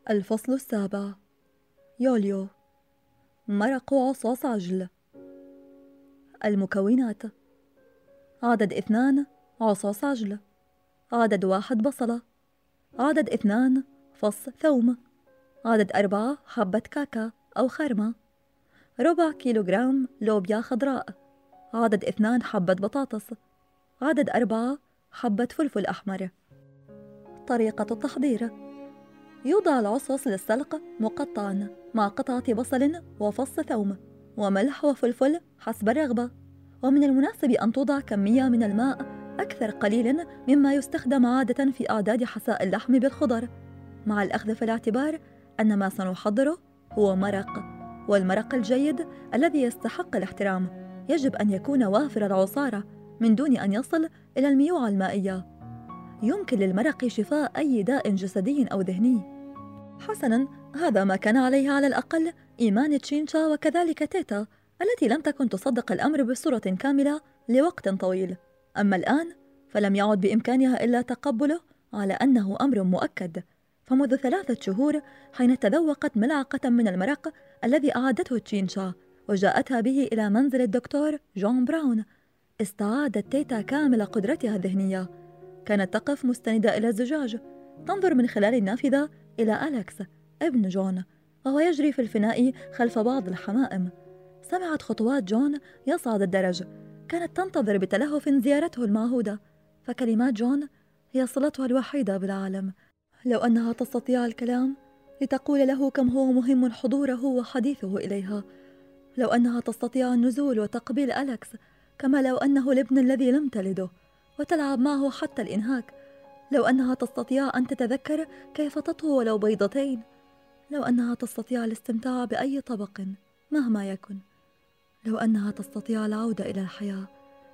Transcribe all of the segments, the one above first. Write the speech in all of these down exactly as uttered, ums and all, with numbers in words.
الفصل السابع. يوليو. مرق عصاص عجل. المكونات: عدد اثنان عصاص عجل، عدد واحد بصلة، عدد اثنان فص ثوم، عدد أربعة حبة كاكا أو خرمة، ربع كيلوغرام لوبيا خضراء، عدد اثنان حبة بطاطس، عدد أربعة حبة فلفل أحمر. طريقة التحضير: يوضع العصعص للسلق مقطعا مع قطعة بصل وفص ثوم وملح وفلفل حسب الرغبة، ومن المناسب أن توضع كمية من الماء أكثر قليلا مما يستخدم عادة في أعداد حساء اللحم بالخضر، مع الأخذ في الاعتبار أن ما سنحضره هو مرق، والمرق الجيد الذي يستحق الاحترام يجب أن يكون وافر العصارة من دون أن يصل إلى الميوعة المائية. يمكن للمرق شفاء أي داء جسدي أو ذهني. حسناً، هذا ما كان عليه على الأقل إيمان تشينشا وكذلك تيتا التي لم تكن تصدق الأمر بصورة كاملة لوقت طويل. أما الآن فلم يعد بإمكانها إلا تقبله على أنه أمر مؤكد. فمنذ ثلاثة شهور حين تذوقت ملعقة من المرق الذي أعدته تشينشا وجاءتها به إلى منزل الدكتور جون براون، استعادت تيتا كامل قدرتها الذهنية. كانت تقف مستندة إلى الزجاج تنظر من خلال النافذة إلى أليكس ابن جون وهو يجري في الفناء خلف بعض الحمائم. سمعت خطوات جون يصعد الدرج، كانت تنتظر بتلهف زيارته المعهودة، فكلمات جون هي صلتها الوحيدة بالعالم. لو أنها تستطيع الكلام لتقول له كم هو مهم حضوره وحديثه إليها. لو أنها تستطيع النزول وتقبيل أليكس كما لو أنه الابن الذي لم تلده، وتلعب معه حتى الإنهاك. لو أنها تستطيع أن تتذكر كيف تطهو ولو بيضتين. لو أنها تستطيع الاستمتاع بأي طبق مهما يكن. لو أنها تستطيع العودة إلى الحياة.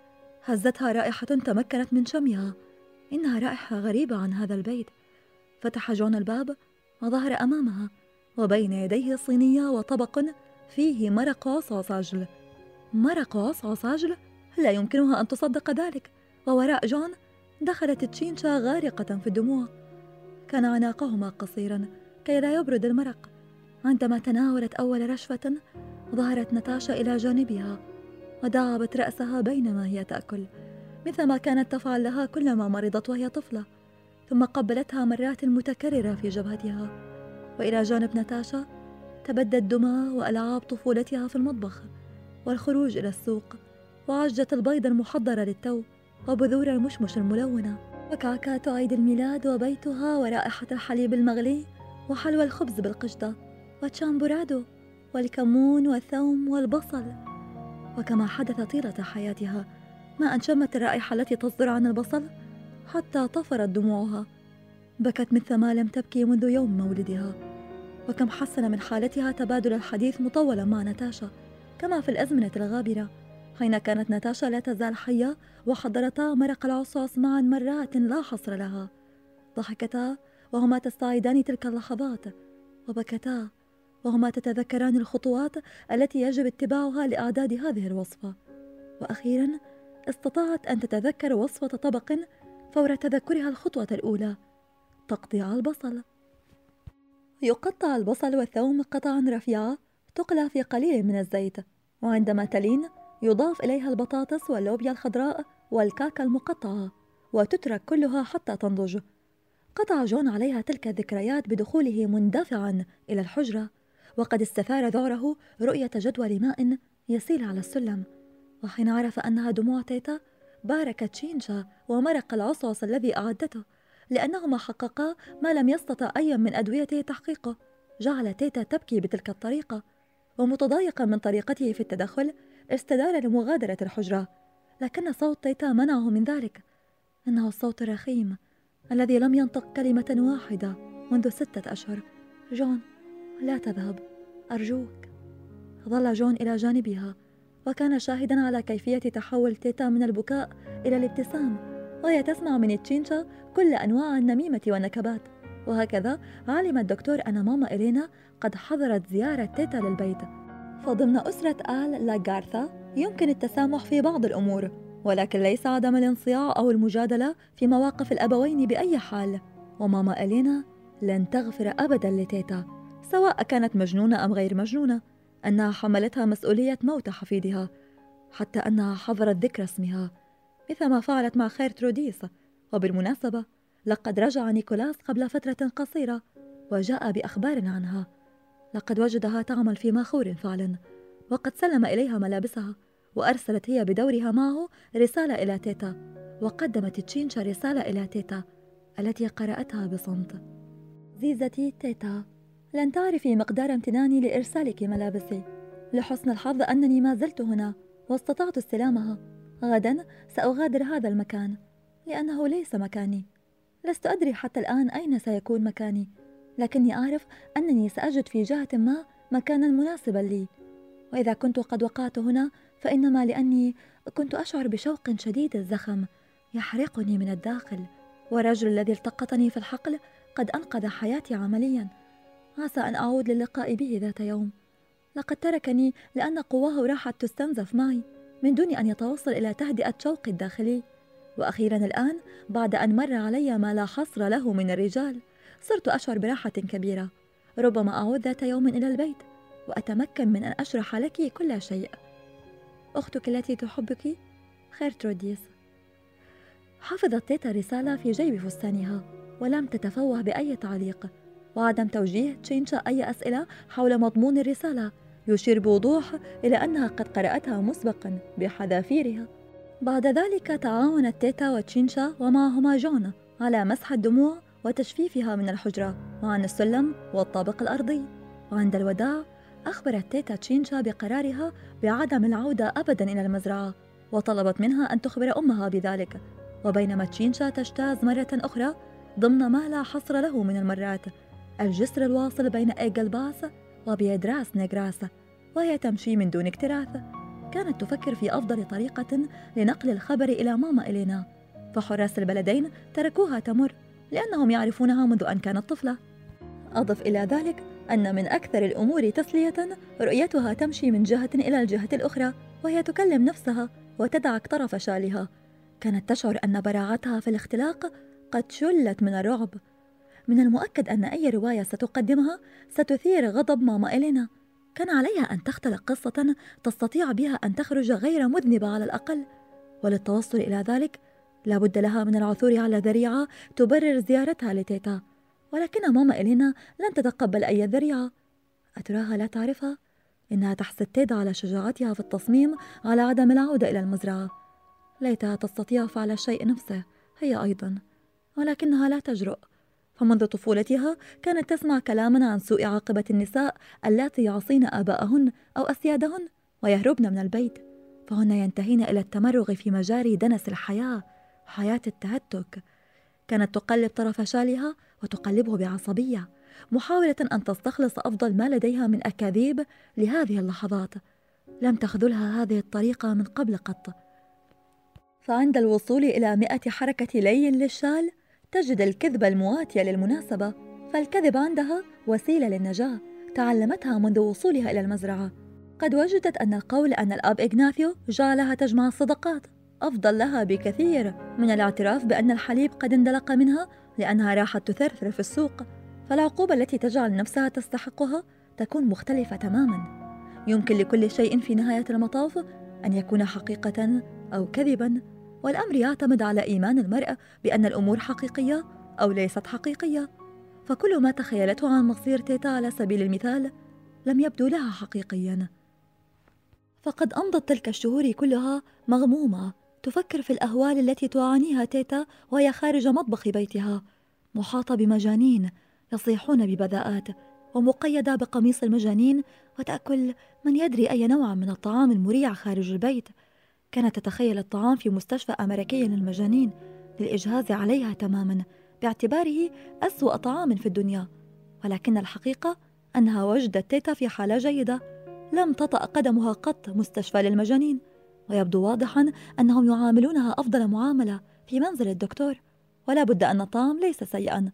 هزتها رائحة تمكنت من شمها، إنها رائحة غريبة عن هذا البيت. فتح جون الباب وظهر أمامها، وبين يديه صينية وطبق فيه مرق عصعص عجل. مرق عصعص عجل؟ لا يمكنها أن تصدق ذلك. ووراء جون دخلت تشينشا غارقة في الدموع. كان عناقهما قصيرا كي لا يبرد المرق. عندما تناولت أول رشفة ظهرت ناتاشا إلى جانبها ودعبت رأسها بينما هي تأكل، مثلما كانت تفعل لها كلما مرضت وهي طفلة، ثم قبلتها مرات متكررة في جبهتها. وإلى جانب ناتاشا تبدت دمى وألعاب طفولتها في المطبخ والخروج إلى السوق وعجة البيض المحضرة للتو وبذور المشمش الملونة وكعكات عيد الميلاد وبيتها ورائحة الحليب المغلي وحلوى الخبز بالقشطة وتشامبورادو والكمون والثوم والبصل. وكما حدث طيلة حياتها ما أن شمت الرائحة التي تصدر عن البصل حتى طفرت دموعها. بكت مثل ما لم تبكي منذ يوم مولدها. وكم حسن من حالتها تبادل الحديث مطولا مع ناتاشا، كما في الأزمنة الغابرة حين كانت ناتاشا لا تزال حية وحضرتا مرق العصاص معا مرات لا حصر لها. ضحكتا وهما تستعيدان تلك اللحظات، وبكتا وهما تتذكران الخطوات التي يجب اتباعها لإعداد هذه الوصفة. وأخيرا استطاعت أن تتذكر وصفة طبق فور تذكرها الخطوة الأولى: تقطيع البصل. يقطع البصل والثوم قطعا رفيعة تقلى في قليل من الزيت، وعندما تلين يضاف إليها البطاطس واللوبيا الخضراء والكاكا المقطعة وتترك كلها حتى تنضج. قطع جون عليها تلك الذكريات بدخوله مندفعا إلى الحجرة، وقد استثار ذعره رؤية جدول ماء يسيل على السلم. وحين عرف أنها دموع تيتا بارك تشينشا ومرق العصعص الذي أعدته، لأنهما حققا ما لم يستطع أي من أدويته تحقيقه. جعل تيتا تبكي بتلك الطريقة، ومتضايقا من طريقته في التدخل استدار لمغادرة الحجرة، لكن صوت تيتا منعه من ذلك. إنه الصوت الرخيم الذي لم ينطق كلمة واحدة منذ ستة أشهر: جون، لا تذهب، أرجوك. ظل جون إلى جانبها وكان شاهدا على كيفية تحول تيتا من البكاء إلى الابتسام، وهي تسمع من تشينشا كل أنواع النميمة والنكبات. وهكذا علم الدكتور أن ماما إلينا قد حضرت زيارة تيتا للبيت. فضمن أسرة آل لاغارثا يمكن التسامح في بعض الأمور، ولكن ليس عدم الانصياع أو المجادلة في مواقف الأبوين بأي حال. وماما إلينا لن تغفر أبدا لتيتا، سواء كانت مجنونة أم غير مجنونة، أنها حملتها مسؤولية موت حفيدها، حتى أنها حظرت ذكر اسمها مثل ما فعلت مع خير تروديس. وبالمناسبة لقد رجع نيكولاس قبل فترة قصيرة وجاء بأخبار عنها. لقد وجدها تعمل في ماخور فعلا، وقد سلم إليها ملابسها، وأرسلت هي بدورها معه رسالة إلى تيتا، وقدمت تشينشا رسالة إلى تيتا التي قرأتها بصمت. زيزتي تيتا، لن تعرفي مقدار امتناني لإرسالك ملابسي. لحسن الحظ أنني ما زلت هنا واستطعت استلامها. غدا سأغادر هذا المكان لأنه ليس مكاني. لست أدري حتى الآن أين سيكون مكاني، لكني أعرف أنني سأجد في جهة ما مكانا مناسبا لي. وإذا كنت قد وقعت هنا فإنما لأني كنت أشعر بشوق شديد الزخم يحرقني من الداخل، والرجل الذي التقطني في الحقل قد أنقذ حياتي عمليا. عسى أن أعود للقاء به ذات يوم. لقد تركني لأن قواه راحت تستنزف معي من دون أن يتوصل إلى تهدئة شوقي الداخلي. وأخيرا الآن، بعد أن مر علي ما لا حصر له من الرجال، صرت أشعر براحة كبيرة. ربما أعود ذات يوم إلى البيت وأتمكن من أن أشرح لك كل شيء. أختك التي تحبك، خير تروديس. حفظت تيتا رسالة في جيب فستانها ولم تتفوه بأي تعليق، وعدم توجيه تشينشا أي أسئلة حول مضمون الرسالة يشير بوضوح إلى أنها قد قرأتها مسبقا بحذافيرها. بعد ذلك تعاونت تيتا وتشينشا ومعهما جون على مسح الدموع وتجفيفها من الحجرة وعن السلم والطابق الأرضي. وعند الوداع أخبرت تيتا تشينشا بقرارها بعدم العودة أبدا إلى المزرعة، وطلبت منها أن تخبر أمها بذلك. وبينما تشينشا تجتاز مرة أخرى ضمن ما لا حصر له من المرات الجسر الواصل بين إيجل باس وبيدراس نيغراس، وهي تمشي من دون اكتراث، كانت تفكر في أفضل طريقة لنقل الخبر إلى ماما إلينا، فحراس البلدين تركوها تمر لأنهم يعرفونها منذ أن كانت طفلة. أضف إلى ذلك أن من أكثر الأمور تسلية رؤيتها تمشي من جهة إلى الجهة الأخرى وهي تكلم نفسها وتدعك طرف شالها. كانت تشعر أن براعتها في الاختلاق قد شلت من الرعب. من المؤكد أن أي رواية ستقدمها ستثير غضب ماما إلينا. كان عليها أن تختلق قصة تستطيع بها أن تخرج غير مذنبة على الأقل، وللتوصل إلى ذلك لابد لها من العثور على ذريعة تبرر زيارتها لتيتا، ولكن ماما إلينا لن تتقبل أي ذريعة. أتراها لا تعرفها؟ إنها تحسد تيدا على شجاعتها في التصميم على عدم العودة إلى المزرعة. ليتها تستطيع فعل الشيء نفسه هي أيضا، ولكنها لا تجرؤ. فمنذ طفولتها كانت تسمع كلاما عن سوء عاقبة النساء اللاتي يعصين آباءهن أو أسيادهن ويهربن من البيت، فهن ينتهين إلى التمرغ في مجاري دنس الحياة، حياة التهتك. كانت تقلب طرف شالها وتقلبه بعصبية، محاولة أن تستخلص أفضل ما لديها من أكاذيب لهذه اللحظات. لم تخذلها هذه الطريقة من قبل قط. فعند الوصول إلى مئة حركة لي للشال تجد الكذبة المواتية للمناسبة، فالكذب عندها وسيلة للنجاة تعلمتها منذ وصولها إلى المزرعة. قد وجدت أن القول أن الأب إغناثيو جعلها تجمع الصدقات أفضل لها بكثير من الاعتراف بأن الحليب قد اندلق منها لأنها راحت تثرثر في السوق. فالعقوبة التي تجعل نفسها تستحقها تكون مختلفة تماما. يمكن لكل شيء في نهاية المطاف أن يكون حقيقة أو كذبا، والأمر يعتمد على إيمان المرأة بأن الأمور حقيقية أو ليست حقيقية. فكل ما تخيلته عن مصير تيتا على سبيل المثال لم يبدو لها حقيقيا. فقد أمضت تلك الشهور كلها مغمومة تفكر في الأهوال التي تعانيها تيتا وهي خارج مطبخ بيتها، محاطة بمجانين يصيحون ببذاءات ومقيدة بقميص المجانين، وتأكل من يدري أي نوع من الطعام المريع خارج البيت. كانت تتخيل الطعام في مستشفى أمريكي للمجانين للإجهاز عليها تماما باعتباره أسوأ طعام في الدنيا، ولكن الحقيقة أنها وجدت تيتا في حالة جيدة، لم تطأ قدمها قط مستشفى للمجانين، ويبدو واضحا أنهم يعاملونها أفضل معاملة في منزل الدكتور، ولا بد أن الطعام ليس سيئا.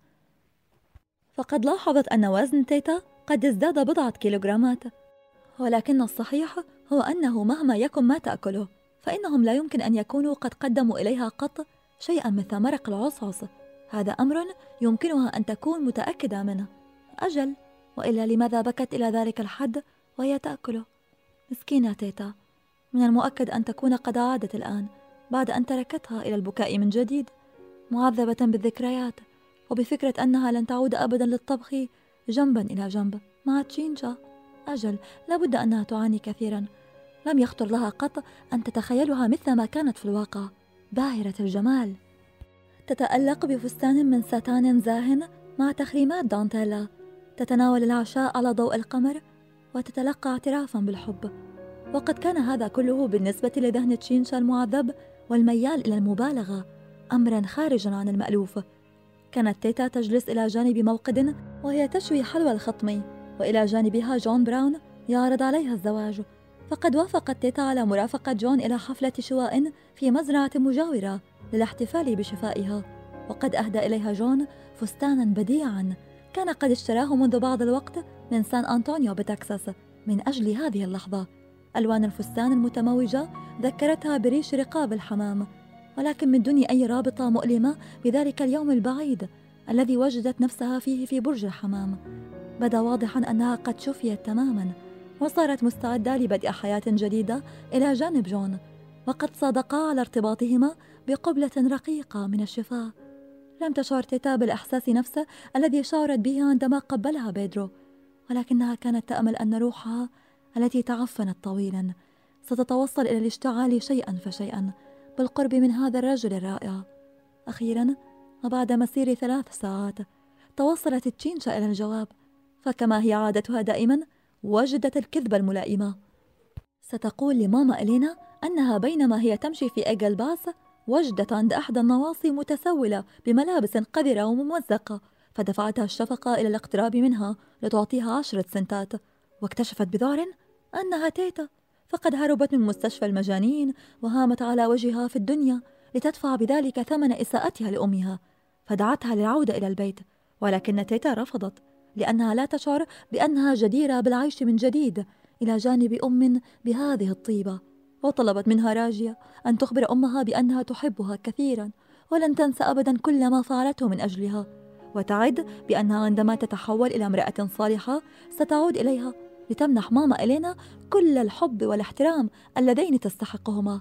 فقد لاحظت أن وزن تيتا قد ازداد بضعة كيلوغرامات، ولكن الصحيح هو أنه مهما يكن ما تأكله فإنهم لا يمكن أن يكونوا قد قدموا إليها قط شيئا مثل مرق العصعص. هذا أمر يمكنها أن تكون متأكدة منه. أجل، وإلا لماذا بكت إلى ذلك الحد وهي تأكله؟ مسكينة تيتا، من المؤكد أن تكون قد عادت الآن بعد أن تركتها إلى البكاء من جديد، معذبة بالذكريات وبفكرة أنها لن تعود أبدا للطبخ جنبا إلى جنب مع تشينشا. أجل، لابد أنها تعاني كثيرا. لم يخطر لها قط أن تتخيلها مثل ما كانت في الواقع، باهرة الجمال، تتألق بفستان من ساتان زاهن مع تخريمات دانتيلا، تتناول العشاء على ضوء القمر وتتلقى اعترافا بالحب. وقد كان هذا كله بالنسبة لذهن تشينشا المعذب والميال إلى المبالغة أمرا خارجا عن المألوف. كانت تيتا تجلس إلى جانب موقد وهي تشوي حلوى الخطمي، وإلى جانبها جون براون يعرض عليها الزواج. فقد وافقت تيتا على مرافقة جون إلى حفلة شواء في مزرعة مجاورة للاحتفال بشفائها، وقد أهدى إليها جون فستانا بديعا كان قد اشتراه منذ بعض الوقت من سان أنطونيو بتكساس من أجل هذه اللحظة. ألوان الفستان المتموجة ذكرتها بريش رقاب الحمام، ولكن من دون أي رابطة مؤلمة بذلك اليوم البعيد الذي وجدت نفسها فيه في برج الحمام. بدا واضحا أنها قد شفيت تماما وصارت مستعدة لبدء حياة جديدة إلى جانب جون، وقد صادقا على ارتباطهما بقبلة رقيقة من الشفاء. لم تشعر تيتا بالإحساس نفسه الذي شعرت به عندما قبلها بيدرو، ولكنها كانت تأمل أن روحها التي تعفنت طويلا ستتوصل إلى الاشتعال شيئا فشيئا بالقرب من هذا الرجل الرائع. أخيرا وبعد مسير ثلاث ساعات توصلت تشينشا إلى الجواب، فكما هي عادتها دائما وجدت الكذبة الملائمة. ستقول لماما إلينا أنها بينما هي تمشي في إيجل باس وجدت عند أحد النواصي متسولة بملابس قذرة وممزقة، فدفعتها الشفقة إلى الاقتراب منها لتعطيها عشرة سنتات، واكتشفت بذعر أنها تيتا، فقد هربت من مستشفى المجانين وهامت على وجهها في الدنيا لتدفع بذلك ثمن إساءتها لأمها، فدعتها للعودة إلى البيت، ولكن تيتا رفضت لأنها لا تشعر بأنها جديرة بالعيش من جديد إلى جانب أم بهذه الطيبة. وطلبت منها راجية أن تخبر أمها بأنها تحبها كثيرا ولن تنسى أبدا كل ما فعلته من أجلها، وتعد بأنها عندما تتحول إلى امرأة صالحة ستعود إليها لتمنح ماما إلينا كل الحب والاحترام اللذين تستحقهما.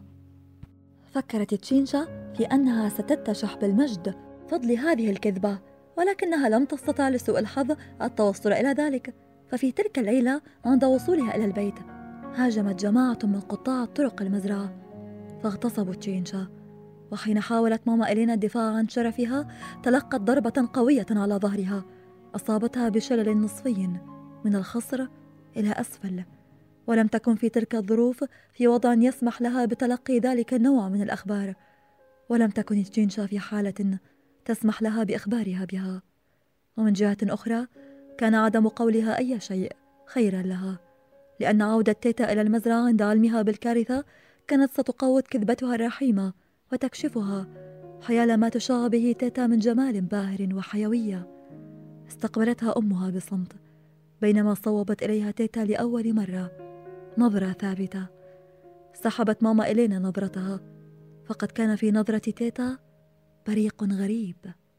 فكرت تشينشا في أنها ستتشح بالمجد فضل هذه الكذبة، ولكنها لم تستطع لسوء الحظ التوصل إلى ذلك. ففي تلك الليلة عند وصولها إلى البيت هاجمت جماعة من قطاع طرق المزرعة فاغتصبوا تشينشا، وحين حاولت ماما إلينا الدفاع عن شرفها تلقت ضربة قوية على ظهرها أصابتها بشلل نصفي من الخصر إلى أسفل، ولم تكن في تلك الظروف في وضع يسمح لها بتلقي ذلك النوع من الأخبار، ولم تكن تشينشا في حالة تسمح لها بإخبارها بها. ومن جهة أخرى كان عدم قولها أي شيء خيرا لها، لأن عودة تيتا إلى المزرعة عند علمها بالكارثة كانت ستقوض كذبتها الرحيمة وتكشفها حيال ما تشاع به تيتا من جمال باهر وحيوية. استقبلتها أمها بصمت بينما صوبت إليها تيتا لأول مرة نظرة ثابتة. سحبت ماما إلينا نظرتها، فقد كان في نظرة تيتا بريق غريب.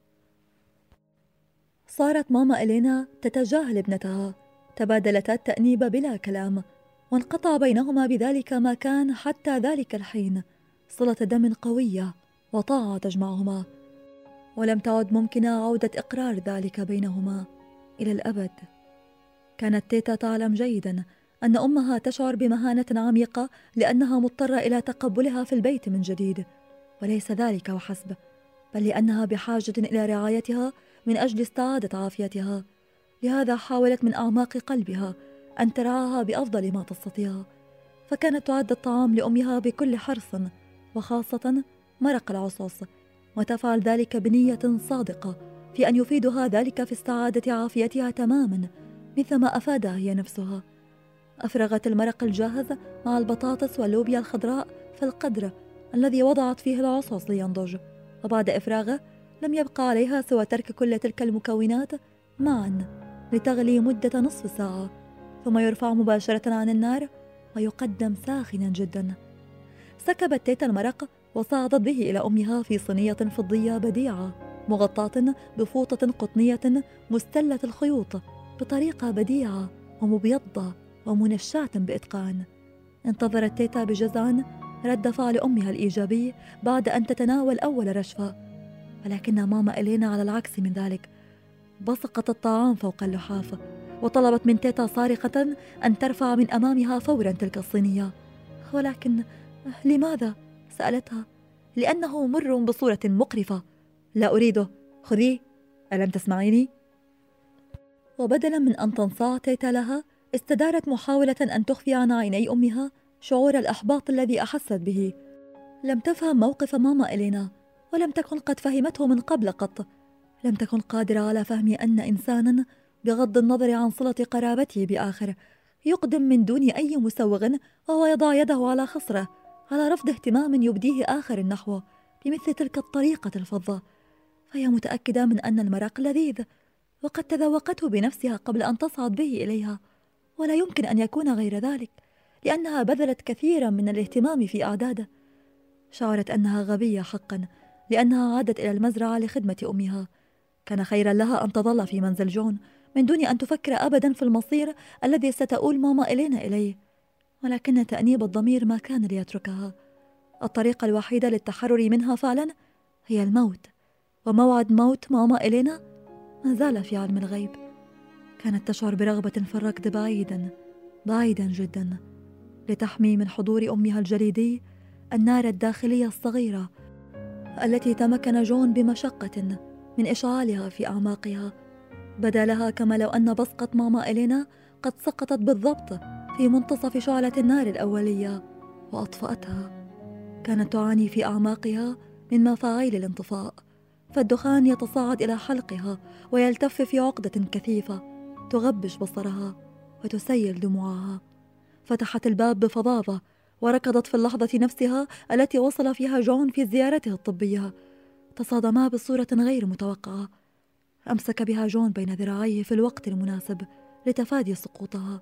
صارت ماما إلينا تتجاهل ابنتها، تبادلتا التأنيب بلا كلام، وانقطع بينهما بذلك ما كان حتى ذلك الحين صلة دم قوية وطاعة تجمعهما، ولم تعد ممكنة عودة إقرار ذلك بينهما إلى الأبد. كانت تيتا تعلم جيدا أن أمها تشعر بمهانة عميقة لأنها مضطرة إلى تقبلها في البيت من جديد، وليس ذلك وحسب، بل لأنها بحاجة إلى رعايتها من أجل استعادة عافيتها. لهذا حاولت من أعماق قلبها أن ترعاها بأفضل ما تستطيع، فكانت تعد الطعام لأمها بكل حرص، وخاصة مرق العصاص، وتفعل ذلك بنية صادقة في أن يفيدها ذلك في استعادة عافيتها تماما مثلما أفادها هي نفسها. أفرغت المرق الجاهز مع البطاطس واللوبيا الخضراء في القدر الذي وضعت فيه العصاص لينضج، وبعد إفراغه لم يبقى عليها سوى ترك كل تلك المكونات معا لتغلي مدة نصف ساعة، ثم يرفع مباشرة عن النار ويقدم ساخنا جدا. سكبت تيتا المرق وصعدت به إلى أمها في صينية فضية بديعة مغطاة بفوطة قطنية مستلة الخيوط بطريقة بديعة ومبيضة ومنشاة بإتقان. انتظرت تيتا بجزع رد فعل أمها الإيجابي بعد أن تتناول أول رشفة، ولكن ماما إلينا على العكس من ذلك بصقت الطعام فوق اللحاف وطلبت من تيتا صارخة أن ترفع من أمامها فورا تلك الصينية. ولكن لماذا؟ سألتها. لأنه مر بصورة مقرفة. لا أريده، خذيه، ألم تسمعيني؟ وبدلا من أن تنصاع تيتا لها، استدارت محاولة أن تخفي عن عيني أمها شعور الإحباط الذي أحست به. لم تفهم موقف ماما إلينا، ولم تكن قد فهمته من قبل قط. لم تكن قادرة على فهم أن إنسانا بغض النظر عن صلة قرابته بآخر يقدم من دون أي مسوغ وهو يضع يده على خصره على رفض اهتمام يبديه آخر نحوه بمثل تلك الطريقة الفظة. فهي متأكدة من أن المرق لذيذ، وقد تذوقته بنفسها قبل أن تصعد به إليها، ولا يمكن أن يكون غير ذلك، لأنها بذلت كثيرا من الاهتمام في أعداده. شعرت أنها غبية حقا لأنها عادت إلى المزرعة لخدمة أمها. كان خيرا لها أن تظل في منزل جون من دون أن تفكر أبدا في المصير الذي ستؤول ماما إلينا إليه، ولكن تأنيب الضمير ما كان ليتركها. الطريقة الوحيدة للتحرر منها فعلا هي الموت، وموعد موت ماما إلينا ما زال في علم الغيب. كانت تشعر برغبة في الركض بعيدا بعيدا جدا لتحمي من حضور أمها الجليدي النار الداخلية الصغيرة التي تمكن جون بمشقة من إشعالها في أعماقها. بدا لها كما لو أن بصقة ماما إلينا قد سقطت بالضبط في منتصف شعلة النار الأولية وأطفأتها. كانت تعاني في أعماقها من مفاعيل الانطفاء، فالدخان يتصاعد إلى حلقها ويلتف في عقدة كثيفة تغبش بصرها وتسيل دموعها. فتحت الباب بفظاظة وركضت في اللحظة نفسها التي وصل فيها جون في زيارته الطبية. تصادما بصورة غير متوقعة. أمسك بها جون بين ذراعيه في الوقت المناسب لتفادي سقوطها،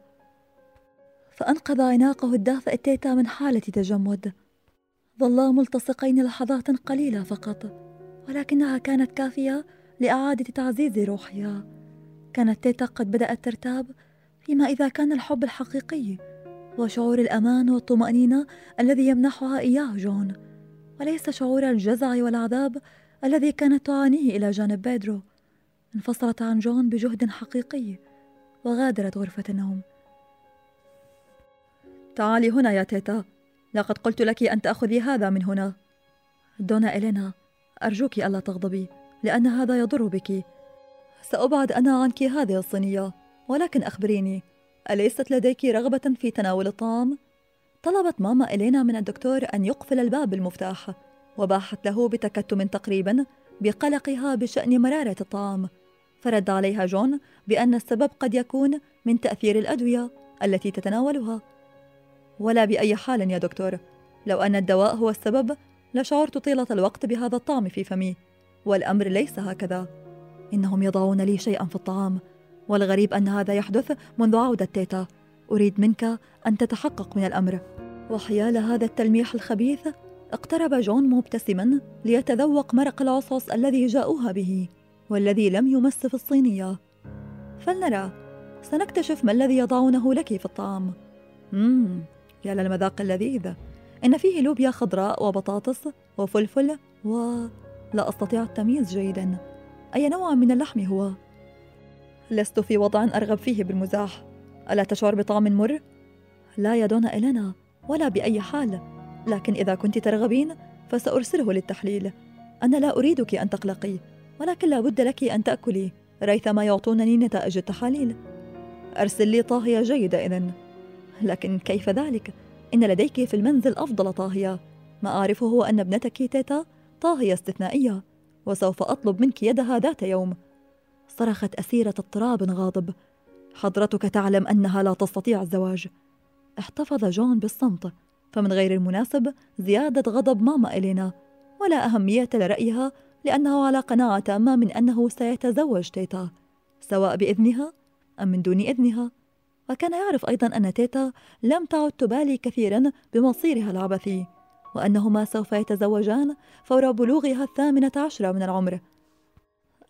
فأنقذ عناقه الدافئ تيتا من حالة تجمد. ظلا ملتصقين لحظات قليلة فقط، ولكنها كانت كافية لإعادة تعزيز روحها. كانت تيتا قد بدأت ترتاب فيما إذا كان الحب الحقيقي وشعور الأمان والطمأنينة الذي يمنحها إياه جون، وليس شعور الجزع والعذاب الذي كانت تعانيه إلى جانب بيدرو. انفصلت عن جون بجهد حقيقي وغادرت غرفة النوم. تعالي هنا يا تيتا، لقد قلت لك أن تأخذي هذا من هنا. دونا إلينا، أرجوك ألا تغضبي لأن هذا يضر بك. سأبعد أنا عنك هذه الصينية، ولكن أخبريني، أليست لديك رغبة في تناول الطعام؟ طلبت ماما إلينا من الدكتور أن يقفل الباب بالمفتاح، وباحت له بتكتم تقريبا بقلقها بشأن مرارة الطعام. فرد عليها جون بأن السبب قد يكون من تأثير الأدوية التي تتناولها. ولا بأي حال يا دكتور، لو أن الدواء هو السبب لشعرت طيلة الوقت بهذا الطعم في فمي، والأمر ليس هكذا. إنهم يضعون لي شيئا في الطعام، والغريب أن هذا يحدث منذ عودة تيتا. أريد منك أن تتحقق من الأمر. وحيال هذا التلميح الخبيث اقترب جون مبتسما ليتذوق مرق العصعص الذي جاءوها به والذي لم يمس في الصينية. فلنرى، سنكتشف ما الذي يضعونه لك في الطعام. مم يا للمذاق اللذيذ. إن فيه لوبيا خضراء وبطاطس وفلفل و... لا أستطيع التمييز جيدا. أي نوع من اللحم هو؟ لست في وضع أرغب فيه بالمزاح. ألا تشعر بطعم مر؟ لا يا دونا إلينا، ولا بأي حال، لكن إذا كنت ترغبين فسأرسله للتحليل. أنا لا أريدك أن تقلقي، ولكن لا بد لك أن تأكلي ريثما يعطونني نتائج التحاليل. أرسل لي طاهية جيدة إذن. لكن كيف ذلك؟ إن لديك في المنزل أفضل طاهية. ما أعرفه هو أن ابنتك تيتا طاهية استثنائية، وسوف أطلب منك يدها ذات يوم. صرخت أسيرة اضطراب غاضب. حضرتك تعلم أنها لا تستطيع الزواج. احتفظ جون بالصمت، فمن غير المناسب زيادة غضب ماما إلينا، ولا أهمية لرأيها، لأنه على قناعة تامة من أنه سيتزوج تيتا، سواء بإذنها أم من دون إذنها. وكان يعرف أيضا أن تيتا لم تعد تبالي كثيرا بمصيرها العبثي، وأنهما سوف يتزوجان فور بلوغها الثامنة عشرة من العمر.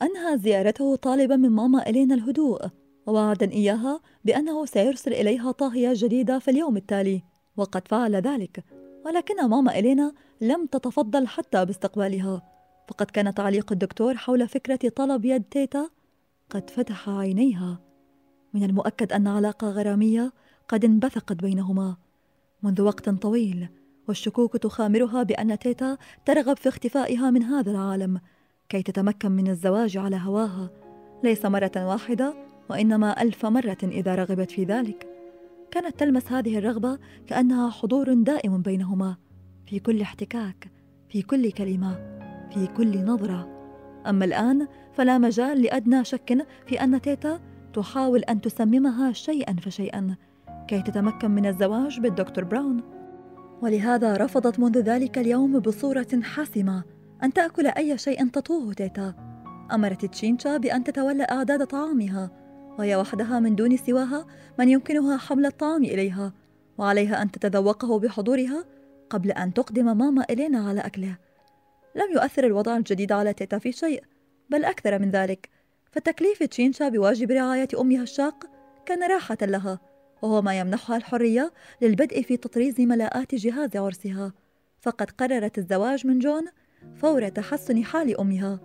أنهى زيارته طالبا من ماما إلينا الهدوء، ووعدا إياها بأنه سيرسل إليها طاهية جديدة في اليوم التالي، وقد فعل ذلك. ولكن ماما إلينا لم تتفضل حتى باستقبالها، فقد كان تعليق الدكتور حول فكرة طلب يد تيتا قد فتح عينيها. من المؤكد أن علاقة غرامية قد انبثقت بينهما منذ وقت طويل، والشكوك تخامرها بأن تيتا ترغب في اختفائها من هذا العالم كي تتمكن من الزواج على هواها، ليس مرة واحدة وإنما ألف مرة إذا رغبت في ذلك. كانت تلمس هذه الرغبة كأنها حضور دائم بينهما، في كل احتكاك، في كل كلمة، في كل نظرة. أما الآن فلا مجال لأدنى شك في أن تيتا تحاول أن تسممها شيئا فشيئا كي تتمكن من الزواج بالدكتور براون، ولهذا رفضت منذ ذلك اليوم بصورة حاسمة أن تأكل أي شيء تطوه تيتا. أمرت تشينشا بأن تتولى إعداد طعامها، وهي وحدها من دون سواها من يمكنها حمل الطعام إليها، وعليها أن تتذوقه بحضورها قبل أن تقدم ماما إلينا على أكله. لم يؤثر الوضع الجديد على تيتا في شيء، بل أكثر من ذلك، فتكليف تشينشا بواجب رعاية أمها الشاق كان راحة لها، وهو ما يمنحها الحرية للبدء في تطريز ملاءات جهاز عرسها. فقد قررت الزواج من جون فور تحسن حال أمها.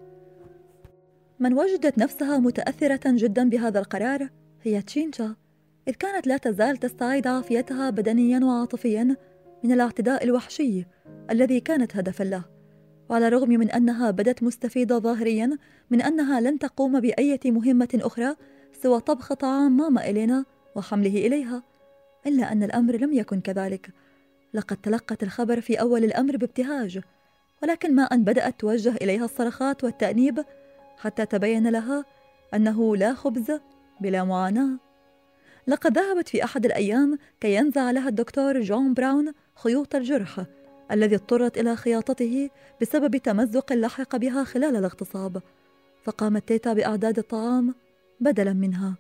من وجدت نفسها متأثرة جدا بهذا القرار هي تشينشا، إذ كانت لا تزال تستعيد عافيتها بدنيا وعاطفيا من الاعتداء الوحشي الذي كانت هدفا له. وعلى الرغم من أنها بدت مستفيدة ظاهريا من أنها لن تقوم بأية مهمة أخرى سوى طبخ طعام ماما إلينا وحمله إليها، إلا أن الأمر لم يكن كذلك. لقد تلقت الخبر في أول الأمر بابتهاج، ولكن ما أن بدأت توجه إليها الصرخات والتأنيب حتى تبين لها أنه لا خبز بلا معاناة. لقد ذهبت في أحد الأيام كي ينزع لها الدكتور جون براون خيوط الجرح الذي اضطرت إلى خياطته بسبب تمزق لحق بها خلال الاغتصاب، فقامت تيتا بإعداد الطعام بدلا منها.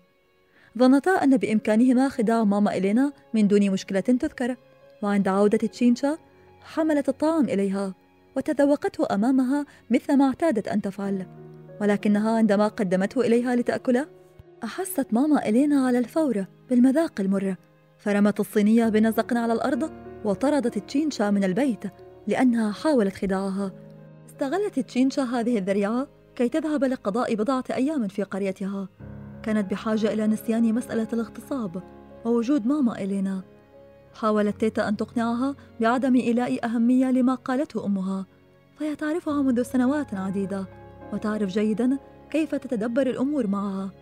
ظنتا أن بإمكانهما خداع ماما إلينا من دون مشكلة تذكر، وعند عودة تشينشا حملت الطعام إليها وتذوقته أمامها مثل ما اعتادت أن تفعل، ولكنها عندما قدمته إليها لتأكله أحست ماما إلينا على الفور بالمذاق المر، فرمت الصينية بنزق على الأرض وطردت تشينشا من البيت لأنها حاولت خداعها. استغلت تشينشا هذه الذريعة كي تذهب لقضاء بضعة أيام في قريتها. كانت بحاجة إلى نسيان مسألة الاغتصاب ووجود ماما إلينا. حاولت تيتا أن تقنعها بعدم إيلاء أهمية لما قالته أمها، فهي تعرفها منذ سنوات عديدة وتعرف جيدا كيف تتدبر الأمور معها.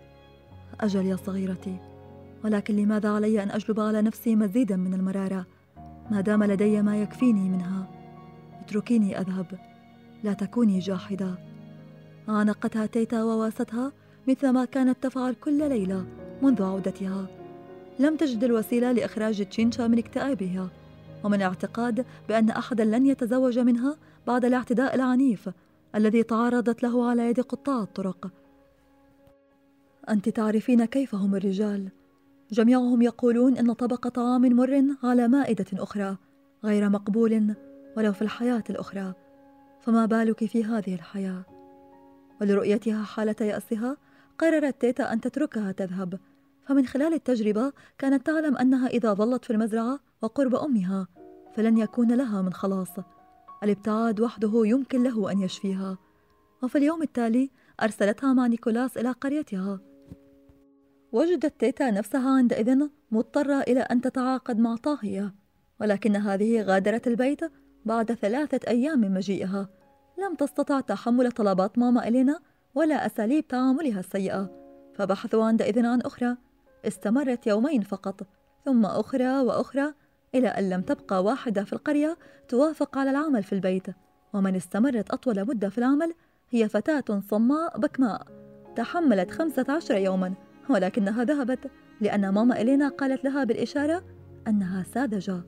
أجل يا صغيرتي، ولكن لماذا علي أن أجلب على نفسي مزيدا من المرارة ما دام لدي ما يكفيني منها؟ اتركيني أذهب، لا تكوني جاحدة. عانقتها تيتا وواستها مثل ما كانت تفعل كل ليلة منذ عودتها. لم تجد الوسيلة لإخراج تشينشا من اكتئابها ومن الاعتقاد بأن أحدا لن يتزوج منها بعد الاعتداء العنيف الذي تعرضت له على يد قطاع الطرق. أنت تعرفين كيف هم الرجال، جميعهم يقولون إن طبق طعام مر على مائدة أخرى غير مقبول ولو في الحياة الأخرى، فما بالك في هذه الحياة؟ ولرؤيتها حالة يأسها قررت تيتا أن تتركها تذهب، فمن خلال التجربة كانت تعلم أنها إذا ظلت في المزرعة وقرب أمها فلن يكون لها من خلاص. الابتعاد وحده يمكن له أن يشفيها. وفي اليوم التالي أرسلتها مع نيكولاس إلى قريتها. وجدت تيتا نفسها عندئذ مضطرة إلى أن تتعاقد مع طاهية، ولكن هذه غادرت البيت بعد ثلاثة أيام من مجيئها. لم تستطع تحمل طلبات ماما إلينا ولا أساليب تعاملها السيئة، فبحثوا عندئذ عن أخرى. استمرت يومين فقط، ثم أخرى وأخرى، إلى أن لم تبقى واحدة في القرية توافق على العمل في البيت. ومن استمرت أطول مدة في العمل هي فتاة صماء بكماء تحملت خمسة عشر يوما، ولكنها ذهبت لأن ماما إلينا قالت لها بالإشارة أنها ساذجة.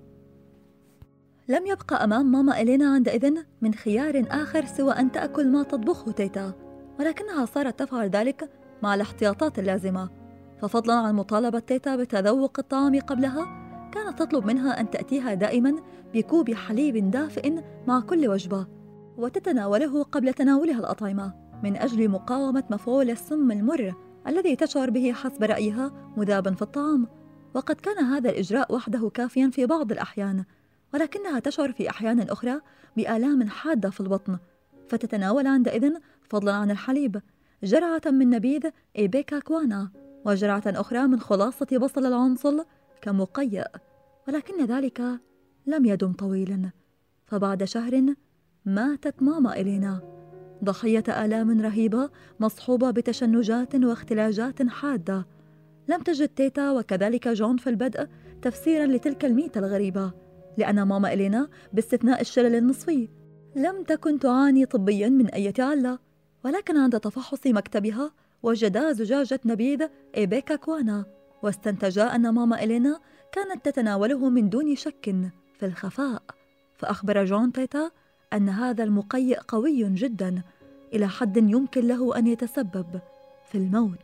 لم يبقى أمام ماما إلينا عندئذ من خيار آخر سوى أن تأكل ما تطبخه تيتا، ولكنها صارت تفعل ذلك مع الاحتياطات اللازمة. ففضلا عن مطالبة تيتا بتذوق الطعام قبلها، كانت تطلب منها أن تأتيها دائما بكوب حليب دافئ مع كل وجبة وتتناوله قبل تناولها الأطعمة. من أجل مقاومة مفعول السم المر الذي تشعر به حسب رأيها مذابا في الطعام. وقد كان هذا الإجراء وحده كافيا في بعض الأحيان، ولكنها تشعر في أحيان أخرى بآلام حادة في البطن، فتتناول عندئذ فضلا عن الحليب جرعة من نبيذ إيبيكا كوانا وجرعة أخرى من خلاصة بصل العنصل كمقيأ. ولكن ذلك لم يدم طويلا، فبعد شهر ماتت ماما إلينا ضحية آلام رهيبة مصحوبة بتشنجات واختلاجات حادة. لم تجد تيتا وكذلك جون في البدء تفسيرا لتلك الميتة الغريبة، لأن ماما إلينا باستثناء الشلل النصفي لم تكن تعاني طبيا من أي علة. ولكن عند تفحص مكتبها وجدا زجاجة نبيذ إيبيكا كوانا، واستنتجا أن ماما إلينا كانت تتناوله من دون شك في الخفاء. فأخبر جون تيتا أن هذا المقيء قوي جدا إلى حد يمكن له أن يتسبب في الموت.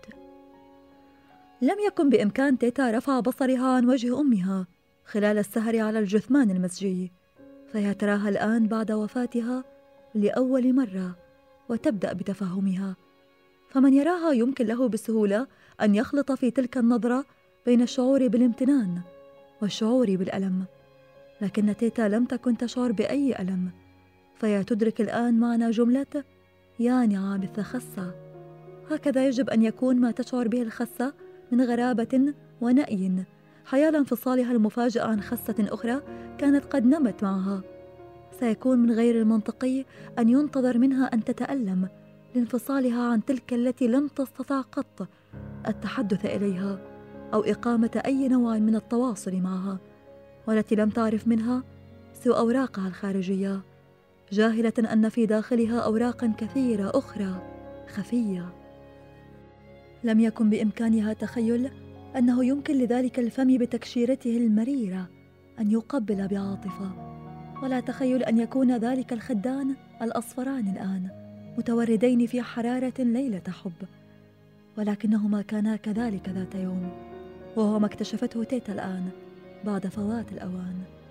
لم يكن بإمكان تيتا رفع بصرها عن وجه أمها خلال السهر على الجثمان المزجي، فهي تراها الآن بعد وفاتها لأول مرة وتبدأ بتفهمها. فمن يراها يمكن له بسهولة أن يخلط في تلك النظرة بين الشعور بالامتنان والشعور بالألم، لكن تيتا لم تكن تشعر بأي ألم، فهي تدرك الآن معنى جملة يا نعام خسة. هكذا يجب أن يكون ما تشعر به الخسة من غرابة ونأي حيال انفصالها المفاجئ عن خسة أخرى كانت قد نمت معها. سيكون من غير المنطقي أن ينتظر منها أن تتألم لانفصالها عن تلك التي لم تستطع قط التحدث إليها أو إقامة أي نوع من التواصل معها، والتي لم تعرف منها سوى أوراقها الخارجية، جاهلة أن في داخلها أوراقا كثيرة أخرى خفية. لم يكن بإمكانها تخيل أنه يمكن لذلك الفم بتكشيرته المريرة أن يقبل بعاطفة، ولا تخيل أن يكون ذلك الخدان الأصفران الآن متوردين في حرارة ليلة حب. ولكنهما كانا كذلك ذات يوم، وهو ما اكتشفته تيتا الآن بعد فوات الأوان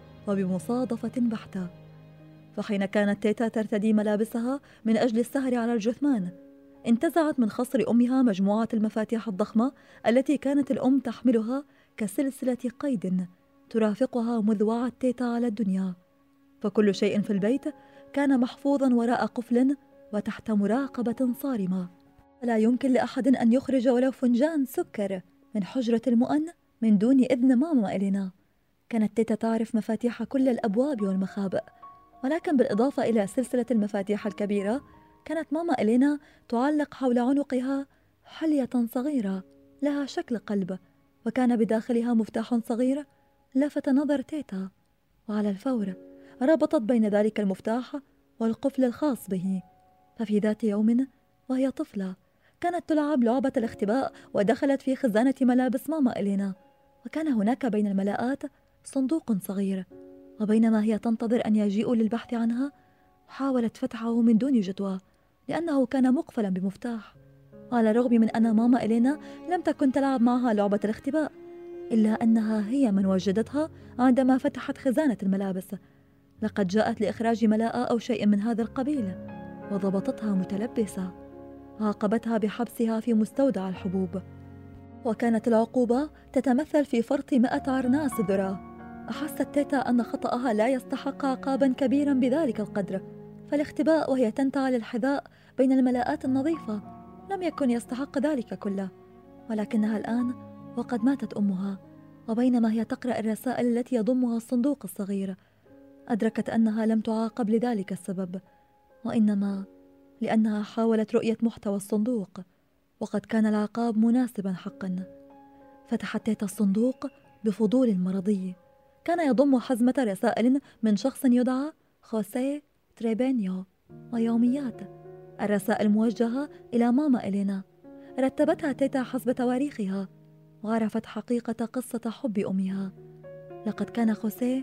وبمصادفة بحتة. فحين كانت تيتا ترتدي ملابسها من أجل السهر على الجثمان، انتزعت من خصر أمها مجموعة المفاتيح الضخمة التي كانت الأم تحملها كسلسلة قيد ترافقها مذ وعت تيتا على الدنيا. فكل شيء في البيت كان محفوظا وراء قفل وتحت مراقبة صارمة، فلا يمكن لأحد أن يخرج ولو فنجان سكر من حجرة المؤن من دون إذن ماما إلينا. كانت تيتا تعرف مفاتيح كل الأبواب والمخابئ، ولكن بالإضافة إلى سلسلة المفاتيح الكبيرة كانت ماما إلينا تعلق حول عنقها حلية صغيرة لها شكل قلب، وكان بداخلها مفتاح صغير لفت نظر تيتا، وعلى الفور ربطت بين ذلك المفتاح والقفل الخاص به. ففي ذات يوم وهي طفلة كانت تلعب لعبة الاختباء ودخلت في خزانة ملابس ماما إلينا، وكان هناك بين الملاءات صندوق صغير، وبينما هي تنتظر أن يجيئوا للبحث عنها حاولت فتحه من دون جدوى لأنه كان مقفلا بمفتاح. على الرغم من أن ماما إلينا لم تكن تلعب معها لعبة الاختباء، إلا أنها هي من وجدتها عندما فتحت خزانة الملابس. لقد جاءت لإخراج ملاءة أو شيء من هذا القبيل، وضبطتها متلبسة، عاقبتها بحبسها في مستودع الحبوب. وكانت العقوبة تتمثل في فرط مئة عرناس ذرة. أحست تيتا أن خطأها لا يستحق عقابا كبيرا بذلك القدر، فالاختباء وهي تنتعل الحذاء بين الملاءات النظيفة لم يكن يستحق ذلك كله. ولكنها الآن وقد ماتت أمها، وبينما هي تقرأ الرسائل التي يضمها الصندوق الصغير أدركت أنها لم تعاقب لذلك السبب، وإنما لأنها حاولت رؤية محتوى الصندوق، وقد كان العقاب مناسبا حقا. فتحت تيتا الصندوق بفضول مرضي، كان يضم حزمة رسائل من شخص يدعى خوسيه تريبينيو ويوميات. الرسائل موجهة إلى ماما إلينا. رتبتها تيتا حسب تواريخها، وعرفت حقيقة قصة حب أمها. لقد كان خوسيه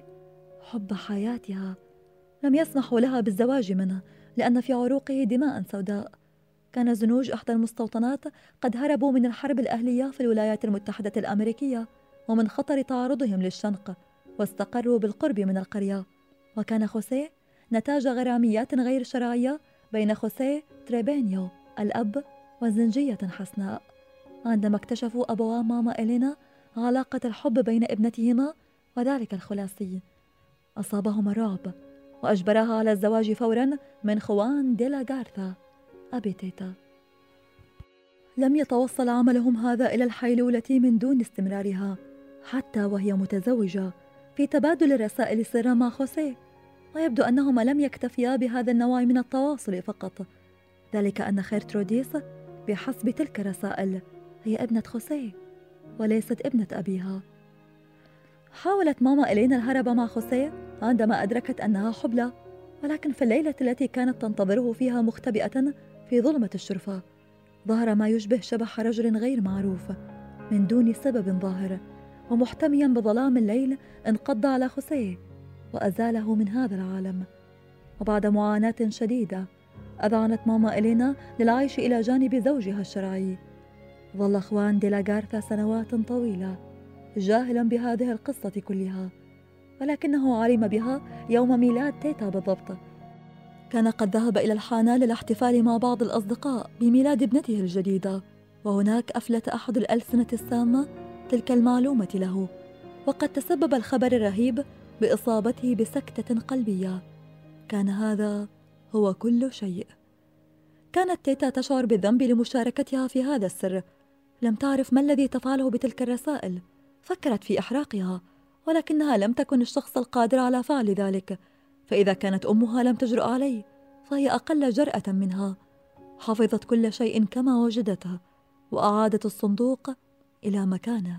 حب حياتها، لم يسمحوا لها بالزواج منه لأن في عروقه دماء سوداء. كان زنوج إحدى المستوطنات قد هربوا من الحرب الأهلية في الولايات المتحدة الأمريكية ومن خطر تعرضهم للشنق، واستقروا بالقرب من القرية. وكان خوسيه نتاج غراميات غير شرعية بين خوسيه تريبينيو الأب وزنجية حسناء. عندما اكتشفوا أبوا ماما إلينا علاقة الحب بين ابنتهما وذلك الخلاصي، أصابهما الرعب وأجبراها على الزواج فورا من خوان ديلا غارثا أبي تيتا. لم يتوصل عملهم هذا إلى الحيلولة من دون استمرارها حتى وهي متزوجة في تبادل الرسائل سرا مع خوسيه، ويبدو أنهما لم يكتفيا بهذا النوع من التواصل فقط، ذلك أن خيرتروديس بحسب تلك الرسائل هي ابنة خوسيه وليست ابنة أبيها. حاولت ماما إلينا الهرب مع خوسيه عندما أدركت أنها حبلى، ولكن في الليلة التي كانت تنتظره فيها مختبئة في ظلمة الشرفة ظهر ما يشبه شبح رجل غير معروف من دون سبب ظاهر، ومحتميا بظلام الليل انقض على خوسيه وأزاله من هذا العالم. وبعد معاناة شديدة أذعنت ماما إلينا للعيش إلى جانب زوجها الشرعي. ظل خوان ديلا غارثا سنوات طويلة جاهلا بهذه القصة كلها، ولكنه علم بها يوم ميلاد تيتا بالضبط. كان قد ذهب إلى الحانة للاحتفال مع بعض الأصدقاء بميلاد ابنته الجديدة، وهناك أفلت أحد الألسنة السامة تلك المعلومة له، وقد تسبب الخبر الرهيب بإصابته بسكتة قلبية. كان هذا هو كل شيء. كانت تيتا تشعر بالذنب لمشاركتها في هذا السر، لم تعرف ما الذي تفعله بتلك الرسائل. فكرت في إحراقها، ولكنها لم تكن الشخص القادر على فعل ذلك، فإذا كانت أمها لم تجرؤ عليه فهي أقل جرأة منها. حفظت كل شيء كما وجدته وأعادت الصندوق إلى مكانه.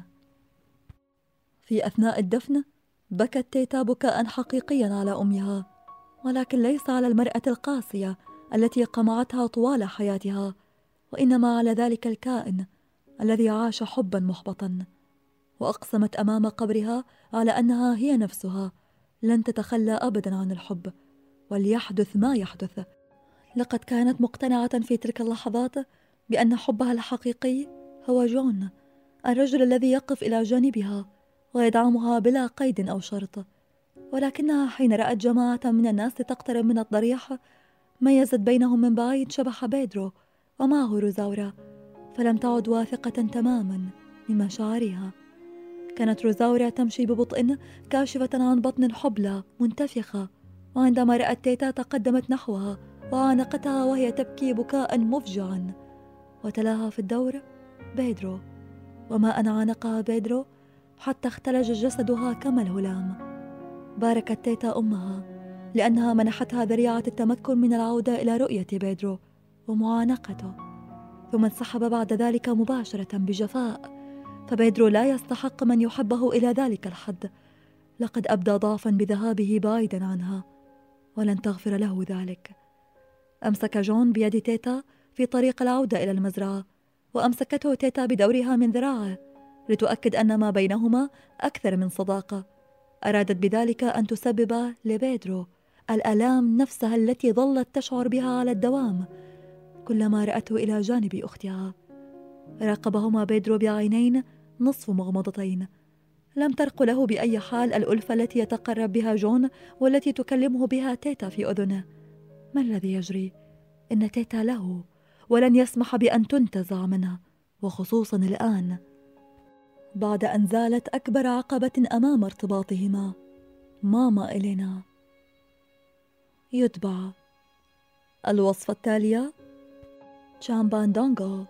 في أثناء الدفن بكت تيتا بكاء حقيقيا على أمها، ولكن ليس على المرأة القاسية التي قمعتها طوال حياتها، وإنما على ذلك الكائن الذي عاش حبا محبطا. وأقسمت أمام قبرها على أنها هي نفسها لن تتخلى أبدا عن الحب، وليحدث ما يحدث. لقد كانت مقتنعة في تلك اللحظات بأن حبها الحقيقي هو جون، الرجل الذي يقف إلى جانبها ويدعمها بلا قيد أو شرط. ولكنها حين رأت جماعة من الناس تقترب من الضريح ميزت بينهم من بعيد شبح بيدرو ومعه روزاورا، فلم تعد واثقة تماما من مشاعرها. كانت روزاورا تمشي ببطء كاشفة عن بطن حبلى منتفخة، وعندما رأت تيتا تقدمت نحوها وعانقتها وهي تبكي بكاء مفجعا، وتلاها في الدور بيدرو. وما أن عانقها بيدرو حتى اختلج جسدها كما الهلام. باركت تيتا أمها لأنها منحتها ذريعة التمكن من العودة إلى رؤية بيدرو ومعانقته، ثم انسحب بعد ذلك مباشرة بجفاء، فبيدرو لا يستحق من يحبه إلى ذلك الحد. لقد أبدى ضعفا بذهابه بعيدا عنها، ولن تغفر له ذلك. أمسك جون بيد تيتا في طريق العودة إلى المزرعة، وأمسكته تيتا بدورها من ذراعه لتؤكد أن ما بينهما أكثر من صداقة. أرادت بذلك أن تسبب لبيدرو الآلام نفسها التي ظلت تشعر بها على الدوام كلما رأته إلى جانب أختها. راقبهما بيدرو بعينين نصف مغمضتين. لم ترق له بأي حال الألفة التي يتقرب بها جون والتي تكلمه بها تيتا في أذنه. ما الذي يجري؟ إن تيتا له، ولن يسمح بأن تنتزع منه، وخصوصا الآن بعد أن زالت أكبر عقبة أمام ارتباطهما، ماما إلينا. يتبع الوصفة التالية تشامباندونغو.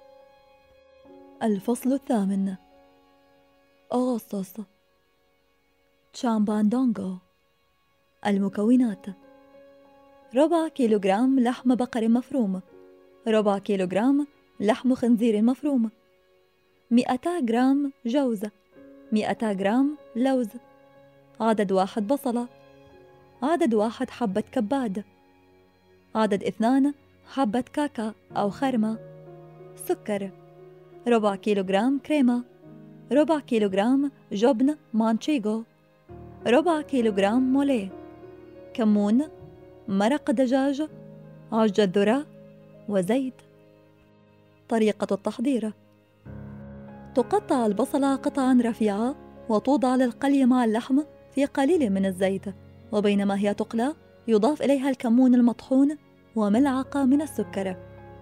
الفصل الثامن. أغسطس. تشامباندونغو. المكونات: ربع كيلوغرام لحم بقر مفروم، ربع كيلوغرام لحم خنزير مفروم، مئتا جرام جوز، مئتا جرام لوز، عدد واحد بصلة، عدد واحد حبة كباد، عدد اثنان حبة كاكا أو خرمة، سكر، ربع كيلوغرام كريمة، ربع كيلوغرام جبن مانشيغو، ربع كيلوغرام موليه، كمون، مرق دجاج، عجة ذرة، وزيت. طريقة التحضير: تقطع البصلة قطعا رفيعة وتوضع للقلي مع اللحم في قليل من الزيت، وبينما هي تقلى يضاف إليها الكمون المطحون وملعقة من السكر.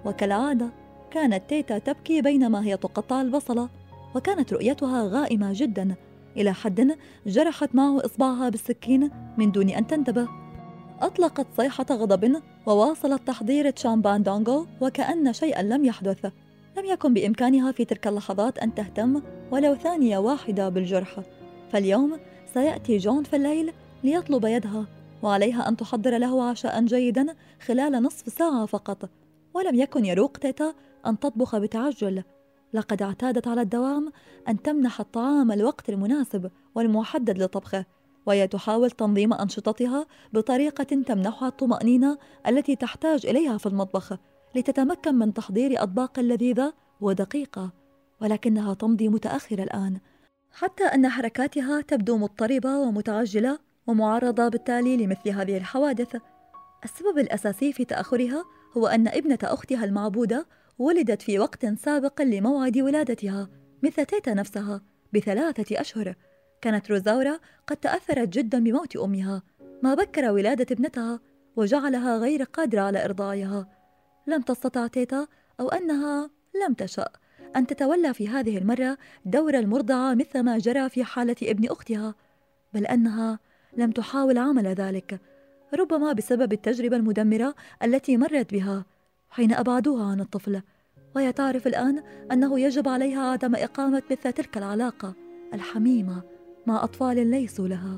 وكالعادة كانت تيتا تبكي بينما هي تقطع البصلة، وكانت رؤيتها غائمة جدا إلى حد جرحت معه إصبعها بالسكين من دون أن تنتبه. أطلقت صيحة غضب وواصلت تحضير شامبان دونغو وكأن شيئا لم يحدث. لم يكن بإمكانها في تلك اللحظات أن تهتم ولو ثانية واحدة بالجرح، فاليوم سيأتي جون في الليل ليطلب يدها، وعليها أن تحضر له عشاء جيدا خلال نصف ساعة فقط. ولم يكن يروق تيتا أن تطبخ بتعجل، لقد اعتادت على الدوام أن تمنح الطعام الوقت المناسب والمحدد لطبخه، وهي تحاول تنظيم أنشطتها بطريقة تمنحها الطمأنينة التي تحتاج إليها في المطبخ لتتمكن من تحضير أطباق لذيذة ودقيقة. ولكنها تمضي متأخرة الآن، حتى أن حركاتها تبدو مضطربة ومتعجلة ومعرضة بالتالي لمثل هذه الحوادث. السبب الأساسي في تأخرها هو أن ابنة أختها المعبودة ولدت في وقت سابق لموعد ولادتها مثل تيتا نفسها بثلاثة أشهر. كانت روزاورا قد تأثرت جدا بموت أمها، ما بكر ولادة ابنتها وجعلها غير قادرة على إرضاعها. لم تستطع تيتا أو أنها لم تشأ أن تتولى في هذه المرة دور المرضعة مثل ما جرى في حالة ابن أختها، بل أنها لم تحاول عمل ذلك، ربما بسبب التجربة المدمرة التي مرت بها حين أبعدوها عن الطفل. وهي تعرف الآن أنه يجب عليها عدم إقامة مثل تلك العلاقة الحميمة مع أطفال ليسوا لها.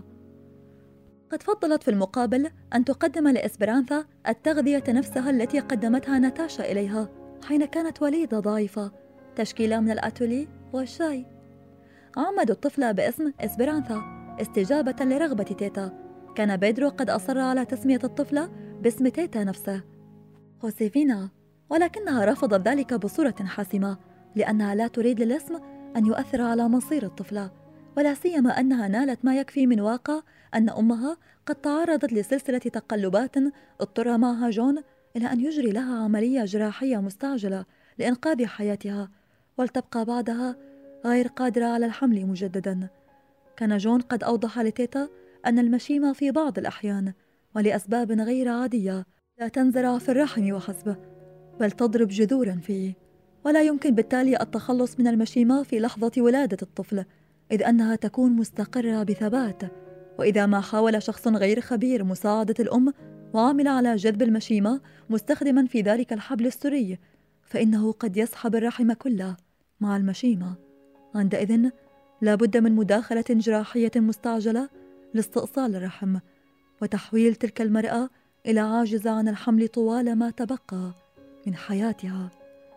قد فضلت في المقابل أن تقدم لإسبرانثا التغذية نفسها التي قدمتها ناتاشا إليها حين كانت وليدة ضعيفة، تشكيلة من الأتولي والشاي. عمدوا الطفلة باسم إسبرانثا استجابة لرغبة تيتا. كان بيدرو قد أصر على تسمية الطفلة باسم تيتا نفسه خوسيفينا، ولكنها رفضت ذلك بصورة حاسمة لأنها لا تريد للاسم أن يؤثر على مصير الطفلة، ولا سيما أنها نالت ما يكفي من واقع أن أمها قد تعرضت لسلسلة تقلبات اضطر معها جون إلى أن يجري لها عملية جراحية مستعجلة لإنقاذ حياتها، ولتبقى بعدها غير قادرة على الحمل مجددا. كان جون قد أوضح لتيتا أن المشيمة في بعض الأحيان ولأسباب غير عادية لا تنزرع في الرحم وحسب، بل تضرب جذورا فيه، ولا يمكن بالتالي التخلص من المشيمة في لحظة ولادة الطفل، إذ أنها تكون مستقرة بثبات. وإذا ما حاول شخص غير خبير مساعدة الأم وعمل على جذب المشيمة مستخدما في ذلك الحبل السري، فإنه قد يسحب الرحم كله مع المشيمة. عندئذ لا بد من مداخلة جراحية مستعجلة لاستئصال الرحم وتحويل تلك المرأة إلى عاجزة عن الحمل طوال ما تبقى من حياتها.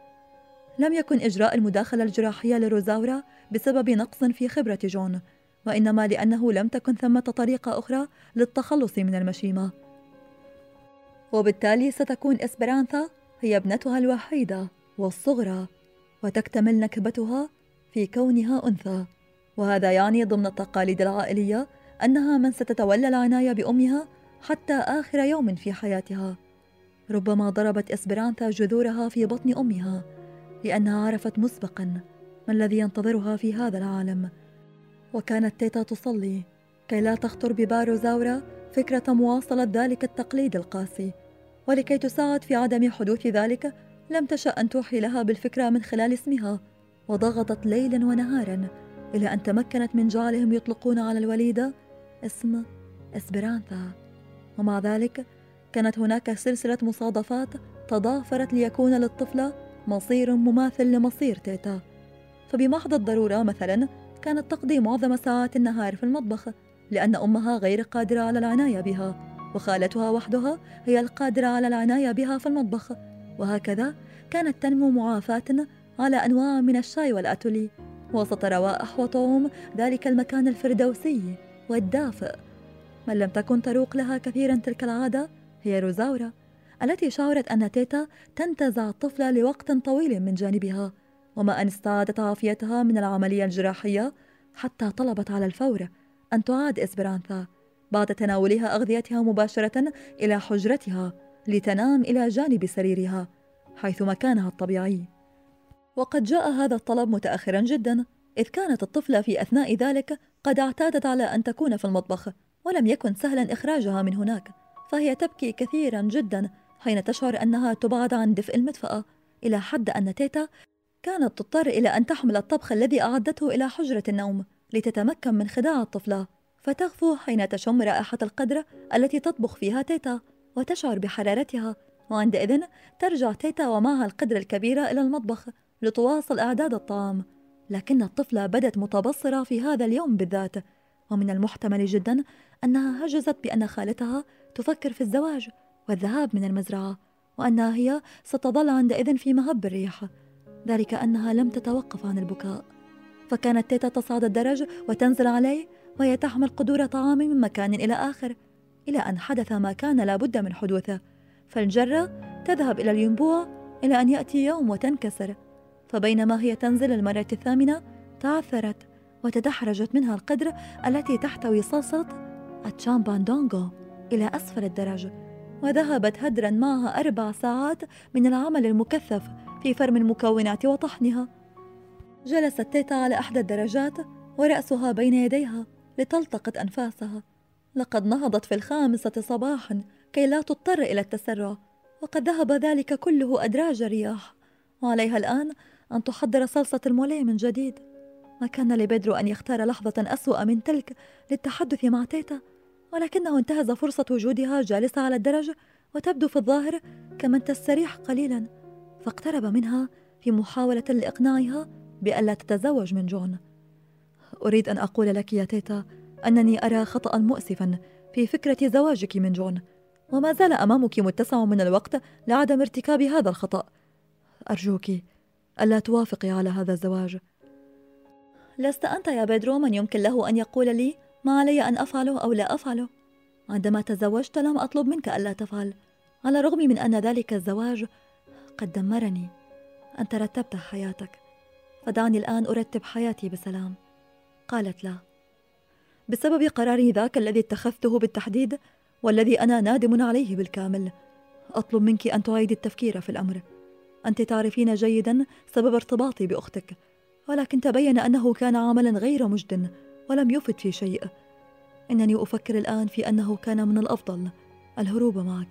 لم يكن إجراء المداخلة الجراحية لروزاورا بسبب نقص في خبرة جون، وإنما لأنه لم تكن ثمة طريقة أخرى للتخلص من المشيمة، وبالتالي ستكون إسبرانثا هي ابنتها الوحيدة والصغرى، وتكتمل نكبتها في كونها أنثى. وهذا يعني ضمن التقاليد العائلية أنها من ستتولى العناية بأمها حتى آخر يوم في حياتها. ربما ضربت إسبرانثا جذورها في بطن أمها لأنها عرفت مسبقا ما الذي ينتظرها في هذا العالم، وكانت تيتا تصلي كي لا تخطر ببال روزاورا فكرة مواصلة ذلك التقليد القاسي، ولكي تساعد في عدم حدوث ذلك لم تشأ أن توحي لها بالفكرة من خلال اسمها، وضغطت ليلا ونهارا إلى أن تمكنت من جعلهم يطلقون على الوليدة اسم إسبرانثا. ومع ذلك كانت هناك سلسلة مصادفات تضافرت ليكون للطفلة مصير مماثل لمصير تيتا. فبمحض الضرورة مثلا كانت تقضي معظم ساعات النهار في المطبخ لأن أمها غير قادرة على العناية بها، وخالتها وحدها هي القادرة على العناية بها في المطبخ. وهكذا كانت تنمو معافاة على أنواع من الشاي والأتولي وسط روائح وطعوم ذلك المكان الفردوسي والدافئ. من لم تكن تروق لها كثيرا تلك العادة هي روزاورا، التي شعرت أن تيتا تنتزع الطفل لوقت طويل من جانبها، وما أن استعادت عافيتها من العملية الجراحية حتى طلبت على الفور أن تعاد إسبرانثا بعد تناولها أغذيتها مباشرة إلى حجرتها لتنام إلى جانب سريرها حيث مكانها الطبيعي. وقد جاء هذا الطلب متأخرا جدا، إذ كانت الطفلة في أثناء ذلك قد اعتادت على أن تكون في المطبخ، ولم يكن سهلا إخراجها من هناك، فهي تبكي كثيرا جدا حين تشعر أنها تبعد عن دفء المدفأة إلى حد أن تيتا كانت تضطر إلى أن تحمل الطبخ الذي أعدته إلى حجرة النوم لتتمكن من خداع الطفلة، فتغفو حين تشم رائحة القدرة التي تطبخ فيها تيتا وتشعر بحرارتها، وعندئذ ترجع تيتا ومعها القدرة الكبيرة إلى المطبخ لتواصل إعداد الطعام. لكن الطفلة بدت متبصرة في هذا اليوم بالذات، ومن المحتمل جدا أنها هجزت بأن خالتها تفكر في الزواج والذهاب من المزرعة، وأنها هي ستظل عندئذ في مهب الريح، ذلك أنها لم تتوقف عن البكاء. فكانت تيتا تصعد الدرج وتنزل عليه وهي تحمل قدور طعام من مكان إلى آخر، إلى أن حدث ما كان لابد من حدوثه، فالجرة تذهب إلى الينبوع إلى أن يأتي يوم وتنكسر. فبينما هي تنزل المرة الثامنة تعثرت وتدحرجت منها القدر التي تحتوي صلصة التشامباندونغو إلى أسفل الدرج، وذهبت هدرا معها أربع ساعات من العمل المكثف في فرم المكونات وطحنها. جلست تيتا على إحدى الدرجات ورأسها بين يديها لتلتقط أنفاسها. لقد نهضت في الخامسة صباحا كي لا تضطر إلى التسرع، وقد ذهب ذلك كله أدراج الرياح، وعليها الآن أن تحضر صلصة الموليه من جديد. ما كان لبيدرو أن يختار لحظة أسوأ من تلك للتحدث مع تيتا، ولكنه انتهز فرصة وجودها جالسة على الدرج وتبدو في الظاهر كمن تستريح قليلا، فاقترب منها في محاولة لإقناعها بألا تتزوج من جون. أريد أن أقول لك يا تيتا أنني أرى خطأ مؤسفا في فكرة زواجك من جون، وما زال أمامك متسع من الوقت لعدم ارتكاب هذا الخطأ. أرجوك ألا توافقي على هذا الزواج. لست أنت يا بيدرو من يمكن له أن يقول لي ما علي أن أفعله أو لا أفعله. عندما تزوجت لم أطلب منك ألا تفعل، على الرغم من أن ذلك الزواج قد دمرني. أنت رتبت حياتك، فدعني الآن أرتب حياتي بسلام. قالت لا، بسبب قراري ذاك الذي اتخذته بالتحديد والذي أنا نادم عليه بالكامل. أطلب منك أن تعيدي التفكير في الأمر. أنت تعرفين جيدا سبب ارتباطي بأختك، ولكن تبين أنه كان عملا غير مجد ولم يفد في شيء. إنني أفكر الآن في أنه كان من الأفضل الهروب معك.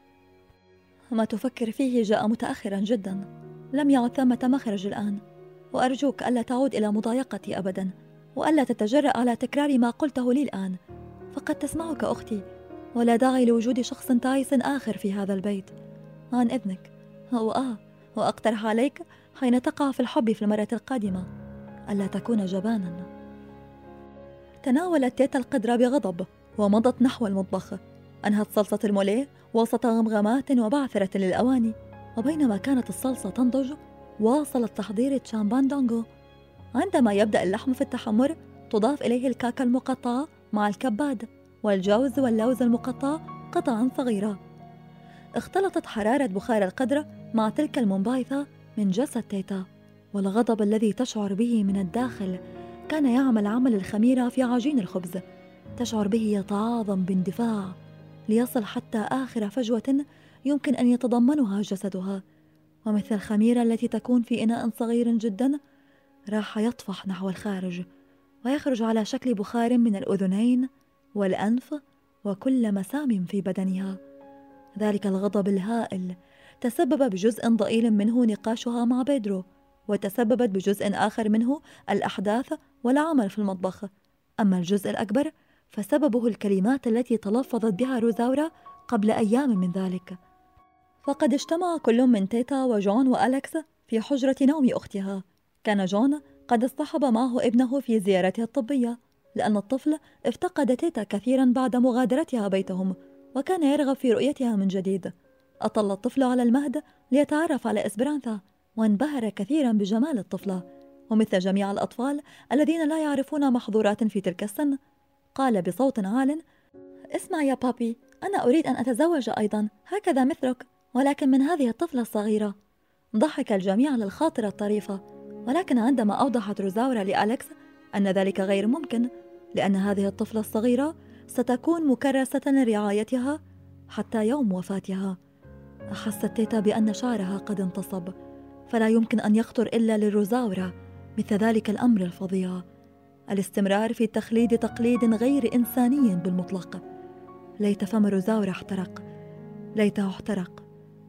ما تفكر فيه جاء متأخرا جدا، لم يعد ثمة مخرج الآن، وأرجوك ألا تعود إلى مضايقتي أبدا، وألا تتجرأ على تكرار ما قلته لي الآن، فقد تسمعك أختي، ولا داعي لوجود شخص تعيس آخر في هذا البيت. عن إذنك. وآه وأقترح عليك حين تقع في الحب في المرة القادمة ألا تكون جبانا. تناولت تيتا القدرة بغضب ومضت نحو المطبخ. أنهت صلصة الموليه وسط غمغمات وبعثرة للأواني، وبينما كانت الصلصة تنضج واصلت تحضير التشامباندونغو. عندما يبدأ اللحم في التحمر تضاف إليه الكاكا المقطعة مع الكباد والجوز واللوز المقطع قطعا صغيرة. اختلطت حرارة بخار القدرة مع تلك المنبعثة من جسد تيتا، والغضب الذي تشعر به من الداخل كان يعمل عمل الخميرة في عجين الخبز، تشعر به يتعاظم باندفاع ليصل حتى آخر فجوة يمكن أن يتضمنها جسدها، ومثل الخميرة التي تكون في إناء صغير جدا راح يطفح نحو الخارج ويخرج على شكل بخار من الأذنين والأنف وكل مسام في بدنها. ذلك الغضب الهائل تسبب بجزء ضئيل منه نقاشها مع بيدرو، وتسببت بجزء آخر منه الأحداث والعمل في المطبخ. أما الجزء الأكبر فسببه الكلمات التي تلفظت بها روزاورا قبل أيام من ذلك. فقد اجتمع كل من تيتا وجون وأليكس في حجرة نوم أختها. كان جون قد اصطحب معه ابنه في زيارته الطبية، لأن الطفل افتقد تيتا كثيرا بعد مغادرتها بيتهم، وكان يرغب في رؤيتها من جديد. أطل الطفل على المهد ليتعرف على إسبرانثا، وانبهر كثيرا بجمال الطفلة، ومثل جميع الأطفال الذين لا يعرفون محظورات في تلك السن قال بصوت عال: اسمع يا بابي، أنا أريد أن أتزوج أيضا هكذا مثلك، ولكن من هذه الطفلة الصغيرة. ضحك الجميع للخاطرة الطريفة، ولكن عندما أوضحت روزاورا لأليكس أن ذلك غير ممكن، لأن هذه الطفلة الصغيرة ستكون مكرسة لرعايتها حتى يوم وفاتها، أحست تيتا بأن شعرها قد انتصب، فلا يمكن أن يخطر إلا لروزاورا مثل ذلك الأمر الفظيع، الاستمرار في تخليد تقليد غير إنساني بالمطلق. ليت فم روزاورا احترق، ليته احترق،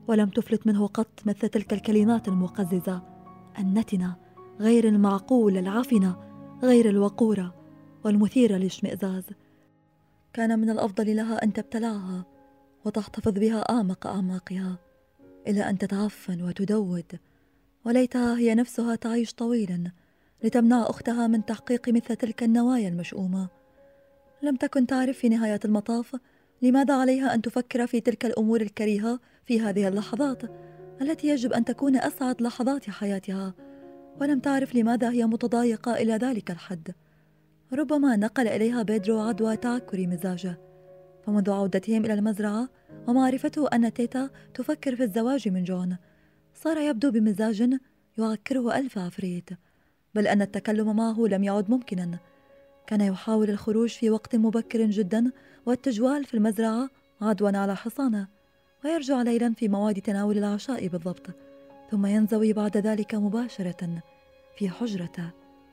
ولم تفلت منه قط مثل تلك الكلمات المقززة النتنة، غير المعقول العفنة، غير الوقورة والمثيرة للاشمئزاز. كان من الأفضل لها أن تبتلعها وتحتفظ بها أعمق أعماقها إلى أن تتعفن وتدود، وليتها هي نفسها تعيش طويلا لتمنع أختها من تحقيق مثل تلك النوايا المشؤومة. لم تكن تعرف في نهاية المطاف لماذا عليها أن تفكر في تلك الأمور الكريهة في هذه اللحظات التي يجب أن تكون أسعد لحظات حياتها، ولم تعرف لماذا هي متضايقة إلى ذلك الحد. ربما نقل إليها بيدرو عدوى تعكر مزاجه، فمنذ عودتهم إلى المزرعة ومعرفته أن تيتا تفكر في الزواج من جون صار يبدو بمزاج يعكره ألف عفريت، بل أن التكلم معه لم يعد ممكنا. كان يحاول الخروج في وقت مبكر جدا والتجوال في المزرعة عدوا على حصانه، ويرجع ليلا في موعد تناول العشاء بالضبط، ثم ينزوي بعد ذلك مباشرة في حجرته.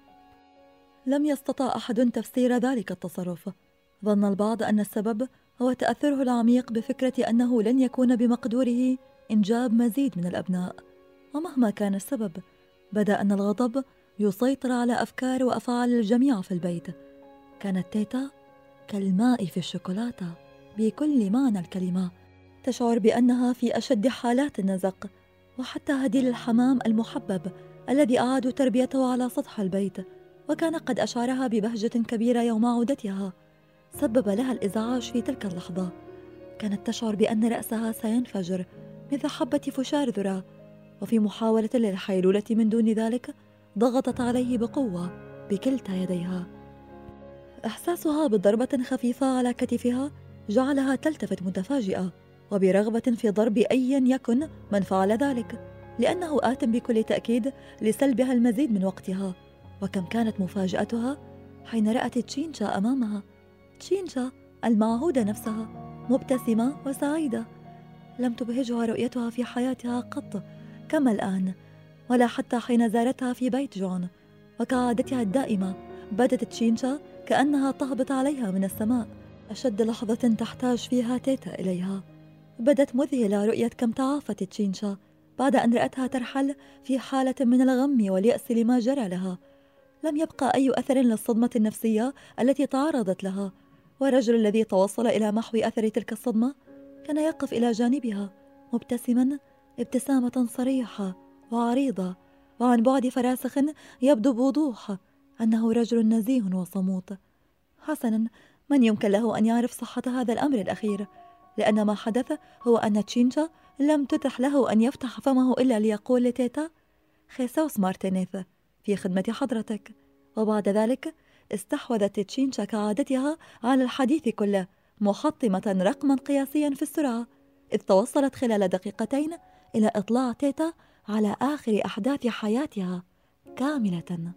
لم يستطع أحد تفسير ذلك التصرف. ظن البعض أن السبب هو تأثره العميق بفكرة أنه لن يكون بمقدوره إنجاب مزيد من الأبناء، ومهما كان السبب بدا أن الغضب يسيطر على أفكار وأفعال الجميع في البيت. كانت تيتا كالماء في الشوكولاتة بكل معنى الكلمة، تشعر بأنها في أشد حالات النزق، وحتى هديل الحمام المحبب الذي أعادوا تربيته على سطح البيت وكان قد أشعرها ببهجة كبيرة يوم عودتها سبب لها الإزعاج في تلك اللحظة. كانت تشعر بأن رأسها سينفجر مثل حبة فشار ذرة، وفي محاولة للحيلولة من دون ذلك ضغطت عليه بقوة بكلتا يديها. إحساسها بضربة خفيفة على كتفها جعلها تلتفت متفاجئة وبرغبة في ضرب أيا يكن من فعل ذلك، لأنه آت بكل تأكيد لسلبها المزيد من وقتها. وكم كانت مفاجأتها حين رأت تشينشا أمامها، تشينشا المعهودة نفسها مبتسمة وسعيدة. لم تبهجها رؤيتها في حياتها قط كما الآن، ولا حتى حين زارتها في بيت جون. وكعادتها الدائمة بدت تشينشا كأنها تهبط عليها من السماء، أشد لحظة تحتاج فيها تيتا إليها. بدت مذهلة رؤية كم تعافت تشينشا بعد أن رأتها ترحل في حالة من الغم واليأس لما جرى لها. لم يبقى أي أثر للصدمة النفسية التي تعرضت لها، والرجل الذي توصل إلى محو أثر تلك الصدمة كان يقف إلى جانبها مبتسما ابتسامة صريحة وعريضة، وعن بعد فراسخ يبدو بوضوح أنه رجل نزيه وصموت. حسنا، من يمكن له أن يعرف صحة هذا الأمر الأخير؟ لأن ما حدث هو أن تشينشا لم تتح له أن يفتح فمه إلا ليقول لتيتا خيسوس مارتينيث في خدمة حضرتك. وبعد ذلك استحوذت تشينشا كعادتها على الحديث كله، محطمة رقما قياسيا في السرعة، إذ توصلت خلال دقيقتين إلى إطلاع تيتا على آخر أحداث حياتها كاملة.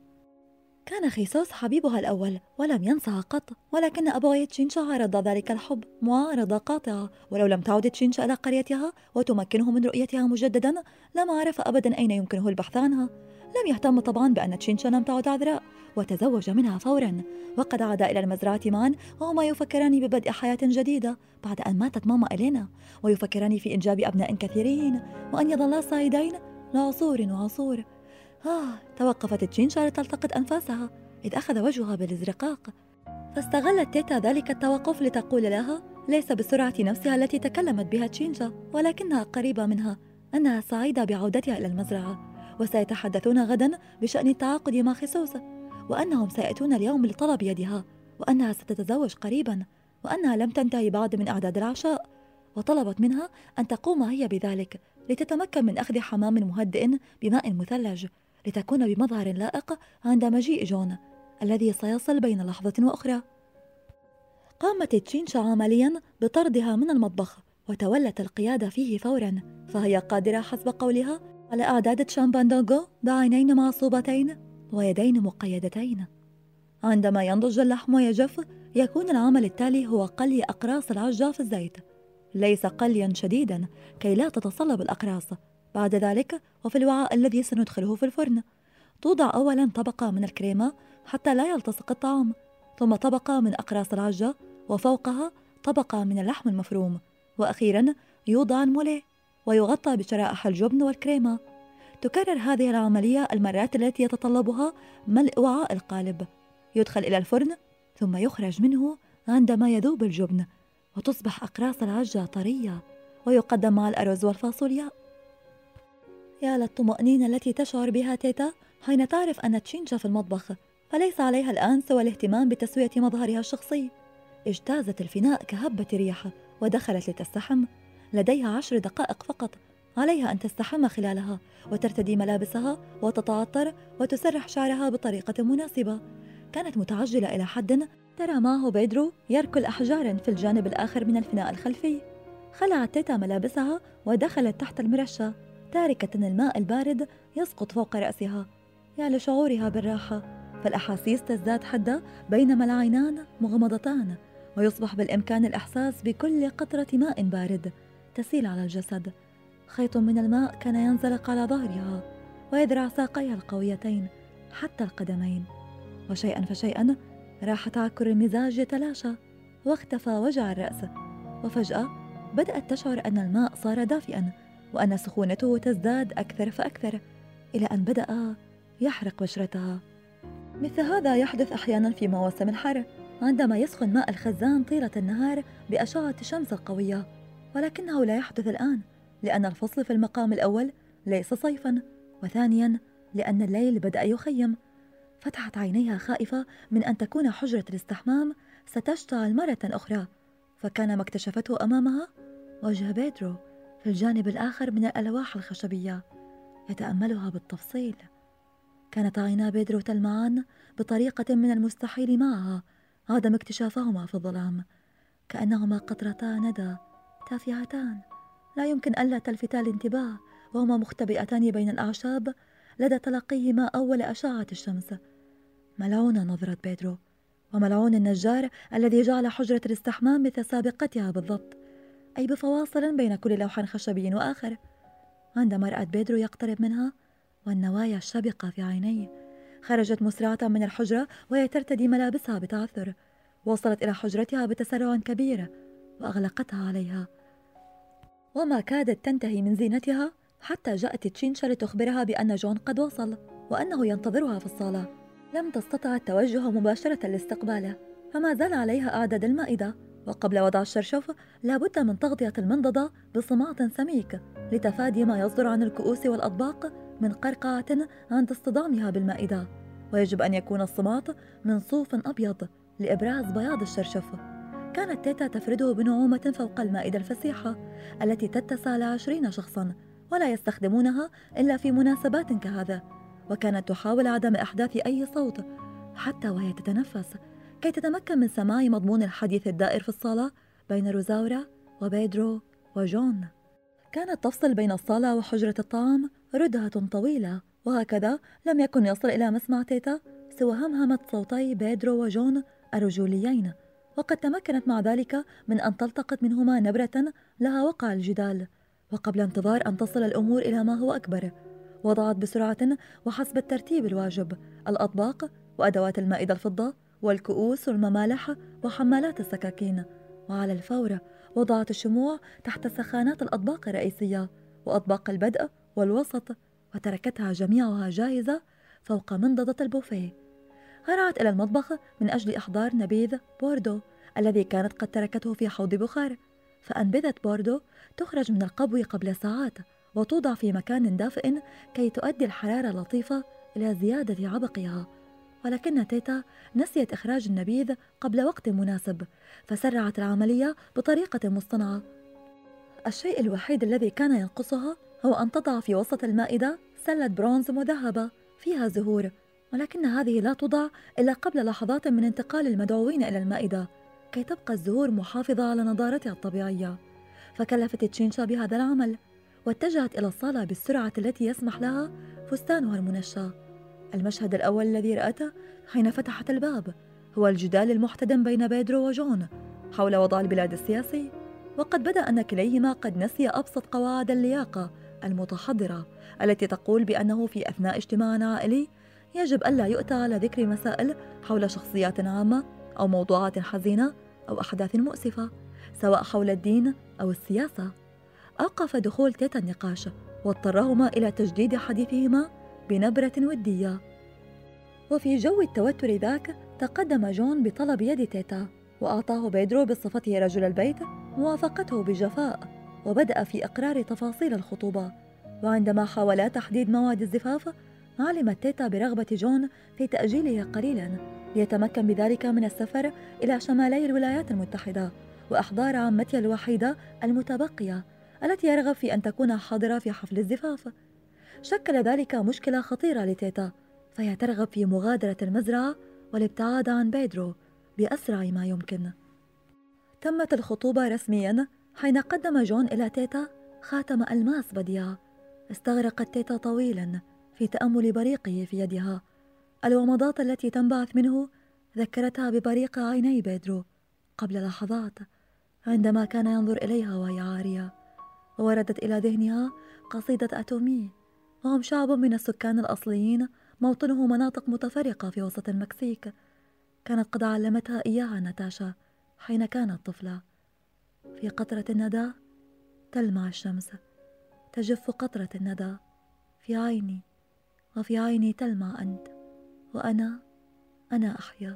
كان خيسوس حبيبها الأول ولم ينسها قط، ولكن أبوي تشينشا عارض ذلك الحب معارضة قاطعة، ولو لم تعد تشينشا إلى قريتها وتمكنه من رؤيتها مجددا لما عرف أبدا أين يمكنه البحث عنها. لم يهتم طبعا بأن تشينشا لم تعد عذراء، وتزوج منها فورا، وقد عادا إلى المزرعة معا وهما يفكران ببدء حياة جديدة بعد أن ماتت ماما إلينا، ويفكران في إنجاب أبناء كثيرين وأن يظلا سعيدين لعصور وعصور. آه، توقفت تشينشا لتلتقط أنفاسها إذ أخذ وجهها بالازرقاق، فاستغلت تيتا ذلك التوقف لتقول لها ليس بالسرعة نفسها التي تكلمت بها تشينشا، ولكنها قريبة منها، أنها سعيدة بعودتها إلى المزرعة، وسيتحدثون غدا بشأن التعاقد مع خيسوس، وأنهم سيأتون اليوم لطلب يدها، وأنها ستتزوج قريبا، وأنها لم تنتهي بعد من إعداد العشاء، وطلبت منها أن تقوم هي بذلك لتتمكن من أخذ حمام مهدئ بماء مثلج لتكون بمظهر لائق عند مجيء جون الذي سيصل بين لحظة وأخرى. قامت تشينشا عمليا بطردها من المطبخ وتولت القيادة فيه فورا، فهي قادرة حسب قولها على إعداد شامباندونغو بعينين معصوبتين ويدين مقيدتين. عندما ينضج اللحم ويجف يكون العمل التالي هو قلي أقراص العجة في الزيت، ليس قليا شديدا كي لا تتصلب الأقراص. بعد ذلك وفي الوعاء الذي سندخله في الفرن توضع أولا طبقة من الكريمة حتى لا يلتصق الطعام، ثم طبقة من أقراص العجة، وفوقها طبقة من اللحم المفروم، وأخيرا يوضع الموليه. ويغطى بشرائح الجبن والكريمة. تكرر هذه العملية المرات التي يتطلبها ملء وعاء القالب. يدخل إلى الفرن ثم يخرج منه عندما يذوب الجبن، وتصبح أقراص العجة طرية، ويقدم مع الأرز والفاصوليا. يا للطمأنينة التي تشعر بها تيتا حين تعرف أن تشينشا في المطبخ، فليس عليها الآن سوى الاهتمام بتسوية مظهرها الشخصي. اجتازت الفناء كهبة ريح ودخلت لتستحم. لديها عشر دقائق فقط، عليها أن تستحم خلالها وترتدي ملابسها وتتعطر وتسرح شعرها بطريقة مناسبة. كانت متعجلة إلى حد ترى معه بيدرو يركل أحجار في الجانب الآخر من الفناء الخلفي. خلعت تيتا ملابسها ودخلت تحت المرشة، تاركة الماء البارد يسقط فوق رأسها. يا لشعورها بالراحة، فالأحاسيس تزداد حدة بينما العينان مغمضتان، ويصبح بالإمكان الإحساس بكل قطرة ماء بارد تسيل على الجسد. خيط من الماء كان ينزلق على ظهرها ويذرع ساقيها القويتين حتى القدمين، وشيئا فشيئا راح تعكر المزاج يتلاشى واختفى وجع الرأس. وفجأة بدأت تشعر أن الماء صار دافئا وأن سخونته تزداد أكثر فأكثر إلى أن بدأ يحرق بشرتها. مثل هذا يحدث أحيانا في مواسم الحر، عندما يسخن ماء الخزان طيلة النهار بأشعة الشمس القوية، ولكنه لا يحدث الآن لأن الفصل في المقام الأول ليس صيفا، وثانيا لأن الليل بدأ يخيم. فتحت عينيها خائفة من أن تكون حجرة الاستحمام ستشتعل مرة أخرى، فكان ما اكتشفته أمامها وجه بيدرو في الجانب الآخر من الألواح الخشبية يتأملها بالتفصيل. كانت عينا بيدرو تلمعان بطريقة من المستحيل معها عدم اكتشافهما في الظلام، كأنهما قطرتا ندى تافهتان لا يمكن ألا تلفتا الانتباه، وهما مختبئتان بين الأعشاب لدى تلقيهما أول أشعة الشمس. ملعونة نظرة بيدرو، وملعون النجار الذي جعل حجرة الاستحمام مثل سابقتها بالضبط، أي بفواصل بين كل لوح خشبي وآخر. عندما رأت بيدرو يقترب منها والنوايا الشبقة في عينيه، خرجت مسرعة من الحجرة وهي ترتدي ملابسها بتعثر. وصلت إلى حجرتها بتسرع كبير وأغلقتها عليها، وما كادت تنتهي من زينتها حتى جاءت تشينشا لتخبرها بأن جون قد وصل وأنه ينتظرها في الصالة. لم تستطع التوجه مباشرة لاستقباله، فما زال عليها إعداد المائدة، وقبل وضع الشرشف لابد من تغطية المنضدة بصماط سميك لتفادي ما يصدر عن الكؤوس والأطباق من قرقعة عند اصطدامها بالمائدة. ويجب أن يكون الصماط من صوف أبيض لإبراز بياض الشرشف. كانت تيتا تفرده بنعومة فوق المائدة الفسيحة التي تتسع لعشرين شخصا، ولا يستخدمونها إلا في مناسبات كهذا. وكانت تحاول عدم إحداث أي صوت حتى وهي تتنفس كي تتمكن من سماع مضمون الحديث الدائر في الصالة بين روزاورا وبيدرو وجون. كانت تفصل بين الصالة وحجرة الطعام ردهة طويلة، وهكذا لم يكن يصل إلى مسمع تيتا سوى همهمة صوتي بيدرو وجون الرجوليين، وقد تمكنت مع ذلك من أن تلتقط منهما نبرة لها وقع الجدال. وقبل انتظار أن تصل الأمور إلى ما هو أكبر، وضعت بسرعة وحسب الترتيب الواجب الأطباق وأدوات المائدة الفضة والكؤوس والممالح وحمالات السكاكين، وعلى الفور وضعت الشموع تحت سخانات الأطباق الرئيسية وأطباق البدء والوسط، وتركتها جميعها جاهزة فوق منضدة البوفيه. هرعت إلى المطبخ من أجل إحضار نبيذ بوردو الذي كانت قد تركته في حوض بخار، فأنبذة بوردو تخرج من القبو قبل ساعات وتوضع في مكان دافئ كي تؤدي الحرارة اللطيفة إلى زيادة عبقها. ولكن تيتا نسيت إخراج النبيذ قبل وقت مناسب، فسرعت العملية بطريقة مصطنعة. الشيء الوحيد الذي كان ينقصها هو أن تضع في وسط المائدة سلة برونز مذهبة فيها زهور، ولكن هذه لا توضع إلا قبل لحظات من انتقال المدعوين إلى المائدة كي تبقى الزهور محافظة على نضارتها الطبيعية. فكلفت تشينشا بهذا العمل، واتجهت إلى الصالة بالسرعة التي يسمح لها فستانها المنشى. المشهد الأول الذي رأته حين فتحت الباب هو الجدال المحتدم بين بيدرو وجون حول وضع البلاد السياسي، وقد بدا أن كليهما قد نسي أبسط قواعد اللياقة المتحضرة التي تقول بأنه في أثناء اجتماع عائلي يجب ألا يؤتى على ذكر مسائل حول شخصيات عامة أو موضوعات حزينة أو أحداث مؤسفة، سواء حول الدين أو السياسة. أوقف دخول تيتا النقاش، واضطرهما إلى تجديد حديثهما بنبرة ودية. وفي جو التوتر ذاك تقدم جون بطلب يد تيتا، وأعطاه بيدرو بصفته رجل البيت موافقته بجفاء، وبدأ في إقرار تفاصيل الخطوبة. وعندما حاولا تحديد موعد الزفاف، علمت تيتا برغبة جون في تأجيله قليلا ليتمكن بذلك من السفر إلى شمالي الولايات المتحدة وإحضار عمتها الوحيدة المتبقية التي يرغب في أن تكون حاضرة في حفل الزفاف. شكل ذلك مشكلة خطيرة لتيتا، فهي ترغب في مغادرة المزرعة والابتعاد عن بيدرو بأسرع ما يمكن. تمت الخطوبة رسميا حين قدم جون إلى تيتا خاتم ألماس بديع. استغرقت تيتا طويلا في تأمل بريقه في يدها. الومضات التي تنبعث منه ذكرتها ببريق عيني بيدرو قبل لحظات عندما كان ينظر إليها وهي عارية. ووردت إلى ذهنها قصيدة أتومي، وهم شعب من السكان الأصليين موطنه مناطق متفرقة في وسط المكسيك. كانت قد علمتها إياها ناتاشا حين كانت طفلة. في قطرة الندى تلمع الشمس، تجف قطرة الندى في عيني، وفي عيني تلمع أنت، وأنا أنا أحيا.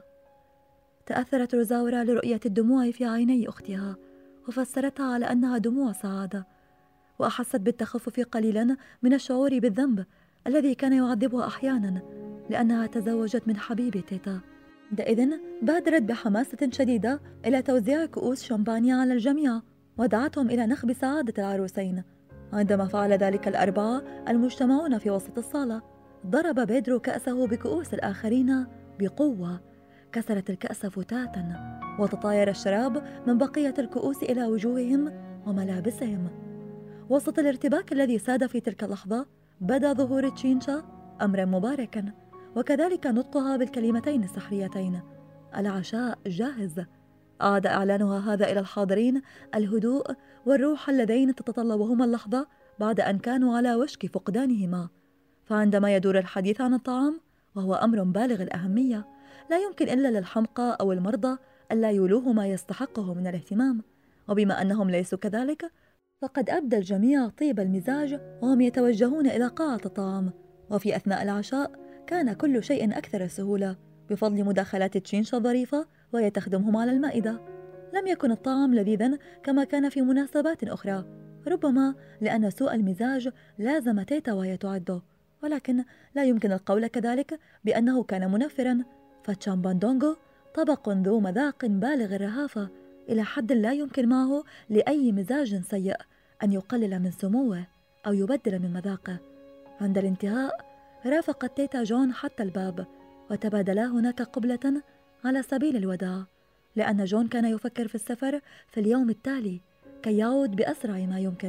تأثرت روزاورا لرؤية الدموع في عيني أختها، وفسرتها على أنها دموع سعادة، وأحست بالتخفف قليلا من الشعور بالذنب الذي كان يعذبها أحيانا لأنها تزوجت من حبيب تيتا. عندئذ بادرت بحماسة شديدة إلى توزيع كؤوس شامبانيا على الجميع، ودعتهم إلى نخب سعادة العروسين. عندما فعل ذلك الأربعة المجتمعون في وسط الصالة، ضرب بيدرو كأسه بكؤوس الآخرين بقوة. كسرت الكأس فتاتا، وتطاير الشراب من بقية الكؤوس إلى وجوههم وملابسهم. وسط الارتباك الذي ساد في تلك اللحظة، بدا ظهور تشينشا أمرا مباركا، وكذلك نطقها بالكلمتين السحريتين: العشاء جاهز. أعاد إعلانها هذا إلى الحاضرين الهدوء والروح اللذين تتطلبهما اللحظة بعد أن كانوا على وشك فقدانهما. فعندما يدور الحديث عن الطعام، وهو أمر بالغ الأهمية، لا يمكن إلا للحمقى أو المرضى ألا يولوه ما يستحقه من الاهتمام. وبما أنهم ليسوا كذلك، فقد أبدى الجميع طيب المزاج وهم يتوجهون إلى قاعة الطعام. وفي أثناء العشاء كان كل شيء أكثر سهولة بفضل مداخلات تشينشا الظريفة وهي تخدمهم على المائدة. لم يكن الطعام لذيذا كما كان في مناسبات أخرى، ربما لأن سوء المزاج لازم تيتا وهي تعده، ولكن لا يمكن القول كذلك بأنه كان منفرا. فتشامباندونغو طبق ذو مذاق بالغ الرهافة إلى حد لا يمكن معه لأي مزاج سيء أن يقلل من سموه أو يبدل من مذاقه. عند الانتهاء رافقت تيتا جون حتى الباب، وتبادلا هناك قبلة على سبيل الوداع، لأن جون كان يفكر في السفر في اليوم التالي كي يعود بأسرع ما يمكن.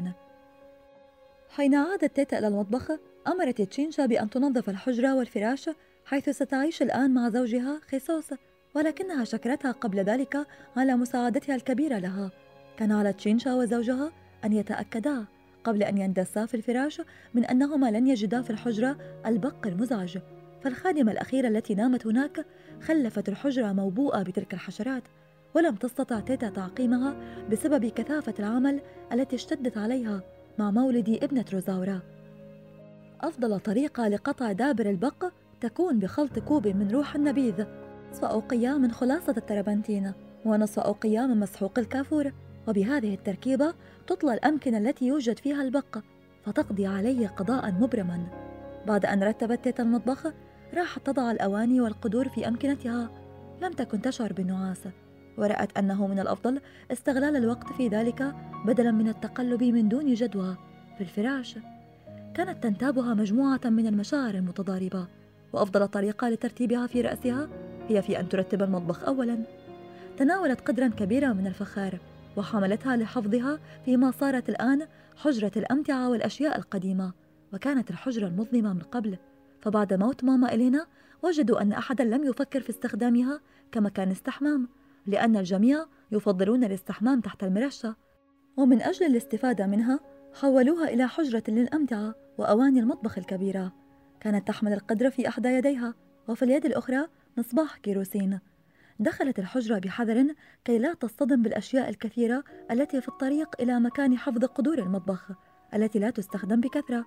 حين عادت تيتا إلى المطبخ، أمرت تشينشا بأن تنظف الحجرة والفراش حيث ستعيش الآن مع زوجها خيسوس، ولكنها شكرتها قبل ذلك على مساعدتها الكبيرة لها. كان على تشينشا وزوجها أن يتأكدا قبل أن يندسا في الفراش من أنهما لن يجدا في الحجرة البق المزعج، فالخادمة الأخيرة التي نامت هناك خلفت الحجرة موبوءة بتلك الحشرات، ولم تستطع تيتا تعقيمها بسبب كثافة العمل التي اشتدت عليها مع مولد ابنة روزاورا. أفضل طريقة لقطع دابر البق تكون بخلط كوب من روح النبيذ، نصف أوقية من خلاصة التربنتين، ونصف أوقية من مسحوق الكافور، وبهذه التركيبة تطلى الأمكنة التي يوجد فيها البق فتقضي عليه قضاء مبرما. بعد أن رتبت تيتا المطبخ، راحت تضع الأواني والقدور في أمكنتها. لم تكن تشعر بالنعاس، ورأت أنه من الأفضل استغلال الوقت في ذلك بدلا من التقلب من دون جدوى في الفراش. كانت تنتابها مجموعة من المشاعر المتضاربة، وأفضل طريقة لترتيبها في رأسها هي في أن ترتب المطبخ أولا. تناولت قدرا كبيرا من الفخار وحملتها لحفظها فيما صارت الآن حجرة الأمتعة والأشياء القديمة، وكانت الحجرة المظلمة من قبل. فبعد موت ماما إلينا وجدوا أن أحدا لم يفكر في استخدامها كمكان استحمام، لأن الجميع يفضلون الاستحمام تحت المرشة، ومن أجل الاستفادة منها حولوها إلى حجرة للأمتعة وأواني المطبخ الكبيرة. كانت تحمل القدر في إحدى يديها، وفي اليد الأخرى مصباح كيروسين. دخلت الحجرة بحذر كي لا تصطدم بالأشياء الكثيرة التي في الطريق إلى مكان حفظ قدور المطبخ التي لا تستخدم بكثرة.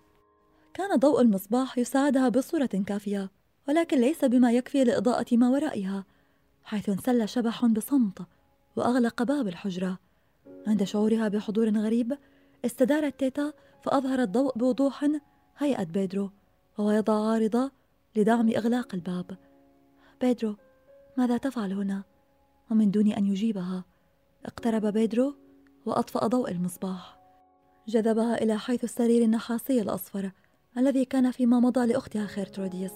كان ضوء المصباح يساعدها بصورة كافية، ولكن ليس بما يكفي لإضاءة ما ورائها، حيث انسل شبح بصمت وأغلق باب الحجرة. عند شعورها بحضور غريب استدارت تيتا فأظهر الضوء بوضوح هيئة بيدرو وهو يضع عارضة لدعم إغلاق الباب. بيدرو، ماذا تفعل هنا؟ ومن دون أن يجيبها اقترب بيدرو وأطفأ ضوء المصباح. جذبها إلى حيث السرير النحاسي الأصفر الذي كان فيما مضى لأختها خيرتروديس،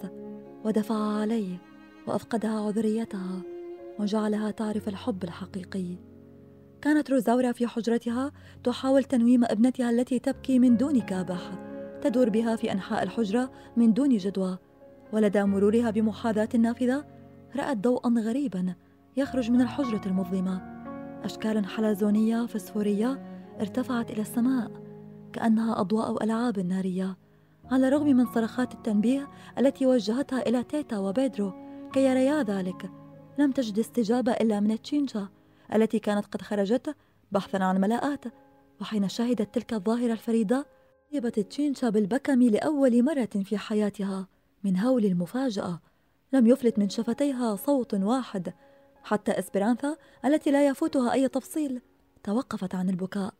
ودفعها عليه وأفقدها عذريتها وجعلها تعرف الحب الحقيقي. كانت روزاورا في حجرتها تحاول تنويم ابنتها التي تبكي من دون كابح، تدور بها في أنحاء الحجرة من دون جدوى، ولدى مرورها بمحاذاة النافذة رأت ضوءا غريبا يخرج من الحجرة المظلمة. أشكال حلزونية فسفورية ارتفعت إلى السماء كأنها أضواء ألعاب نارية. على الرغم من صرخات التنبيه التي وجهتها إلى تيتا وبيدرو كي يريا ذلك، لم تجد استجابة إلا من تشينشا التي كانت قد خرجت بحثا عن ملاءات. وحين شهدت تلك الظاهرة الفريدة طيبت تشينشا بالبكم لأول مرة في حياتها من هول المفاجأة. لم يفلت من شفتيها صوت واحد، حتى إسبرانثا التي لا يفوتها أي تفصيل توقفت عن البكاء.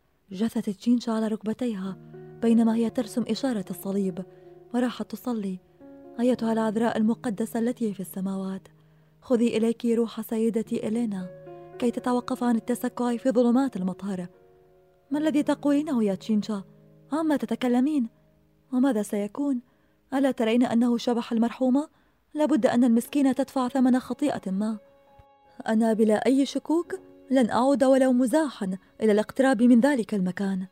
جثت تشينشا على ركبتيها بينما هي ترسم إشارة الصليب وراحت تصلي. أيتها العذراء المقدسة التي في السماوات، خذي إليك روح سيدتي إلينا كي تتوقف عن التسكع في ظلمات المطهرة. ما الذي تقولينه يا تشينشا؟ عما تتكلمين؟ وماذا سيكون؟ ألا ترين أنه شبح المرحومة؟ لابد أن المسكينة تدفع ثمن خطيئة ما. أنا بلا أي شكوك لن أعود ولو مزاحا إلى الاقتراب من ذلك المكان.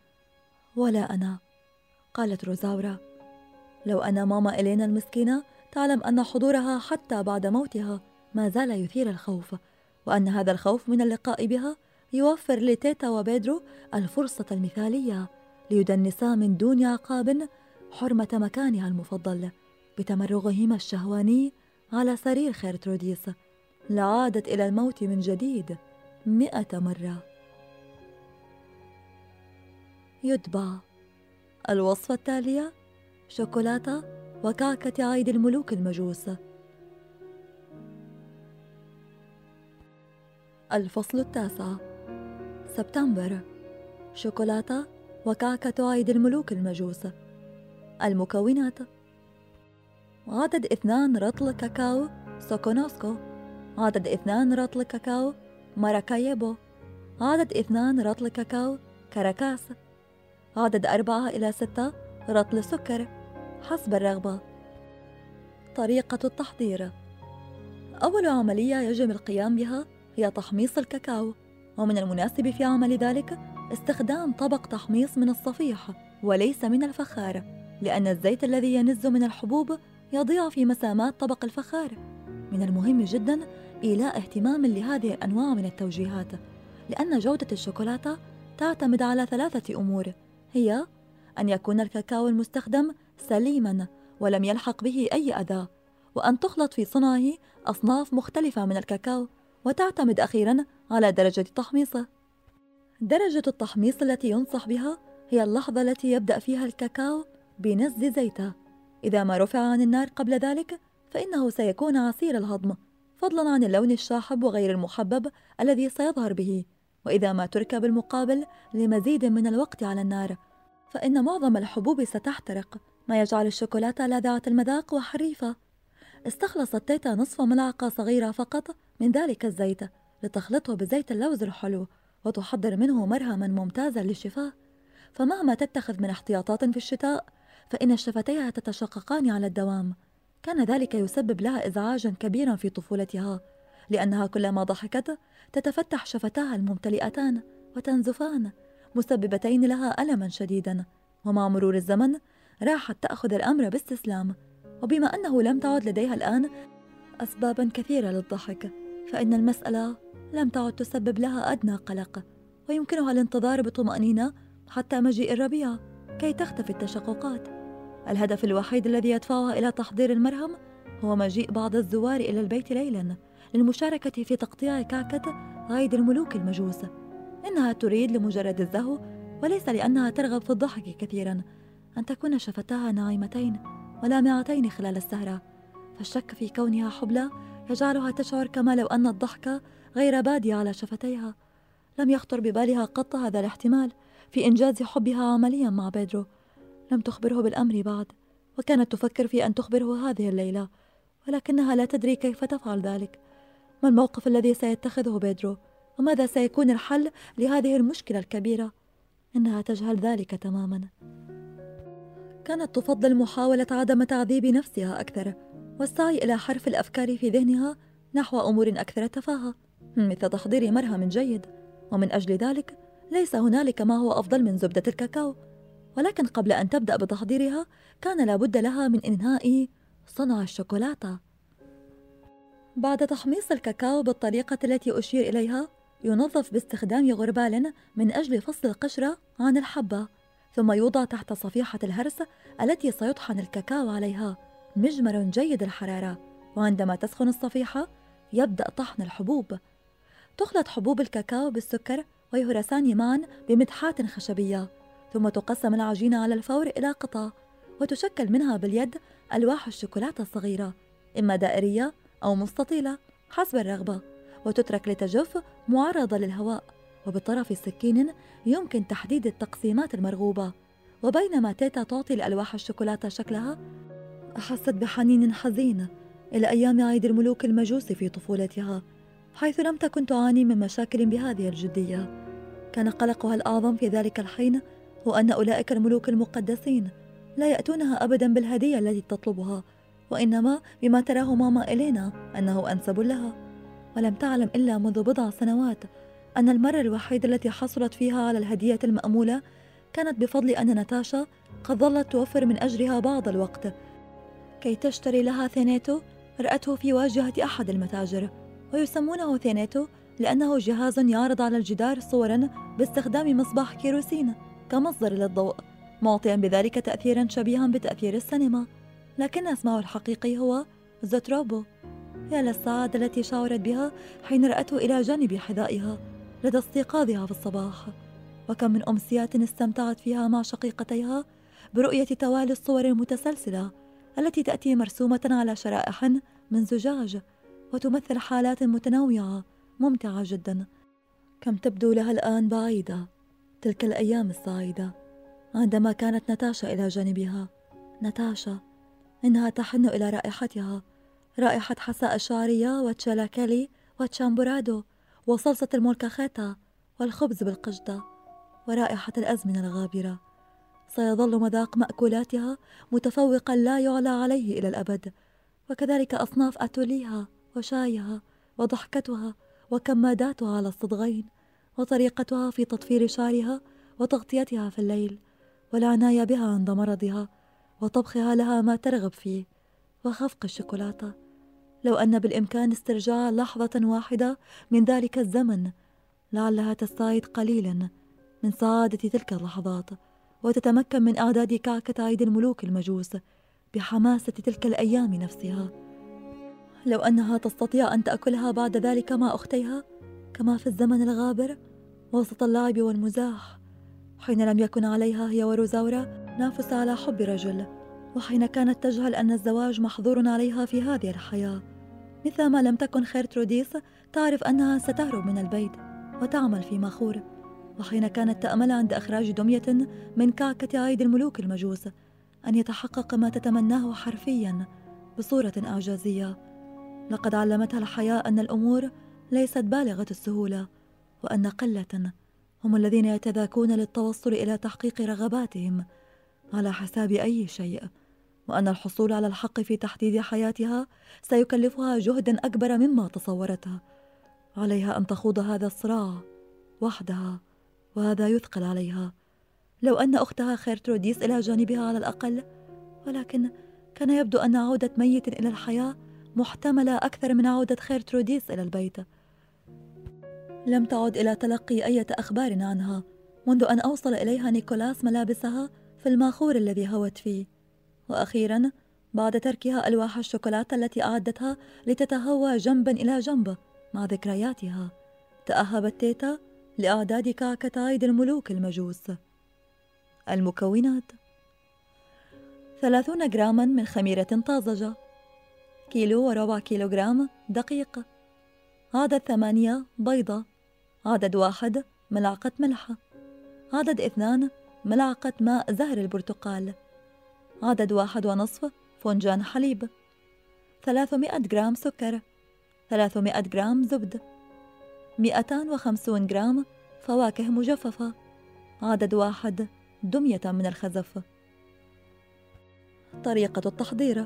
ولا أنا، قالت روزاورا. لو أن ماما إلينا المسكينة تعلم أن حضورها حتى بعد موتها ما زال يثير الخوف، وأن هذا الخوف من اللقاء بها يوفر لتيتا وبيدرو الفرصة المثالية ليدنسا من دون عقاب حرمة مكانها المفضل بتمرغهما الشهواني على سرير خيرتروديس، لعادت إلى الموت من جديد مئة مرة. يتبع الوصفة التالية: شوكولاتة وكعكة عيد الملوك المجوس. الفصل التاسع، سبتمبر. شوكولاتة وكعكة عيد الملوك المجوس. المكونات: عدد اثنان رطل كاكاو سوكونوسكو، عدد اثنان رطل كاكاو ماراكايبو، عدد اثنان رطل كاكاو كاراكاس، عدد أربعة إلى ستة رطل سكر حسب الرغبة. طريقة التحضير: أول عملية يجب القيام بها هي تحميص الكاكاو، ومن المناسب في عمل ذلك استخدام طبق تحميص من الصفيح وليس من الفخار، لأن الزيت الذي ينز من الحبوب يضيع في مسامات طبق الفخار. من المهم جدا إيلاء اهتمام لهذه الأنواع من التوجيهات، لأن جودة الشوكولاتة تعتمد على ثلاثة أمور، هي أن يكون الكاكاو المستخدم سليما ولم يلحق به أي أذى، وأن تخلط في صنعه أصناف مختلفة من الكاكاو، وتعتمد أخيرا على درجة تحميصه. درجة التحميص التي ينصح بها هي اللحظة التي يبدأ فيها الكاكاو بنز زيته. إذا ما رفع عن النار قبل ذلك فإنه سيكون عسير الهضم، فضلا عن اللون الشاحب وغير المحبب الذي سيظهر به. وإذا ما ترك بالمقابل لمزيد من الوقت على النار فإن معظم الحبوب ستحترق، ما يجعل الشوكولاتة لاذعة المذاق وحريفة. استخلصت تيتا نصف ملعقة صغيرة فقط من ذلك الزيت لتخلطه بزيت اللوز الحلو وتحضر منه مرهما ممتازا للشفاء. فمهما تتخذ من احتياطات في الشتاء فإن شفتيها تتشققان على الدوام. كان ذلك يسبب لها إزعاجا كبيرا في طفولتها، لأنها كلما ضحكت تتفتح شفتاها الممتلئتان وتنزفان، مسببتين لها ألما شديدا. ومع مرور الزمن راحت تأخذ الأمر باستسلام، وبما أنه لم تعد لديها الآن أسبابا كثيرة للضحك فإن المسألة لم تعد تسبب لها أدنى قلق، ويمكنها الانتظار بطمأنينة حتى مجيء الربيع كي تختفي التشققات. الهدف الوحيد الذي يدفعها إلى تحضير المرهم هو مجيء بعض الزوار إلى البيت ليلا للمشاركة في تقطيع كعكة عيد الملوك المجوس. إنها تريد لمجرد الزهو، وليس لأنها ترغب في الضحك كثيرا، أن تكون شفتاها ناعمتين ولامعتين خلال السهرة. فالشك في كونها حبلى يجعلها تشعر كما لو أن الضحك غير بادي على شفتيها. لم يخطر ببالها قط هذا الاحتمال في إنجاز حبها عمليا مع بيدرو. لم تخبره بالأمر بعد، وكانت تفكر في أن تخبره هذه الليلة، ولكنها لا تدري كيف تفعل ذلك. ما الموقف الذي سيتخذه بيدرو؟ وماذا سيكون الحل لهذه المشكلة الكبيرة؟ إنها تجهل ذلك تماما. كانت تفضل محاولة عدم تعذيب نفسها أكثر، والسعي إلى حرف الأفكار في ذهنها نحو أمور أكثر تفاهة، مثل تحضير مرهم جيد. ومن أجل ذلك ليس هنالك ما هو أفضل من زبدة الكاكاو. ولكن قبل أن تبدأ بتحضيرها كان لابد لها من إنهاء صنع الشوكولاتة. بعد تحميص الكاكاو بالطريقة التي أشير إليها، ينظف باستخدام غربال من أجل فصل القشرة عن الحبة، ثم يوضع تحت صفيحة الهرس التي سيطحن الكاكاو عليها مجمر جيد الحرارة. وعندما تسخن الصفيحة يبدأ طحن الحبوب. تخلط حبوب الكاكاو بالسكر ويهرسان معا بمدحات خشبية، ثم تقسم العجينة على الفور إلى قطع، وتشكل منها باليد ألواح الشوكولاتة الصغيرة، إما دائرية أو مستطيلة حسب الرغبة، وتترك لتجف معرضة للهواء. وبطرف سكين يمكن تحديد التقسيمات المرغوبة. وبينما تيتا تعطي لألواح الشوكولاتة شكلها، أحست بحنين حزين إلى أيام عيد الملوك المجوس في طفولتها، حيث لم تكن تعاني من مشاكل بهذه الجدية. كان قلقها الأعظم في ذلك الحين هو أن أولئك الملوك المقدسين لا يأتونها أبدا بالهدية التي تطلبها، وإنما بما تراه ماما إلينا أنه أنسب لها. ولم تعلم إلا منذ بضع سنوات أن المرة الوحيدة التي حصلت فيها على الهدية المأمولة كانت بفضل أن ناتاشا قد ظلت توفر من أجرها بعض الوقت كي تشتري لها ثينيتو رأته في واجهة أحد المتاجر. ويسمونه ثينيتو لأنه جهاز يعرض على الجدار صورا باستخدام مصباح كيروسين كمصدر للضوء، معطيا بذلك تأثيرا شبيها بتأثير السينما، لكن اسمه الحقيقي هو زوتروبو. يا للسعادة التي شعرت بها حين رأته إلى جانب حذائها لدى استيقاظها في الصباح. وكم من أمسيات استمتعت فيها مع شقيقتيها برؤية توالي الصور المتسلسلة التي تأتي مرسومة على شرائح من زجاج، وتمثل حالات متنوعة ممتعة جدا. كم تبدو لها الآن بعيدة تلك الأيام السعيدة عندما كانت ناتاشا إلى جانبها. ناتاشا، إنها تحن إلى رائحتها، رائحة حساء الشعرية وتشالاكالي وتشامبورادو وصلصة المولكاخيتا والخبز بالقشدة، ورائحة الأزمنة الغابرة. سيظل مذاق مأكولاتها متفوقا لا يعلى عليه إلى الأبد، وكذلك أصناف أتوليها وشايها وضحكتها وكماداتها على الصدغين، وطريقتها في تطفير شعرها وتغطيتها في الليل، والعناية بها عند مرضها، وطبخها لها ما ترغب فيه، وخفق الشوكولاتة. لو أن بالإمكان استرجاع لحظة واحدة من ذلك الزمن لعلها تستعيد قليلا من سعادة تلك اللحظات، وتتمكن من إعداد كعكة عيد الملوك المجوس بحماسة تلك الأيام نفسها. لو أنها تستطيع أن تأكلها بعد ذلك مع أختيها كما في الزمن الغابر وسط اللعب والمزاح، حين لم يكن عليها هي وروزاورا نافس على حب رجل، وحين كانت تجهل أن الزواج محظور عليها في هذه الحياة، مثلما لم تكن خيرتروديس تعرف أنها ستهرب من البيت وتعمل في ماخور، وحين كانت تأمل عند إخراج دمية من كعكة عيد الملوك المجوس أن يتحقق ما تتمناه حرفيا بصورة إعجازية. لقد علمتها الحياة أن الأمور ليست بالغة السهولة، وأن قلة هم الذين يتذاكون للتوصل إلى تحقيق رغباتهم على حساب أي شيء، وأن الحصول على الحق في تحديد حياتها سيكلفها جهدا أكبر مما تصورته. عليها أن تخوض هذا الصراع وحدها، وهذا يثقل عليها. لو أن أختها خيرتروديس إلى جانبها على الأقل، ولكن كان يبدو أن عودة ميت إلى الحياة محتملة أكثر من عودة خيرتروديس إلى البيت. لم تعد إلى تلقي أي أخبار عنها منذ أن أوصل إليها نيكولاس ملابسها في الماخور الذي هوت فيه، وأخيرا بعد تركها ألواح الشوكولاتة التي أعدتها لتتهوى جنبا إلى جنب مع ذكرياتها. تأهبت تيتا لإعداد كعكة عيد الملوك المجوس. المكونات: ثلاثون جراما من خميرة طازجة، كيلو وربع كيلوغرام دقيق، عدد ثمانية بيضة، عدد واحد ملعقة ملح، عدد اثنان ملعقة ماء زهر البرتقال، عدد واحد ونصف فنجان حليب، ثلاثمائة جرام سكر، ثلاثمائة جرام زبد، مئتان وخمسون جرام فواكه مجففة، عدد واحد دمية من الخزف. طريقة التحضير: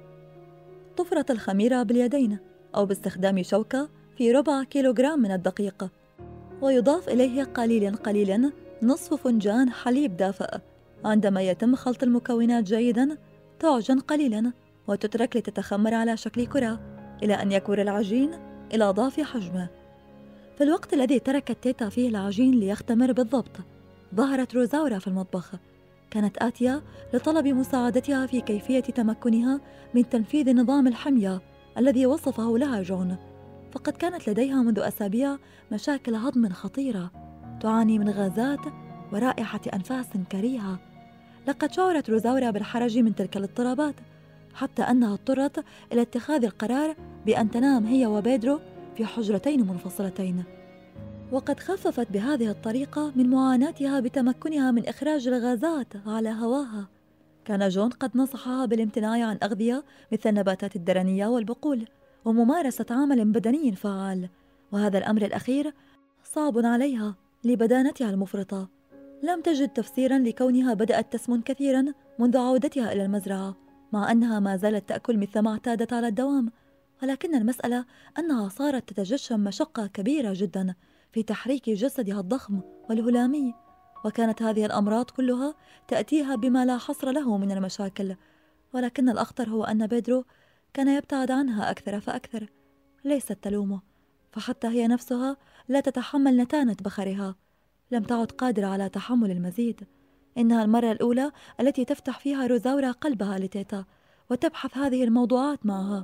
طفرة الخميرة باليدين أو باستخدام شوكة في ربع كيلوغرام من الدقيق، ويضاف إليه قليلاً قليلاً نصف فنجان حليب دافئ. عندما يتم خلط المكونات جيداً تعجن قليلاً وتترك لتتخمر على شكل كرة إلى أن يكبر العجين إلى ضعف حجمه. في الوقت الذي تركت تيتا فيه العجين ليختمر بالضبط، ظهرت روزاورا في المطبخ. كانت آتية لطلب مساعدتها في كيفية تمكنها من تنفيذ نظام الحمية الذي وصفه لها جون، فقد كانت لديها منذ أسابيع مشاكل هضم خطيرة، تعاني من غازات ورائحة أنفاس كريهة. لقد شعرت روزاورا بالحرج من تلك الاضطرابات، حتى أنها اضطرت إلى اتخاذ القرار بأن تنام هي وبيدرو في حجرتين منفصلتين، وقد خففت بهذه الطريقة من معاناتها بتمكنها من إخراج الغازات على هواها. كان جون قد نصحها بالامتناع عن أغذية مثل النباتات الدرنية والبقول وممارسة عمل بدني فعال، وهذا الأمر الأخير صعب عليها لبدانتها المفرطة. لم تجد تفسيرا لكونها بدأت تسمن كثيرا منذ عودتها إلى المزرعة، مع أنها ما زالت تأكل مثل ما اعتادت على الدوام، ولكن المسألة أنها صارت تتجشم مشقة كبيرة جدا في تحريك جسدها الضخم والهلامي، وكانت هذه الأمراض كلها تأتيها بما لا حصر له من المشاكل. ولكن الأخطر هو أن بيدرو كان يبتعد عنها أكثر فأكثر. ليست تلومه، فحتى هي نفسها لا تتحمل نتانة بخرها، لم تعد قادرة على تحمل المزيد. إنها المرة الأولى التي تفتح فيها روزاورا قلبها لتيتا وتبحث هذه الموضوعات معها،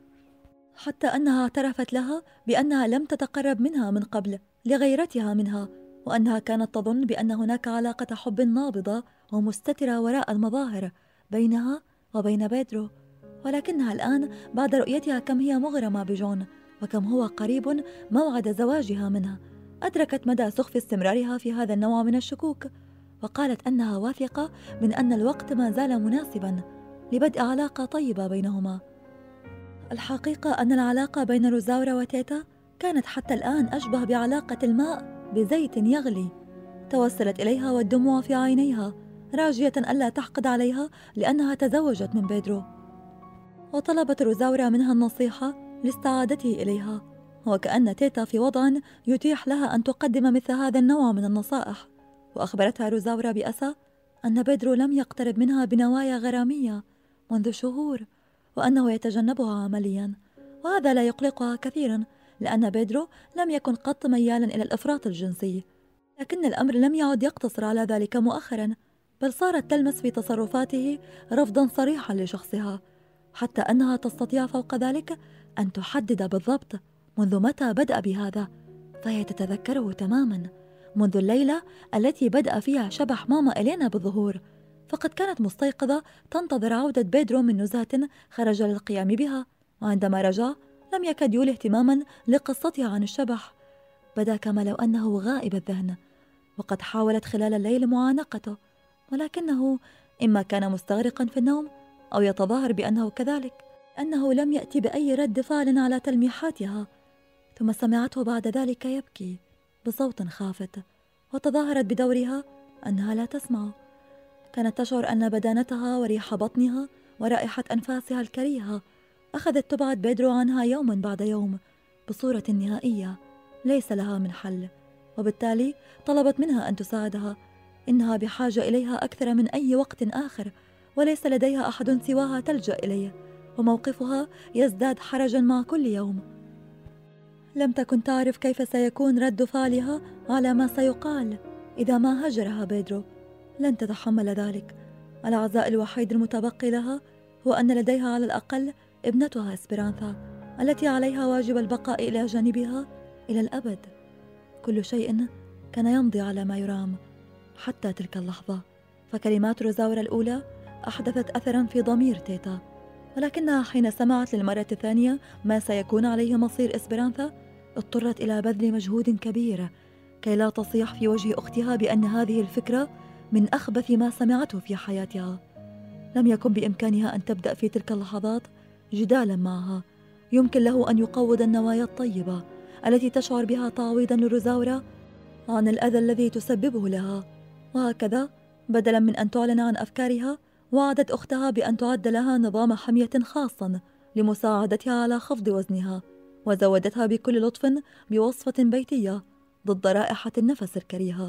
حتى أنها اعترفت لها بأنها لم تتقرب منها من قبل لغيرتها منها، وأنها كانت تظن بأن هناك علاقة حب نابضة ومستترة وراء المظاهر بينها وبين بيدرو. ولكنها الآن بعد رؤيتها كم هي مغرمة بجون وكم هو قريب موعد زواجها منه، أدركت مدى سخف استمرارها في هذا النوع من الشكوك، وقالت أنها واثقة من أن الوقت ما زال مناسبا لبدء علاقة طيبة بينهما. الحقيقة أن العلاقة بين روزاورا وتيتا كانت حتى الآن أشبه بعلاقة الماء بزيت يغلي. توسلت إليها والدموع في عينيها، راجية ألا تحقد عليها لأنها تزوجت من بيدرو، وطلبت روزاورا منها النصيحة لاستعادته إليها، وكأن تيتا في وضع يتيح لها أن تقدم مثل هذا النوع من النصائح. وأخبرتها روزاورا بأسى أن بيدرو لم يقترب منها بنوايا غرامية منذ شهور، وأنه يتجنبها عمليا، وهذا لا يقلقها كثيرا لأن بيدرو لم يكن قط ميالا إلى الإفراط الجنسي. لكن الأمر لم يعد يقتصر على ذلك مؤخرا، بل صارت تلمس في تصرفاته رفضا صريحا لشخصها، حتى أنها تستطيع فوق ذلك أن تحدد بالضبط منذ متى بدأ بهذا، فهي تتذكره تماما منذ الليلة التي بدأ فيها شبح ماما إلينا بالظهور، فقد كانت مستيقظة تنتظر عودة بيدرو من نزهة خرج للقيام بها، وعندما رجع لم يكد يولي اهتماما لقصتها عن الشبح، بدا كما لو أنه غائب الذهن، وقد حاولت خلال الليل معانقته، ولكنه إما كان مستغرقا في النوم أو يتظاهر بأنه كذلك، أنه لم يأتي بأي رد فعل على تلميحاتها. ثم سمعته بعد ذلك يبكي بصوت خافت، وتظاهرت بدورها أنها لا تسمع. كانت تشعر أن بدانتها وريح بطنها ورائحة أنفاسها الكريهة أخذت تبعد بيدرو عنها يوما بعد يوم بصورة نهائية ليس لها من حل، وبالتالي طلبت منها أن تساعدها. إنها بحاجة إليها أكثر من أي وقت آخر، وليس لديها أحد سواها تلجأ إليه، وموقفها يزداد حرجا مع كل يوم. لم تكن تعرف كيف سيكون رد فعلها على ما سيقال إذا ما هجرها بيدرو. لن تتحمل ذلك. العزاء الوحيد المتبقي لها هو أن لديها على الأقل ابنتها إسبرانثا التي عليها واجب البقاء إلى جانبها إلى الأبد. كل شيء كان يمضي على ما يرام حتى تلك اللحظة، فكلمات روزاورا الأولى أحدثت أثرا في ضمير تيتا، ولكنها حين سمعت للمرة الثانية ما سيكون عليه مصير إسبرانثا اضطرت إلى بذل مجهود كبير كي لا تصيح في وجه أختها بأن هذه الفكرة من أخبث ما سمعته في حياتها. لم يكن بإمكانها أن تبدأ في تلك اللحظات جدالا معها يمكن له أن يقوض النوايا الطيبة التي تشعر بها تعويضا لروزاورا عن الأذى الذي تسببه لها. وهكذا بدلا من أن تعلن عن أفكارها، وعدت أختها بأن تعد لها نظام حمية خاصا لمساعدتها على خفض وزنها، وزودتها بكل لطف بوصفة بيتية ضد رائحة النفس الكريهة.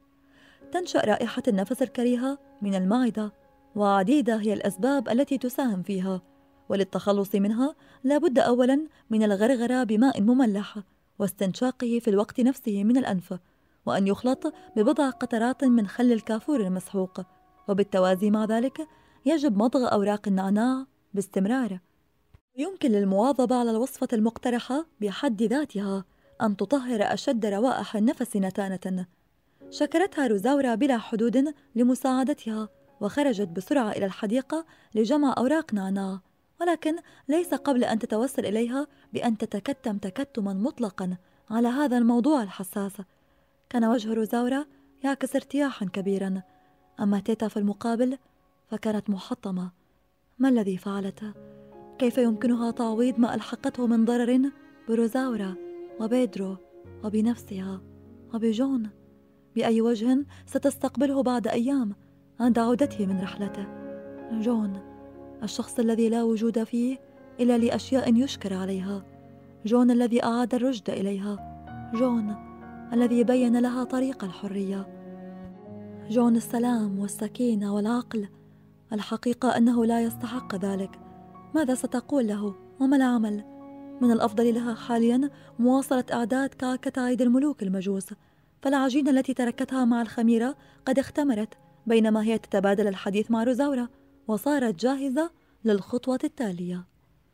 تنشأ رائحة النفس الكريهة من المعدة، وعديدة هي الأسباب التي تساهم فيها، وللتخلص منها لا بد أولا من الغرغرة بماء مملح واستنشاقه في الوقت نفسه من الأنف، وأن يخلط ببضع قطرات من خل الكافور المسحوق، وبالتوازي مع ذلك يجب مضغ أوراق النعناع باستمرار. يمكن للمواظبة على الوصفة المقترحة بحد ذاتها أن تطهر أشد روائح النفس نتانة. شكرتها روزاورا بلا حدود لمساعدتها، وخرجت بسرعة إلى الحديقة لجمع أوراق نعناع، ولكن ليس قبل أن تتوسل إليها بأن تتكتم تكتما مطلقا على هذا الموضوع الحساس. كان وجه روزاورا يعكس ارتياحا كبيرا، أما تيتا في المقابل فكانت محطمة. ما الذي فعلته؟ كيف يمكنها تعويض ما ألحقته من ضرر بروزاورا وبيدرو وبنفسها وبجون؟ بأي وجه ستستقبله بعد أيام عند عودته من رحلته؟ جون، الشخص الذي لا وجود فيه إلا لأشياء يشكر عليها، جون الذي أعاد الرشد إليها، جون الذي بين لها طريق الحرية، جون السلام والسكينة والعقل. الحقيقة أنه لا يستحق ذلك. ماذا ستقول له وما العمل؟ من الأفضل لها حاليا مواصلة إعداد كعكة عيد الملوك المجوس، فالعجينة التي تركتها مع الخميرة قد اختمرت بينما هي تتبادل الحديث مع روزاورا، وصارت جاهزة للخطوة التالية.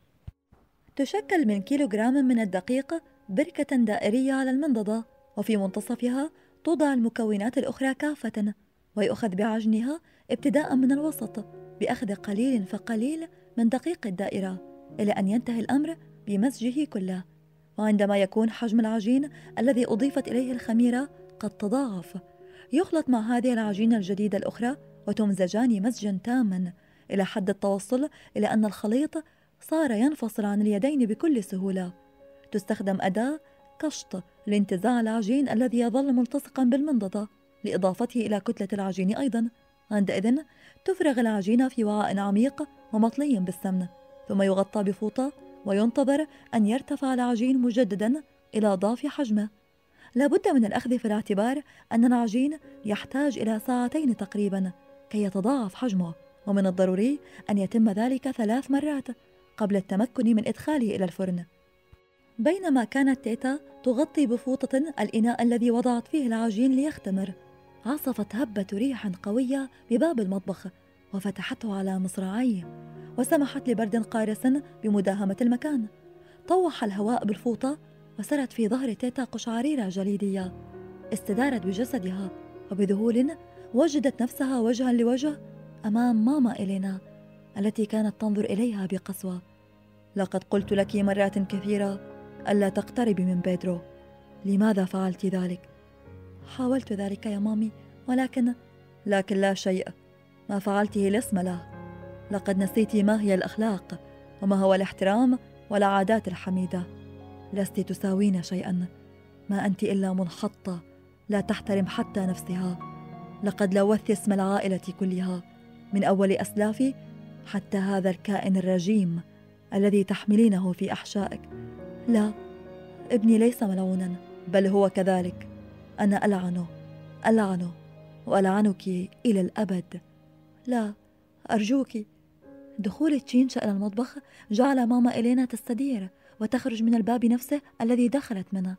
تشكل من كيلوغرام من الدقيق بركة دائرية على المنضدة، وفي منتصفها توضع المكونات الأخرى كافة، ويؤخذ بعجنها ابتداء من الوسط بأخذ قليل فقليل من دقيق الدائرة إلى أن ينتهي الأمر بمزجه كله. وعندما يكون حجم العجين الذي أضيفت إليه الخميرة قد تضاعف، يخلط مع هذه العجينة الجديدة الأخرى وتمزجان مزجا تاما إلى حد التوصل إلى أن الخليط صار ينفصل عن اليدين بكل سهولة. تستخدم أداة كشط لانتزاع العجين الذي يظل ملتصقا بالمنضدة لإضافته إلى كتلة العجين أيضا. عندئذ تفرغ العجين في وعاء عميق ومطلي بالسمن، ثم يغطى بفوطة وينتظر أن يرتفع العجين مجددا إلى ضعف حجمه. لا بد من الأخذ في الاعتبار أن العجين يحتاج إلى ساعتين تقريبا كي يتضاعف حجمه، ومن الضروري أن يتم ذلك ثلاث مرات قبل التمكن من إدخاله إلى الفرن. بينما كانت تيتا تغطي بفوطة الإناء الذي وضعت فيه العجين ليختمر، عصفت هبة ريح قوية بباب المطبخ وفتحته على مصراعيه، وسمحت لبرد قارس بمداهمة المكان. طوح الهواء بالفوطة وسرت في ظهر تيتا قشعريرة جليدية. استدارت بجسدها، وبذهول وجدت نفسها وجها لوجه أمام ماما إلينا التي كانت تنظر إليها بقسوة. لقد قلت لك مرات كثيرة ألا تقتربي من بيدرو، لماذا فعلت ذلك؟ حاولت ذلك يا مامي، ولكن لكن لا شيء، ما فعلته لا اسم له. لقد نسيت ما هي الأخلاق وما هو الاحترام والعادات الحميدة. لست تساوين شيئا، ما أنت إلا منحطة لا تحترم حتى نفسها. لقد لوثت اسم العائلة كلها من أول أسلافي حتى هذا الكائن الرجيم الذي تحملينه في أحشائك. لا، ابني ليس ملعونا، بل هو كذلك. أنا ألعنه ألعنه وألعنك إلى الأبد. لا، أرجوك. دخول تشينشا إلى المطبخ جعل ماما إلينا تستدير وتخرج من الباب نفسه الذي دخلت منه.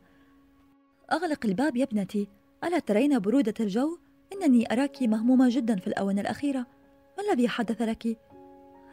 أغلق الباب يا ابنتي، ألا ترين برودة الجو؟ إنني أراك مهمومة جدا في الآونة الأخيرة. ما الذي حدث لك؟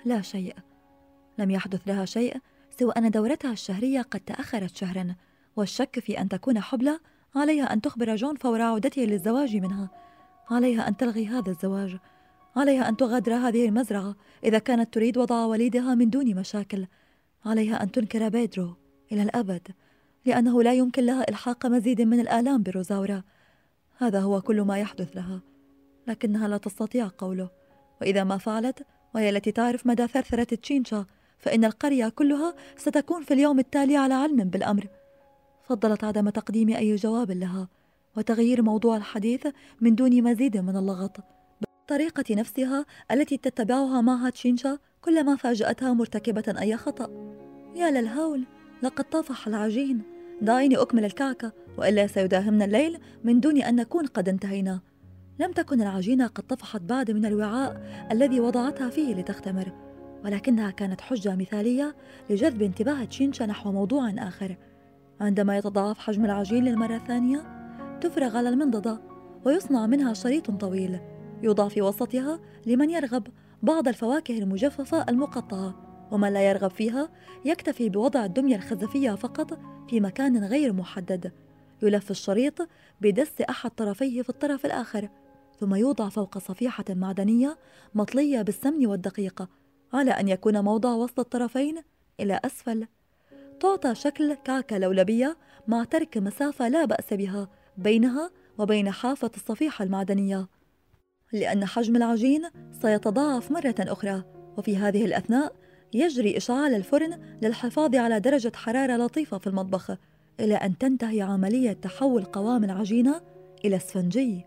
لا شيء. لم يحدث لها شيء سوى أن دورتها الشهرية قد تأخرت شهرا، والشك في أن تكون حبلى عليها أن تخبر جون فور عودته للزواج منها. عليها أن تلغي هذا الزواج، عليها أن تغادر هذه المزرعة إذا كانت تريد وضع وليدها من دون مشاكل. عليها أن تنكر بيدرو إلى الأبد، لأنه لا يمكن لها إلحاق مزيد من الآلام بروزاورا. هذا هو كل ما يحدث لها، لكنها لا تستطيع قوله. وإذا ما فعلت، وهي التي تعرف مدى ثرثرة تشينشا، فإن القرية كلها ستكون في اليوم التالي على علم بالأمر. فضلت عدم تقديم أي جواب لها، وتغيير موضوع الحديث من دون مزيد من اللغط، بالطريقة نفسها التي تتبعها معها تشينشا كلما فاجأتها مرتكبة أي خطأ. يا للهول، لقد طافح العجين. دعيني أكمل الكعكة، وإلا سيداهمنا الليل من دون أن نكون قد انتهينا. لم تكن العجينة قد طفحت بعد من الوعاء الذي وضعتها فيه لتختمر، ولكنها كانت حجة مثالية لجذب انتباه تشينشا نحو موضوع آخر. عندما يتضاعف حجم العجين للمرة الثانية، تفرغ على المنضدة ويصنع منها شريط طويل يوضع في وسطها لمن يرغب بعض الفواكه المجففة المقطعة، ومن لا يرغب فيها يكتفي بوضع الدمية الخزفية فقط في مكان غير محدد. يلف الشريط بدس أحد طرفيه في الطرف الآخر، ثم يوضع فوق صفيحة معدنية مطلية بالسمن والدقيق، على أن يكون موضع وسط الطرفين إلى أسفل. تعطى شكل كعكة لولبية مع ترك مسافة لا بأس بها بينها وبين حافة الصفيحة المعدنية، لأن حجم العجين سيتضاعف مرة أخرى. وفي هذه الأثناء يجري إشعال الفرن للحفاظ على درجة حرارة لطيفة في المطبخ، إلى أن تنتهي عملية تحول قوام العجينة إلى اسفنجي.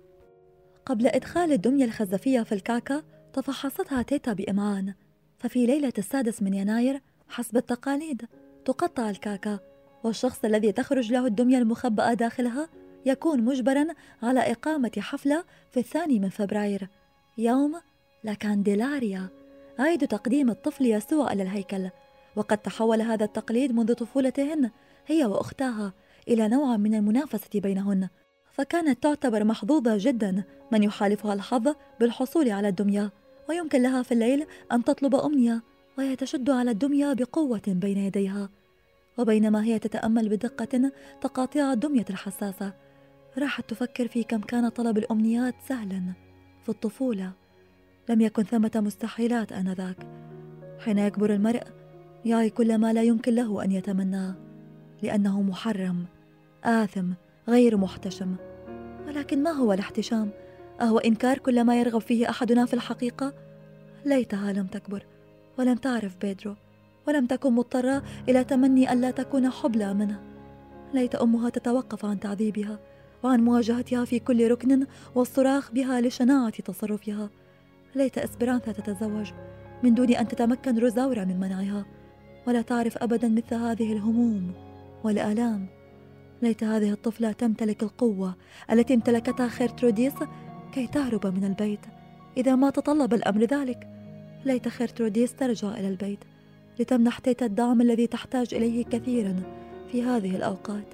قبل إدخال الدمية الخزفية في الكعكة، تفحصتها تيتا بإمعان. ففي ليلة السادس من يناير حسب التقاليد تقطع الكعكة، والشخص الذي تخرج له الدمية المخبأة داخلها يكون مجبرا على إقامة حفلة في الثاني من فبراير، يوم لاكانديلاريا، عيد تقديم الطفل يسوع إلى الهيكل. وقد تحول هذا التقليد منذ طفولتهن هي وأختها إلى نوع من المنافسة بينهن، فكانت تعتبر محظوظة جدا من يحالفها الحظ بالحصول على الدمية، ويمكن لها في الليل أن تطلب أمنية وهي تشد على الدمية بقوة بين يديها. وبينما هي تتأمل بدقة تقاطيع الدمية الحساسة، راحت تفكر في كم كان طلب الأمنيات سهلا في الطفولة. لم يكن ثمة مستحيلات آنذاك. حين يكبر المرء يعي كل ما لا يمكن له أن يتمناه، لأنه محرم، آثم، غير محتشم. ولكن ما هو الاحتشام؟ أهو إنكار كل ما يرغب فيه أحدنا في الحقيقة؟ ليتها لم تكبر ولم تعرف بيدرو، ولم تكن مضطرة إلى تمني ألا تكون حبلى منه. ليت أمها تتوقف عن تعذيبها وعن مواجهتها في كل ركن والصراخ بها لشناعة تصرفها. ليت إسبرانثا تتزوج من دون أن تتمكن روزاورا من منعها، ولا تعرف أبدا مثل هذه الهموم والآلام. ليت هذه الطفلة تمتلك القوة التي امتلكتها خيرتروديس كي تهرب من البيت إذا ما تطلب الأمر ذلك. ليت خيرتروديس ترجع إلى البيت لتمنح تيتا الدعم الذي تحتاج إليه كثيرا في هذه الأوقات.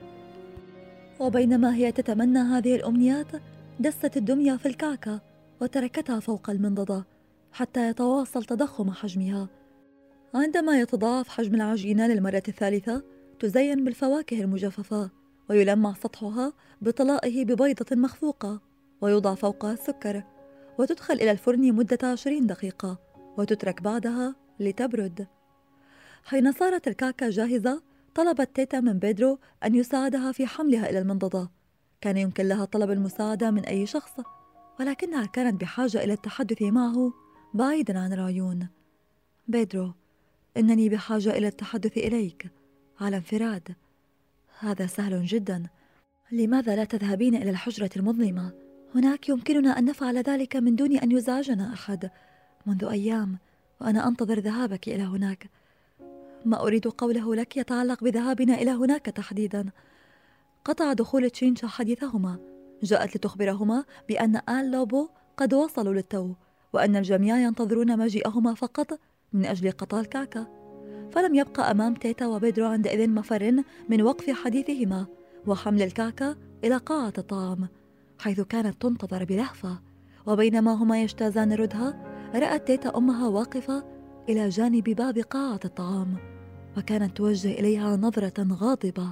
وبينما هي تتمنى هذه الأمنيات، دست الدمية في الكعكة وتركتها فوق المنضدة حتى يتواصل تضخم حجمها. عندما يتضاعف حجم العجينة للمرة الثالثة، تزين بالفواكه المجففة ويلمع سطحها بطلائه ببيضة مخفوقة، ويوضع فوقها السكر، وتدخل إلى الفرن مدة عشرين دقيقة، وتترك بعدها لتبرد. حين صارت الكعكة جاهزة، طلبت تيتا من بيدرو أن يساعدها في حملها إلى المنضدة. كان يمكن لها طلب المساعدة من أي شخص، ولكنها كانت بحاجة إلى التحدث معه بعيدا عن العيون. بيدرو، إنني بحاجة إلى التحدث إليك على انفراد. هذا سهل جدا. لماذا لا تذهبين إلى الحجرة المظلمة؟ هناك يمكننا أن نفعل ذلك من دون أن يزعجنا أحد. منذ أيام وأنا أنتظر ذهابك إلى هناك. ما أريد قوله لك يتعلق بذهابنا إلى هناك تحديدا. قطع دخول تشينشا حديثهما. جاءت لتخبرهما بأن آل لوبو قد وصلوا للتو، وأن الجميع ينتظرون مجيئهما فقط من أجل قطع الكعكة. فلم يبقى أمام تيتا وبيدرو عندئذ مفر من وقف حديثهما وحمل الكعكة إلى قاعة الطعام، حيث كانت تنتظر بلهفة. وبينما هما يجتازان ردها، رأت تيتا أمها واقفة إلى جانب باب قاعة الطعام، وكانت توجه إليها نظرة غاضبة.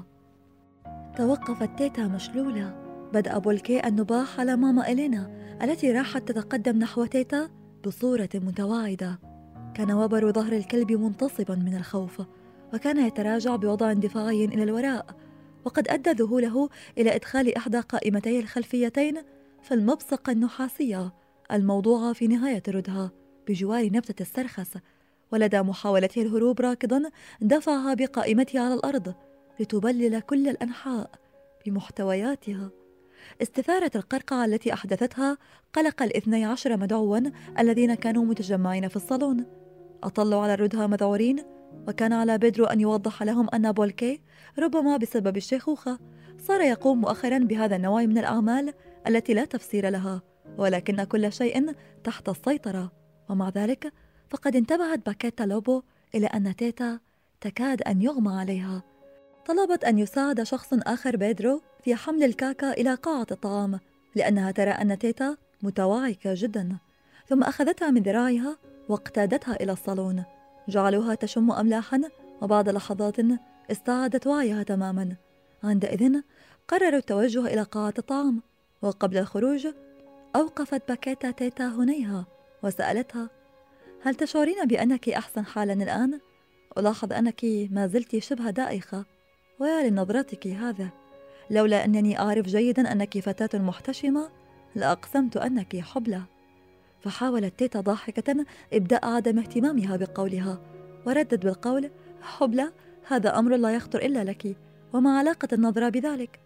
توقفت تيتا مشلولة. بدأ بولكي النباح على ماما إلينا التي راحت تتقدم نحو تيتا بصورة متواعدة. كان وبر ظهر الكلب منتصبا من الخوف، وكان يتراجع بوضع دفاعي إلى الوراء، وقد أدى ذهوله إلى إدخال إحدى قائمتي الخلفيتين في المبصقة النحاسية الموضوعة في نهاية ردها بجوار نبتة السرخس، ولدى محاولته الهروب راكضا دفعها بقائمتها على الأرض لتبلل كل الأنحاء بمحتوياتها. استثارت القرقعة التي أحدثتها قلق الاثني عشر مدعوا الذين كانوا متجمعين في الصالون. أطلوا على ردها مذعورين، وكان على بيدرو أن يوضح لهم أن بولكي ربما بسبب الشيخوخة صار يقوم مؤخرا بهذا النوع من الأعمال التي لا تفسير لها، ولكن كل شيء تحت السيطرة. ومع ذلك فقد انتبهت باكيتا لوبو إلى أن تيتا تكاد أن يغمى عليها. طلبت أن يساعد شخص آخر بيدرو في حمل الكاكا إلى قاعة الطعام، لأنها ترى أن تيتا متوعكة جدا. ثم أخذتها من ذراعها واقتادتها إلى الصالون. جعلوها تشم أملاحا، وبعد لحظات استعادت وعيها تماما. عندئذ قرروا التوجه إلى قاعة الطعام، وقبل الخروج أوقفت باكيتا تيتا هنيها وسألتها: هل تشعرين بأنك أحسن حالا الآن؟ ألاحظ أنك ما زلت شبه دائخة، ويا لنظرتك هذا، لولا أنني أعرف جيدا أنك فتاة محتشمة لأقسمت أنك حبلى. فحاولت تيتا ضاحكة إبداء عدم اهتمامها بقولها، وردت بالقول: حبلى؟ هذا أمر لا يخطر إلا لك، وما علاقة النظرة بذلك؟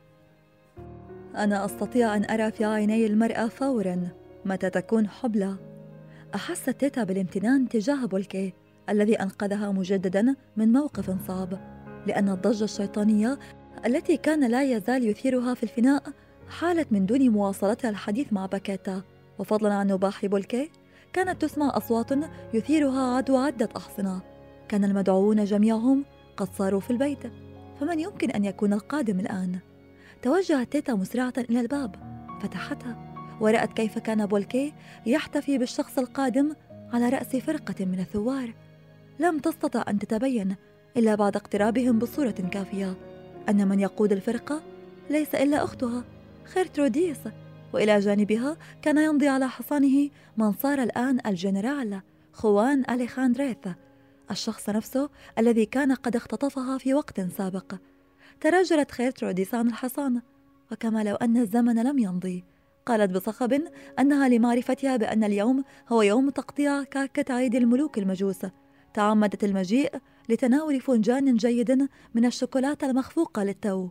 أنا أستطيع أن أرى في عيني المرأة فورا متى تكون حبلى. أحست تيتا بالامتنان تجاه بولكي الذي أنقذها مجددا من موقف صعب، لأن الضجة الشيطانية التي كان لا يزال يثيرها في الفناء حالت من دون مواصلتها الحديث مع باكيتا. وفضلا عن نباح بولكي كانت تسمع أصوات يثيرها عدو عدة أحصنة. كان المدعوون جميعهم قد صاروا في البيت، فمن يمكن أن يكون القادم الآن؟ توجهت تيتا مسرعة إلى الباب، فتحتها ورأت كيف كان بولكي يحتفي بالشخص القادم على رأس فرقة من الثوار. لم تستطع أن تتبين إلا بعد اقترابهم بصورة كافية أن من يقود الفرقة ليس إلا أختها خيرتروديس، وإلى جانبها كان يمضي على حصانه من صار الآن الجنرال خوان أليخاندريث، الشخص نفسه الذي كان قد اختطفها في وقت سابق. تراجلت خيرتروديس عن الحصان، وكما لو أن الزمن لم يمضي قالت بصخب أنها لمعرفتها بأن اليوم هو يوم تقطيع كعكة عيد الملوك المجوس تعمدت المجيء لتناول فنجان جيد من الشوكولاتة المخفوقة للتو.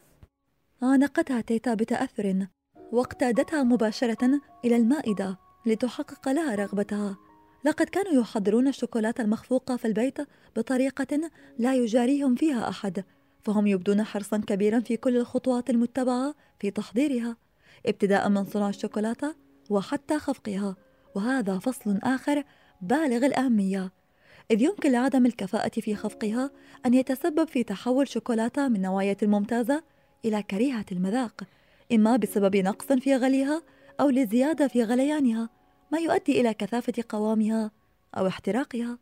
عانقتها تيتا بتأثر واقتادتها مباشرة إلى المائدة لتحقق لها رغبتها. لقد كانوا يحضرون الشوكولاتة المخفوقة في البيت بطريقة لا يجاريهم فيها أحد، فهم يبدون حرصا كبيرا في كل الخطوات المتبعة في تحضيرها، ابتداء من صنع الشوكولاتة وحتى خفقها. وهذا فصل آخر بالغ الأهمية، إذ يمكن لعدم الكفاءة في خفقها أن يتسبب في تحول شوكولاتة من نوعية ممتازة إلى كريهة المذاق، إما بسبب نقص في غليها أو لزيادة في غليانها، ما يؤدي إلى كثافة قوامها أو احتراقها.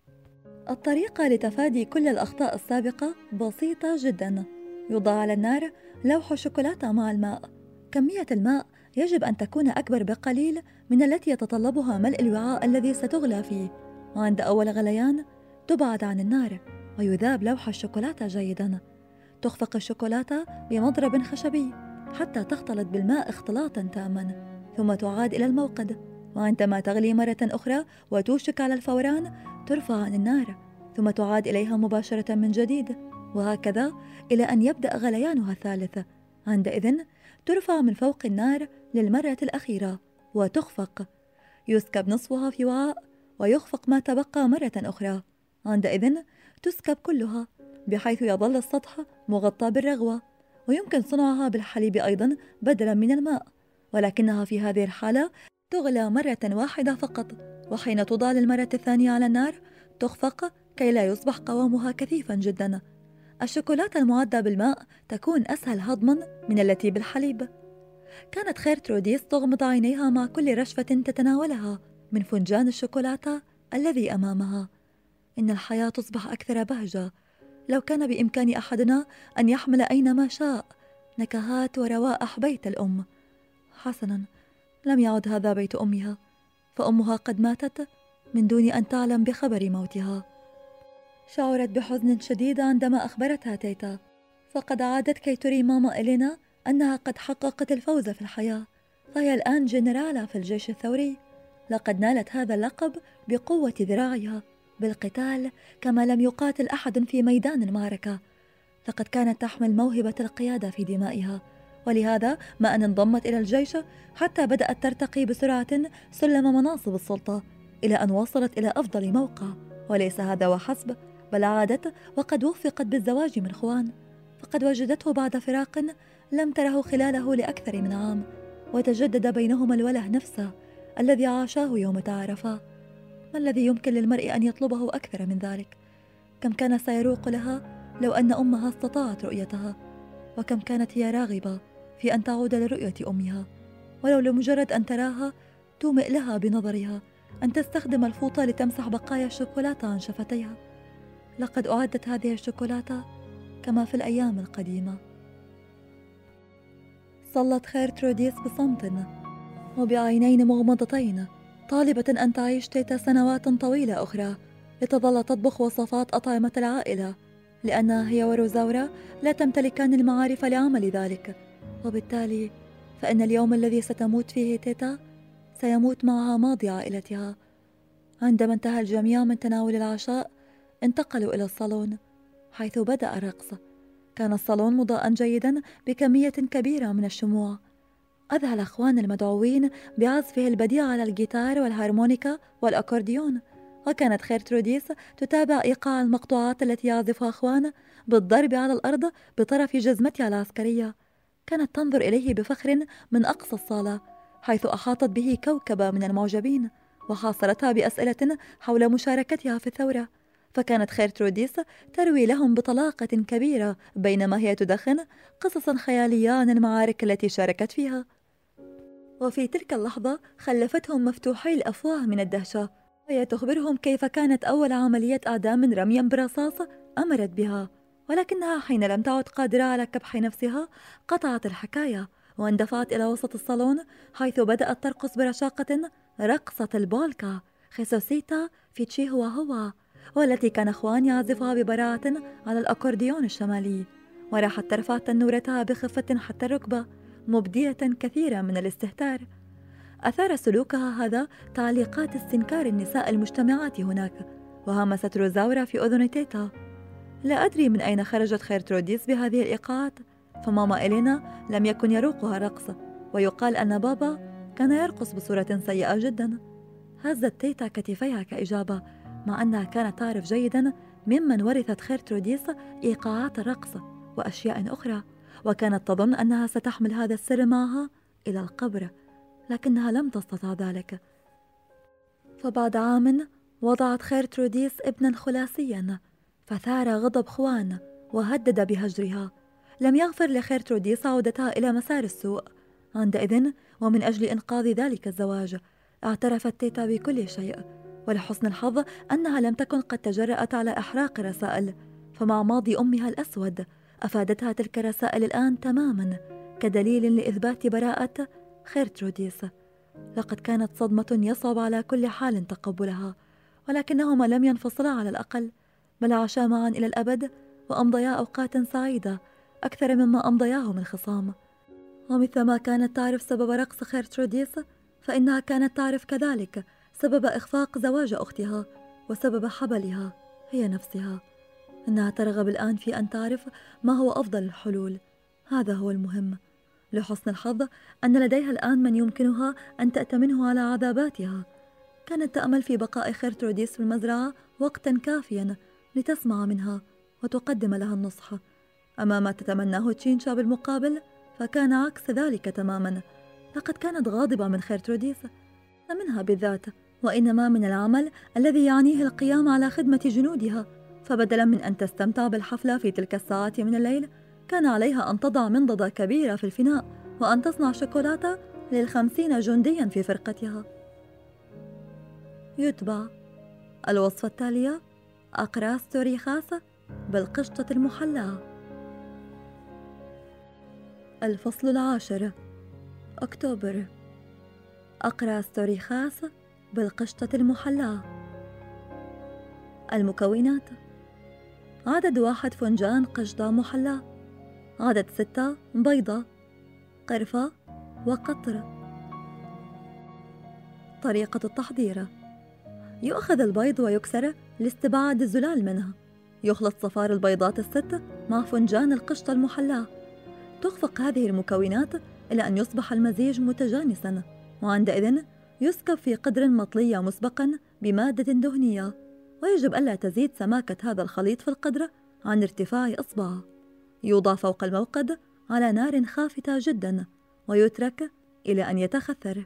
الطريقة لتفادي كل الأخطاء السابقة بسيطة جدا. يوضع على النار لوح الشوكولاتة مع الماء. كمية الماء يجب أن تكون أكبر بقليل من التي يتطلبها ملء الوعاء الذي ستغلى فيه، وعند أول غليان تبعد عن النار ويذاب لوح الشوكولاتة جيدا. تخفق الشوكولاتة بمضرب خشبي حتى تختلط بالماء اختلاطا تاما، ثم تعاد إلى الموقد، وعندما تغلي مرة أخرى وتوشك على الفوران ترفع عن النار، ثم تعاد إليها مباشرة من جديد، وهكذا إلى أن يبدأ غليانها الثالث. عندئذ ترفع من فوق النار للمرة الأخيرة وتخفق. يسكب نصفها في وعاء ويخفق ما تبقى مرة أخرى. عندئذ تسكب كلها بحيث يظل السطح مغطى بالرغوة، ويمكن صنعها بالحليب أيضا بدلا من الماء، ولكنها في هذه الحالة تغلى مرة واحدة فقط، وحين توضع للمرة الثانية على النار تخفق كي لا يصبح قوامها كثيفا جدا. الشوكولاتة المعدة بالماء تكون أسهل هضما من التي بالحليب. كانت خيرتروديس تغمض عينيها مع كل رشفة تتناولها، من فنجان الشوكولاتة الذي أمامها. إن الحياة تصبح أكثر بهجة لو كان بإمكان أحدنا أن يحمل أينما شاء نكهات وروائح بيت الأم. حسنا، لم يعد هذا بيت أمها، فأمها قد ماتت من دون أن تعلم بخبر موتها. شعرت بحزن شديد عندما أخبرتها تيتا، فقد عادت كي تري ماما إلينا أنها قد حققت الفوز في الحياة، فهي الآن جنرالة في الجيش الثوري. لقد نالت هذا اللقب بقوة ذراعها بالقتال كما لم يقاتل أحد في ميدان المعركة. لقد كانت تحمل موهبة القيادة في دمائها، ولهذا ما أن انضمت إلى الجيش حتى بدأت ترتقي بسرعة سلم مناصب السلطة إلى أن وصلت إلى أفضل موقع. وليس هذا وحسب، بل عادت وقد وفقت بالزواج من خوان، فقد وجدته بعد فراق لم تره خلاله لأكثر من عام، وتجدد بينهما الوله نفسه الذي عاشاه يوم تعارفا. ما الذي يمكن للمرء أن يطلبه أكثر من ذلك؟ كم كان سيروق لها لو أن أمها استطاعت رؤيتها، وكم كانت هي راغبة في أن تعود لرؤية أمها، ولو لمجرد أن تراها تومئ لها بنظرها، أن تستخدم الفوطة لتمسح بقايا الشوكولاتة عن شفتيها. لقد أعدت هذه الشوكولاتة كما في الأيام القديمة. صلت خيرتروديس بصمت وبعينين مغمضتين، طالبة أن تعيش تيتا سنوات طويلة أخرى لتظل تطبخ وصفات أطعمة العائلة، لأنها هي وروزاورا لا تمتلكان المعارف لعمل ذلك. وبالتالي فإن اليوم الذي ستموت فيه تيتا سيموت معها ماضي عائلتها. عندما انتهى الجميع من تناول العشاء انتقلوا إلى الصالون حيث بدأ الرقص. كان الصالون مضاء جيدا بكمية كبيرة من الشموع. أذهل أخوان المدعوين بعزفه البديع على الجيتار والهارمونيكا والأكورديون، وكانت خيرتروديس تتابع إيقاع المقطوعات التي يعزفها أخوان بالضرب على الأرض بطرف جزمتها العسكرية. كانت تنظر إليه بفخر من أقصى الصالة، حيث أحاطت به كوكبة من المعجبين وحاصرتها بأسئلة حول مشاركتها في الثورة. فكانت خيرتروديس تروي لهم بطلاقة كبيرة بينما هي تدخن قصصا خيالية عن المعارك التي شاركت فيها. وفي تلك اللحظة خلفتهم مفتوحي الأفواه من الدهشة، وهي تخبرهم كيف كانت أول عملية إعدام رميا برصاص أمرت بها، ولكنها حين لم تعد قادرة على كبح نفسها قطعت الحكاية واندفعت إلى وسط الصالون، حيث بدأت ترقص برشاقة رقصة البولكا خيسوسيتا في تشي هوا هوا، والتي كان أخوان يعزفها ببراعة على الأكورديون الشمالي. وراحت ترفع تنورتها بخفة حتى الركبة، مبدية كثيرا من الاستهتار. أثار سلوكها هذا تعليقات استنكار النساء المجتمعات هناك، وهمست روزاورا في أذن تيتا. لا أدري من أين خرجت خيرتروديس بهذه الإيقاعات، فماما إلينا لم يكن يروقها الرقص، ويقال أن بابا كان يرقص بصورة سيئة جدا. هزت تيتا كتفيها كإجابة، مع أنها كانت تعرف جيدا ممن ورثت خيرتروديس إيقاعات الرقص وأشياء أخرى، وكانت تظن أنها ستحمل هذا السر معها إلى القبر، لكنها لم تستطع ذلك. فبعد عام وضعت خيرتروديس ابنا خلاسيا، فثار غضب خوان وهدد بهجرها. لم يغفر لخيرتروديس عودتها إلى مسار السوء. عندئذ ومن أجل إنقاذ ذلك الزواج اعترفت تيتا بكل شيء، ولحسن الحظ أنها لم تكن قد تجرأت على إحراق رسائل، فمع ماضي أمها الأسود أفادتها تلك الرسائل الآن تماما كدليل لإثبات براءة خيرتروديس. لقد كانت صدمة يصعب على كل حال تقبلها، ولكنهما لم ينفصلا على الأقل، بل عاشا معا إلى الأبد وأمضيا أوقات سعيدة أكثر مما أمضياه من خصام. ومثلما كانت تعرف سبب رقص خيرتروديس، فإنها كانت تعرف كذلك سبب إخفاق زواج أختها وسبب حبلها هي نفسها. إنها ترغب الآن في أن تعرف ما هو أفضل الحلول، هذا هو المهم. لحسن الحظ أن لديها الآن من يمكنها أن تأتمنه على عذاباتها. كانت تأمل في بقاء خيرتروديس في المزرعة وقتا كافيا لتسمع منها وتقدم لها النصح. أما ما تتمناه تشينشا بالمقابل فكان عكس ذلك تماما. لقد كانت غاضبة من خيرتروديس، لا منها بالذات، وإنما من العمل الذي يعنيه القيام على خدمة جنودها. فبدلا من أن تستمتع بالحفلة في تلك الساعات من الليل، كان عليها أن تضع منضدة كبيرة في الفناء وأن تصنع شوكولاتة للخمسين جنديا في فرقتها. يتبع. الوصفة التالية: أقراص توريخاسة بالقشطة المحلاة. الفصل العاشر، أكتوبر. أقراص توريخاسة بالقشطة المحلاة. المكونات: عدد واحد فنجان قشطة محلاة، عدد ستة بيضة، قرفة وقطر. طريقة التحضير: يؤخذ البيض ويكسر لاستبعاد الزلال منه. يخلط صفار البيضات الست مع فنجان القشطة المحلاة. تخفق هذه المكونات إلى أن يصبح المزيج متجانسا، وعندئذ يسكب في قدر مطلية مسبقا بمادة دهنية، ويجب ألا تزيد سماكة هذا الخليط في القدر عن ارتفاع إصبع. يوضع فوق الموقد على نار خافتة جدا ويترك إلى أن يتخثر.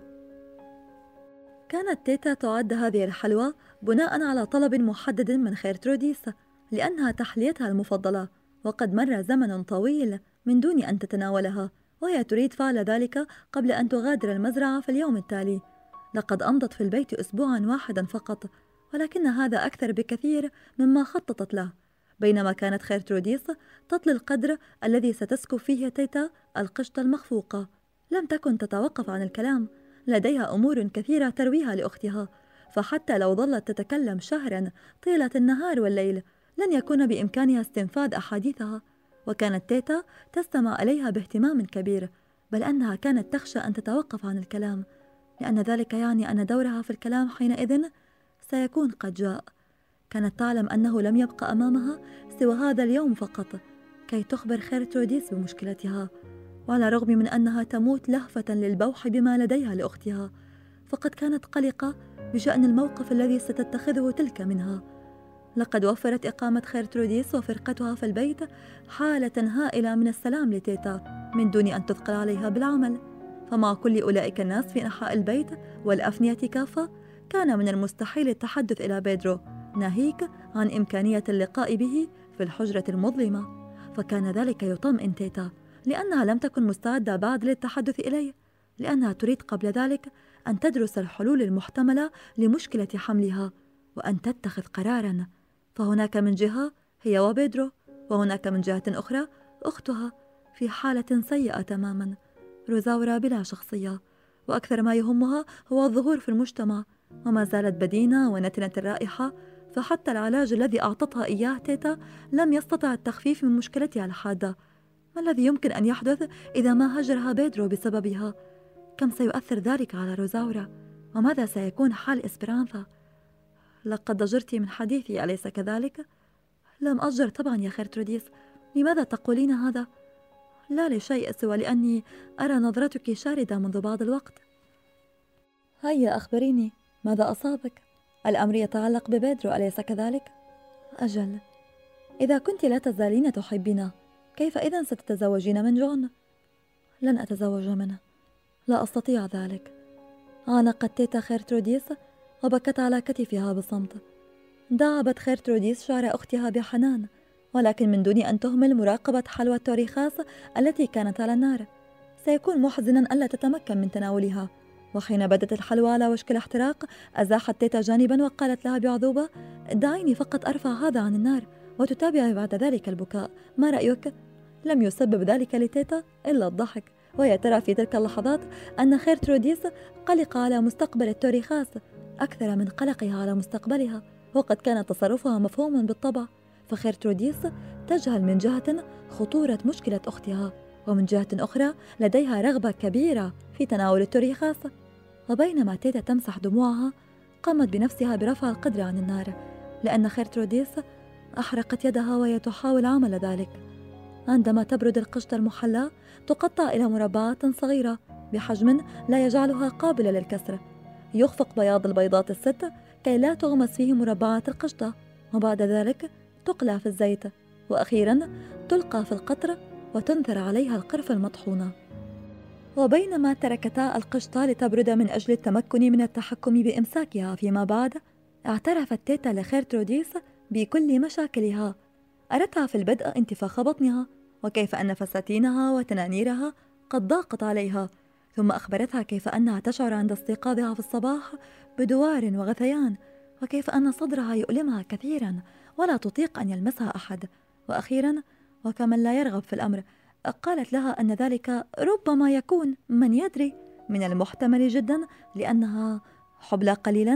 كانت تيتا تعد هذه الحلوى بناء على طلب محدد من خيرتروديس، لأنها تحليتها المفضلة، وقد مر زمن طويل من دون أن تتناولها، وهي تريد فعل ذلك قبل أن تغادر المزرعة في اليوم التالي. لقد أمضت في البيت أسبوعا واحدا فقط، ولكن هذا أكثر بكثير مما خططت له. بينما كانت خيرتروديس تطلي القدر الذي ستسكب فيه تيتا القشطة المخفوقة، لم تكن تتوقف عن الكلام. لديها أمور كثيرة ترويها لأختها، فحتى لو ظلت تتكلم شهرا طيلة النهار والليل لن يكون بإمكانها استنفاذ أحاديثها. وكانت تيتا تستمع إليها باهتمام كبير، بل أنها كانت تخشى أن تتوقف عن الكلام، لأن ذلك يعني أن دورها في الكلام حينئذ سيكون قد جاء. كانت تعلم أنه لم يبقى أمامها سوى هذا اليوم فقط كي تخبر خيرتروديس بمشكلتها، وعلى الرغم من أنها تموت لهفة للبوح بما لديها لأختها، فقد كانت قلقة بشأن الموقف الذي ستتخذه تلك منها. لقد وفرت إقامة خيرتروديس وفرقتها في البيت حالة هائلة من السلام لتيتا من دون أن تثقل عليها بالعمل. فمع كل أولئك الناس في أنحاء البيت والأفنية كافة، كان من المستحيل التحدث إلى بيدرو، ناهيك عن إمكانية اللقاء به في الحجرة المظلمة. فكان ذلك يطمئن تيتا، لأنها لم تكن مستعدة بعد للتحدث إليه، لأنها تريد قبل ذلك أن تدرس الحلول المحتملة لمشكلة حملها وأن تتخذ قراراً. فهناك من جهة هي وبيدرو، وهناك من جهة أخرى أختها في حالة سيئة تماماً. روزاورا بلا شخصية، وأكثر ما يهمها هو الظهور في المجتمع، وما زالت بدينة ونتنة الرائحة، فحتى العلاج الذي أعطتها إياه تيتا لم يستطع التخفيف من مشكلتها الحادة. ما الذي يمكن أن يحدث إذا ما هجرها بيدرو بسببها؟ كم سيؤثر ذلك على روزاورا؟ وماذا سيكون حال إسبرانثا؟ لقد ضجرت من حديثي، أليس كذلك؟ لم أضجر طبعا يا خيرتروديس، لماذا تقولين هذا؟ لا لشيء سوى لأني أرى نظرتك شاردة منذ بعض الوقت. هيا أخبريني، ماذا أصابك؟ الأمر يتعلق ببيدرو، أليس كذلك؟ أجل، إذا كنت لا تزالين تحبينه، كيف إذن ستتزوجين من جون؟ لن أتزوج منه، لا أستطيع ذلك. عانقت تيتا خيرتروديس وبكت على كتفها بصمت. داعبت خيرتروديس شعر أختها بحنان، ولكن من دون أن تهمل مراقبة حلوى التوريخاس التي كانت على النار. سيكون محزنا ألا تتمكن من تناولها. وحين بدت الحلوى على وشك الاحتراق، أزاحت تيتا جانبا وقالت لها بعذوبة: دعيني فقط أرفع هذا عن النار، وتتابع بعد ذلك البكاء، ما رأيك؟ لم يسبب ذلك لتيتا إلا الضحك، وهي ترى في تلك اللحظات أن خيرتروديس قلق على مستقبل التوريخاس أكثر من قلقها على مستقبلها، وقد كان تصرفها مفهوما بالطبع. فخيرتروديس تجهل من جهة خطورة مشكلة أختها، ومن جهة أخرى لديها رغبة كبيرة في تناول التوريخاس. وبينما تيتا تمسح دموعها، قامت بنفسها برفع القدر عن النار، لأن خيرتروديس أحرقت يدها وهي تحاول عمل ذلك. عندما تبرد القشطة المحلاة، تقطع إلى مربعات صغيرة بحجم لا يجعلها قابلة للكسر. يخفق بياض البيضات الست كي لا تغمس فيه مربعات القشطة، وبعد ذلك تقلع في الزيت، وأخيرا تلقى في القطر وتنثر عليها القرفة المطحونة. وبينما تركتا القشطة لتبرد من أجل التمكن من التحكم بإمساكها فيما بعد، اعترفت تيتا لخيرتروديس بكل مشاكلها. أردتها في البدء انتفاخ بطنها، وكيف أن فساتينها وتنانيرها قد ضاقت عليها، ثم أخبرتها كيف أنها تشعر عند استيقاظها في الصباح بدوار وغثيان، وكيف أن صدرها يؤلمها كثيرا ولا تطيق أن يلمسها أحد. وأخيرا وكمن لا يرغب في الأمر قالت لها أن ذلك ربما يكون، من يدري، من المحتمل جدا لأنها حبلى قليلا.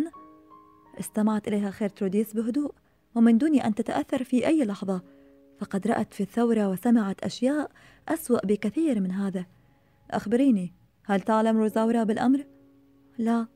استمعت إليها خيرتروديس بهدوء ومن دون أن تتأثر في أي لحظة، فقد رأت في الثورة وسمعت أشياء أسوأ بكثير من هذا. أخبريني، هل تعلم روزاورا بالأمر؟ لا،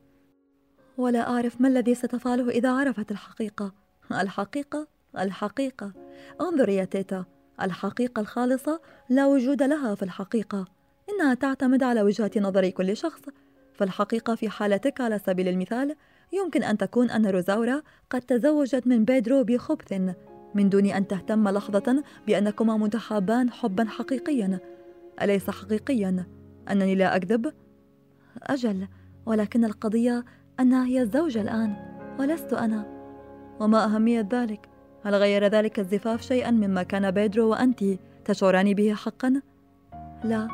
ولا أعرف ما الذي ستفعله إذا عرفت الحقيقة. الحقيقة؟ الحقيقة، انظري يا تيتا، الحقيقة الخالصة لا وجود لها في الحقيقة، إنها تعتمد على وجهة نظر كل شخص. فالحقيقة في حالتك على سبيل المثال يمكن أن تكون أن روزاورا قد تزوجت من بيدرو بخبث من دون أن تهتم لحظة بأنكما متحابان حبا حقيقيا. أليس حقيقيا أنني لا أكذب؟ أجل، ولكن القضية أنها هي الزوجة الآن ولست أنا. وما أهمية ذلك؟ هل غير ذلك الزفاف شيئا مما كان بيدرو وأنت تشعران به حقا؟ لا.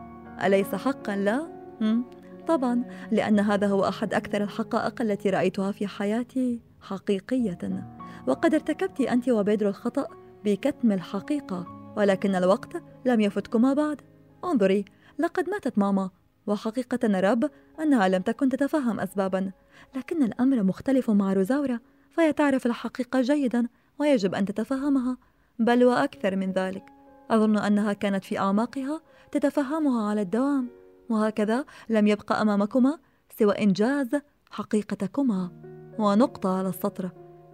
أليس حقا لا؟ هم؟ طبعا، لأن هذا هو أحد أكثر الحقائق التي رأيتها في حياتي حقيقية. وقد ارتكبت أنت وبيدرو الخطأ بكتم الحقيقة، ولكن الوقت لم يفتكما بعد. انظري، لقد ماتت ماما، وحقيقة نرى أنها لم تكن تتفهم أسبابا، لكن الأمر مختلف مع روزاورا، فهي تعرف الحقيقة جيدا ويجب أن تتفهمها، بل وأكثر من ذلك. أظن أنها كانت في أعماقها تتفهمها على الدوام، وهكذا لم يبقى أمامكما سوى إنجاز حقيقتكما ونقطة على السطر.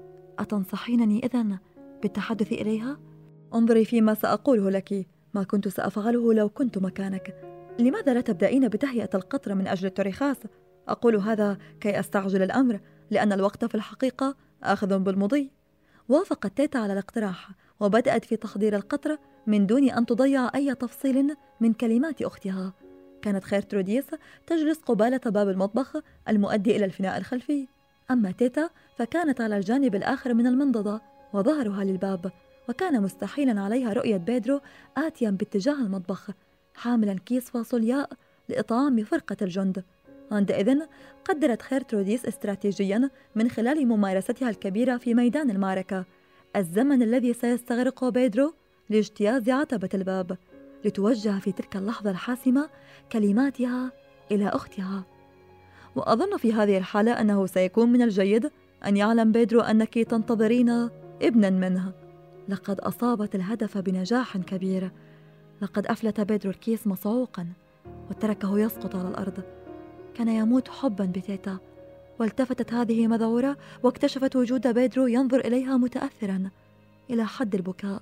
أتنصحينني إذن بالتحدث إليها؟ انظري فيما سأقوله لك، ما كنت سأفعله لو كنت مكانك. لماذا لا تبدأين بتهيئة القطر من أجل الترخاص؟ أقول هذا كي أستعجل الأمر، لأن الوقت في الحقيقة آخذ بالمضي. وافقت تيتا على الاقتراح وبدأت في تحضير القطر من دون أن تضيع أي تفصيل من كلمات أختها. كانت خيرتروديس تجلس قبالة باب المطبخ المؤدي إلى الفناء الخلفي، أما تيتا فكانت على الجانب الآخر من المنضدة وظهرها للباب، وكان مستحيلا عليها رؤية بيدرو آتيا باتجاه المطبخ حاملا كيس فاصولياء لإطعام فرقة الجند. عندئذ قدرت خيرتروديس استراتيجيا من خلال ممارستها الكبيرة في ميدان المعركة الزمن الذي سيستغرقه بيدرو لاجتياز عتبة الباب، لتوجه في تلك اللحظة الحاسمة كلماتها إلى أختها. وأظن في هذه الحالة أنه سيكون من الجيد أن يعلم بيدرو أنك تنتظرين ابنا منه. لقد أصابت الهدف بنجاح كبير. لقد أفلت بيدرو الكيس مصعوقا وتركه يسقط على الأرض. كان يموت حبا بتيتا، والتفتت هذه مذعورة واكتشفت وجود بيدرو ينظر إليها متأثرا إلى حد البكاء.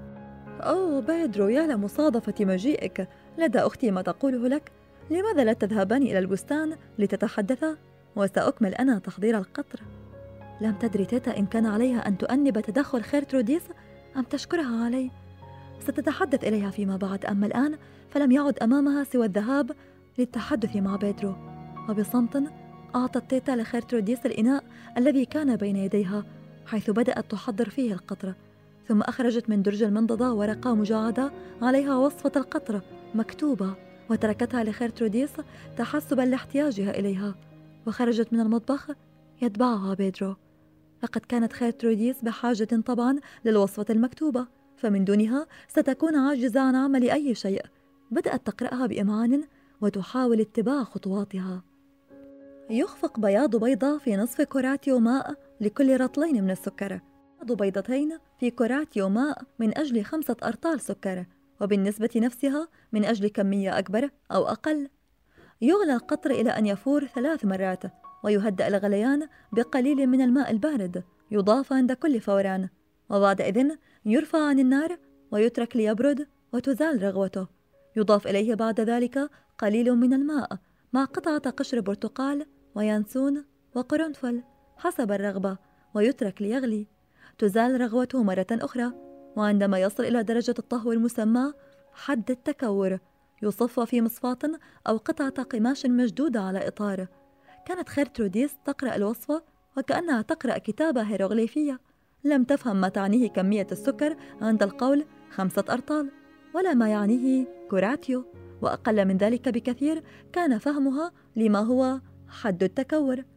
أوه بيدرو، يا لمصادفة مجيئك لدى أختي ما تقوله لك. لماذا لا تذهبان إلى البستان لتتحدثا وسأكمل أنا تحضير القطر؟ لم تدري تيتا إن كان عليها أن تؤنب تدخل خيرتروديس أم تشكرها عليه. ستتحدث إليها فيما بعد، أما الآن فلم يعد أمامها سوى الذهاب للتحدث مع بيدرو. وبصمت أعطت تيتا لخيرتروديس الإناء الذي كان بين يديها حيث بدأت تحضر فيه القطر، ثم أخرجت من درج المنضدة ورقة مجعدة عليها وصفة القطر مكتوبة وتركتها لخيرتروديس تحسبا لاحتياجها إليها، وخرجت من المطبخ يتبعها بيدرو. لقد كانت خيرتروديس بحاجة طبعا للوصفة المكتوبة، فمن دونها ستكون عاجزة عن عمل أي شيء. بدأت تقرأها بإمعان وتحاول اتباع خطواتها. يخفق بياض بيضة في نصف كراتيو ماء لكل رطلين من السكر. بياض بيضتين في كراتيو ماء من أجل خمسة أرطال سكر، وبالنسبة نفسها من أجل كمية أكبر أو أقل. يغلى القطر إلى أن يفور ثلاث مرات، ويهدأ الغليان بقليل من الماء البارد يضاف عند كل فوران، وبعد إذن يرفع عن النار ويترك ليبرد وتزال رغوته. يضاف إليه بعد ذلك قليل من الماء مع قطعة قشر برتقال ويانسون وقرنفل حسب الرغبة، ويترك ليغلي. تزال رغوته مرة أخرى، وعندما يصل إلى درجة الطهو المسمى حد التكور يصفى في مصفاة أو قطعة قماش مشدودة على إطار. كانت خيرتروديس تقرأ الوصفة وكأنها تقرأ كتابة هيروغليفية. لم تفهم ما تعنيه كمية السكر عند القول خمسة أرطال، ولا ما يعنيه كوراتيو، وأقل من ذلك بكثير كان فهمها لما هو حد التكور.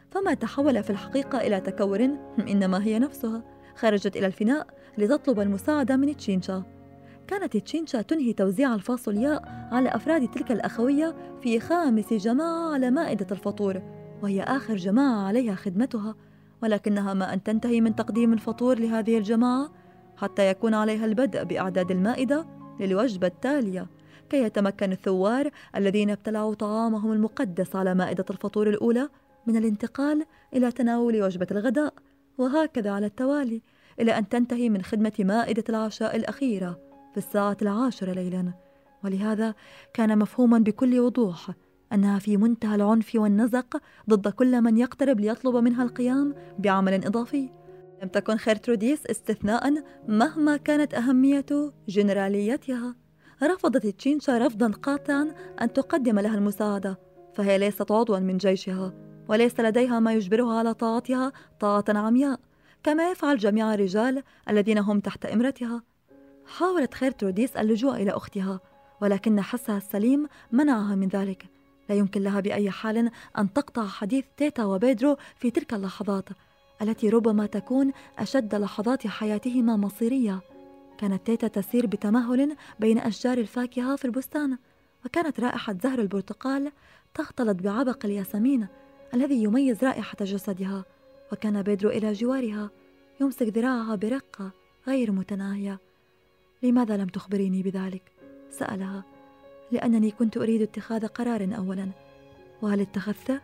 فما تحول في الحقيقة إلى تكور، إنما هي نفسها خرجت إلى الفناء لتطلب المساعدة من تشينشا. كانت تشينشا تنهي توزيع الفاصولياء على أفراد تلك الأخوية في خامس جماعة على مائدة الفطور، وهي آخر جماعة عليها خدمتها، ولكنها ما أن تنتهي من تقديم الفطور لهذه الجماعة حتى يكون عليها البدء بإعداد المائدة للوجبة التالية، كي يتمكن الثوار الذين ابتلعوا طعامهم المقدس على مائدة الفطور الأولى من الانتقال إلى تناول وجبة الغداء، وهكذا على التوالي إلى أن تنتهي من خدمة مائدة العشاء الأخيرة في الساعة العاشرة ليلاً. ولهذا كان مفهوماً بكل وضوح أنها في منتهى العنف والنزق ضد كل من يقترب ليطلب منها القيام بعمل إضافي. لم تكن خيرتروديس استثناءً مهما كانت أهمية جنراليتها. رفضت تشينشا رفضاً قاطعاً أن تقدم لها المساعدة، فهي ليست عضواً من جيشها، وليس لديها ما يجبرها على طاعتها طاعة عمياء كما يفعل جميع الرجال الذين هم تحت إمرتها. حاولت خيرتروديس اللجوء إلى أختها، ولكن حسها السليم منعها من ذلك. لا يمكن لها بأي حال أن تقطع حديث تيتا وبيدرو في تلك اللحظات التي ربما تكون أشد لحظات حياتهما مصيرية. كانت تيتا تسير بتمهل بين أشجار الفاكهة في البستان، وكانت رائحة زهر البرتقال تختلط بعبق الياسمين الذي يميز رائحة جسدها. وكان بيدرو إلى جوارها يمسك ذراعها برقة غير متناهية. لماذا لم تخبريني بذلك؟ سألها. لأنني كنت أريد اتخاذ قرار أولا. وهل اتخذته؟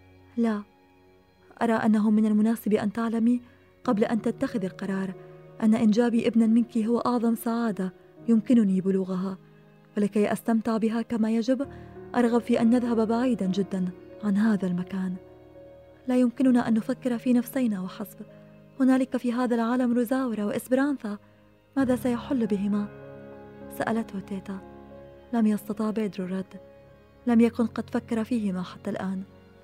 لا، أرى أنه من المناسب أن تعلمي قبل أن تتخذي القرار أن إنجابي ابنا منك هو أعظم سعادة يمكنني بلوغها، ولكي أستمتع بها كما يجب أرغب في أن نذهب بعيدا جدا عن هذا المكان. لا يمكننا أن نفكر في نفسينا وحسب. هنالك في هذا العالم روزاورا وإسبرانثا، ماذا سيحل بهما؟ سألته تيتا. لم يستطع بيدرو الرد. لم يكن قد فكر فيهما حتى الآن،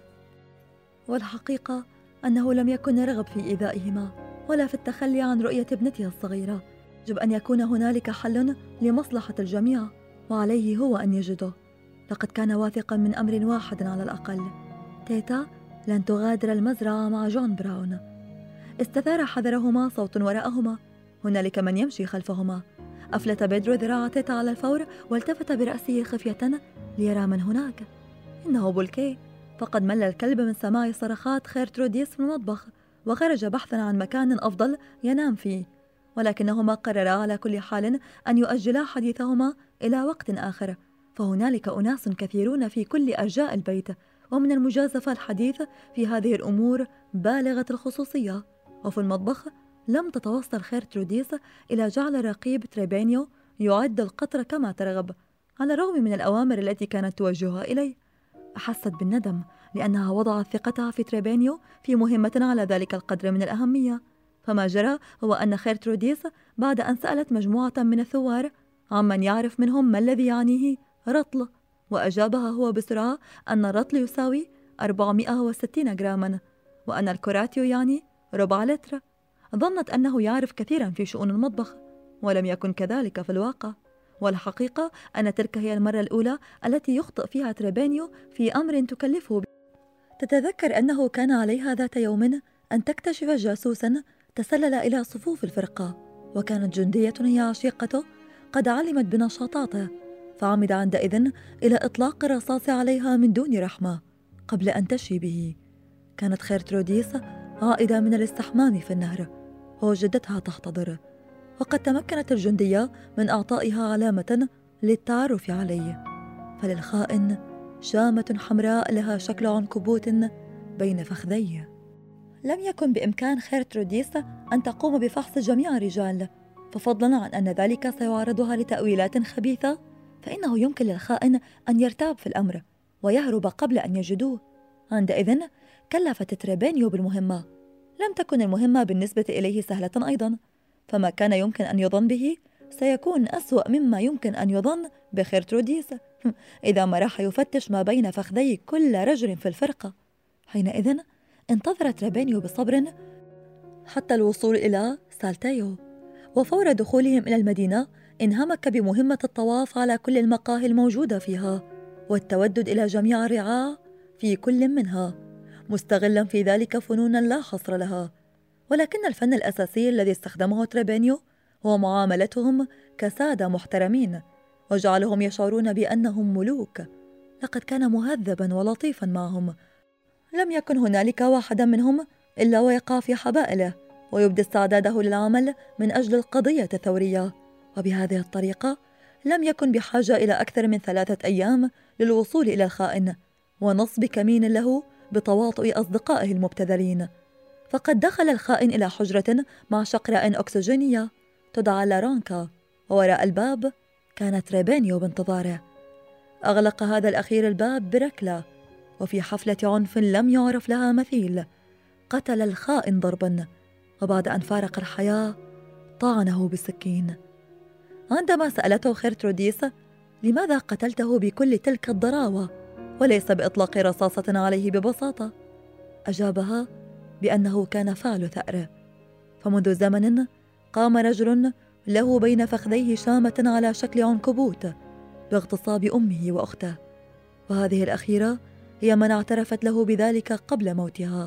والحقيقة أنه لم يكن يرغب في إيذائهما ولا في التخلي عن رؤية ابنته الصغيرة. يجب أن يكون هنالك حل لمصلحة الجميع، وعليه هو أن يجده. لقد كان واثقا من أمر واحد على الأقل: تيتا لن تغادر المزرعة مع جون براون. استثار حذرهما صوت وراءهما. هنالك من يمشي خلفهما. أفلت بيدرو ذراع تيتا على الفور والتفت برأسه خفية ليرى من هناك. إنه بولكي، فقد مل الكلب من سماع صرخات خيرتروديس في المطبخ وخرج بحثا عن مكان أفضل ينام فيه. ولكنهما قررا على كل حال أن يؤجلا حديثهما إلى وقت آخر، فهنالك أناس كثيرون في كل أرجاء البيت، ومن المجازفة الحديث في هذه الأمور بالغة الخصوصية. وفي المطبخ لم تتوصل خيرتروديس إلى جعل رقيب تريبينيو يعد القطر كما ترغب، على الرغم من الأوامر التي كانت توجهها إليه. أحست بالندم لأنها وضعت ثقتها في تريبينيو في مهمة على ذلك القدر من الأهمية. فما جرى هو أن خيرتروديس بعد أن سألت مجموعة من الثوار عمن يعرف منهم ما الذي يعنيه رطل، وأجابها هو بسرعة أن الرطل يساوي أربعمائة وستين جراما، وأن الكوراتيو يعني ربع لتر. ظنت أنه يعرف كثيرا في شؤون المطبخ، ولم يكن كذلك في الواقع. والحقيقة أن تلك هي المرة الأولى التي يخطئ فيها تريبينيو في أمر تكلفه ب... تتذكر أنه كان عليها ذات يوم أن تكتشف جاسوسا تسلل إلى صفوف الفرقة، وكانت جندية هي عشيقته قد علمت بنشاطاته، فعمد عندئذ إلى إطلاق الرصاص عليها من دون رحمة قبل أن تشي به. كانت خيرتروديس عائدة من الاستحمام في النهر ووجدتها تحتضر، وقد تمكنت الجندية من إعطائها علامة للتعرف عليه. فللخائن شامة حمراء لها شكل عنكبوت بين فخذيه. لم يكن بإمكان خيرتروديس أن تقوم بفحص جميع الرجال، ففضلا عن أن ذلك سيعرضها لتأويلات خبيثة، فإنه يمكن للخائن أن يرتاب في الأمر ويهرب قبل أن يجدوه. عندئذ كلفت تريبينيو بالمهمة. لم تكن المهمة بالنسبة إليه سهلة أيضا، فما كان يمكن أن يظن به سيكون أسوأ مما يمكن أن يظن بخيرتروديس إذا ما راح يفتش ما بين فخذي كل رجل في الفرقة. حينئذ انتظر تريبينيو بصبر حتى الوصول إلى سالتيو، وفور دخولهم إلى المدينة انهمك بمهمة الطواف على كل المقاهي الموجودة فيها والتودد إلى جميع الرعاع في كل منها، مستغلا في ذلك فنونا لا حصر لها. ولكن الفن الأساسي الذي استخدمه تريبينيو هو معاملتهم كسادة محترمين، وجعلهم يشعرون بأنهم ملوك. لقد كان مهذبا ولطيفا معهم، لم يكن هنالك واحدا منهم إلا ويقع في حبائله ويبدي استعداده للعمل من أجل القضية الثورية. وبهذه الطريقة لم يكن بحاجة إلى أكثر من ثلاثة أيام للوصول إلى الخائن ونصب كمين له بتواطؤ أصدقائه المبتذلين. فقد دخل الخائن إلى حجرة مع شقراء أكسجينية تدعى لارانكا، ووراء الباب كان تريبينيو بانتظاره. أغلق هذا الأخير الباب بركلة، وفي حفلة عنف لم يعرف لها مثيل قتل الخائن ضربا، وبعد أن فارق الحياة طعنه بالسكين. عندما سألته خيرتروديس لماذا قتلته بكل تلك الضراوة وليس بإطلاق رصاصة عليه ببساطة، أجابها بأنه كان فعل ثأر. فمنذ زمن قام رجل له بين فخذيه شامة على شكل عنكبوت باغتصاب أمه وأخته، وهذه الأخيرة هي من اعترفت له بذلك قبل موتها.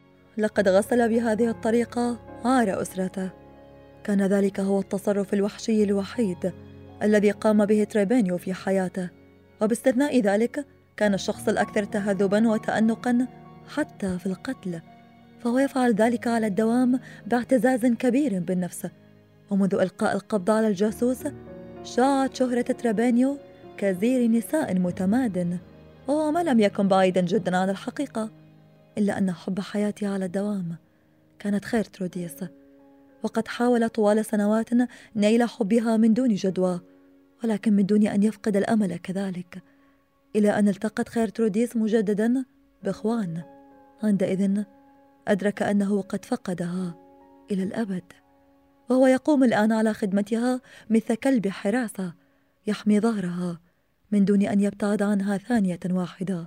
لقد غسل بهذه الطريقة عار أسرته. كان ذلك هو التصرف الوحشي الوحيد الذي قام به تريبينيو في حياته، وباستثناء ذلك كان الشخص الأكثر تهذبا وتأنقا حتى في القتل، فهو يفعل ذلك على الدوام باعتزاز كبير بالنفس. ومنذ إلقاء القبض على الجاسوس شاعت شهرة تريبينيو كزير نساء متماد، وهو ما لم يكن بعيدا جدا عن الحقيقة، إلا أن حب حياتي على الدوام كانت خيرتروديس، وقد حاول طوال سنوات نيل حبها من دون جدوى، ولكن من دون أن يفقد الأمل كذلك، إلى أن التقت خيرتروديس مجددا بإخوان. عندئذ أدرك أنه قد فقدها إلى الأبد، وهو يقوم الآن على خدمتها مثل كلب حراسة يحمي ظهرها من دون أن يبتعد عنها ثانية واحدة.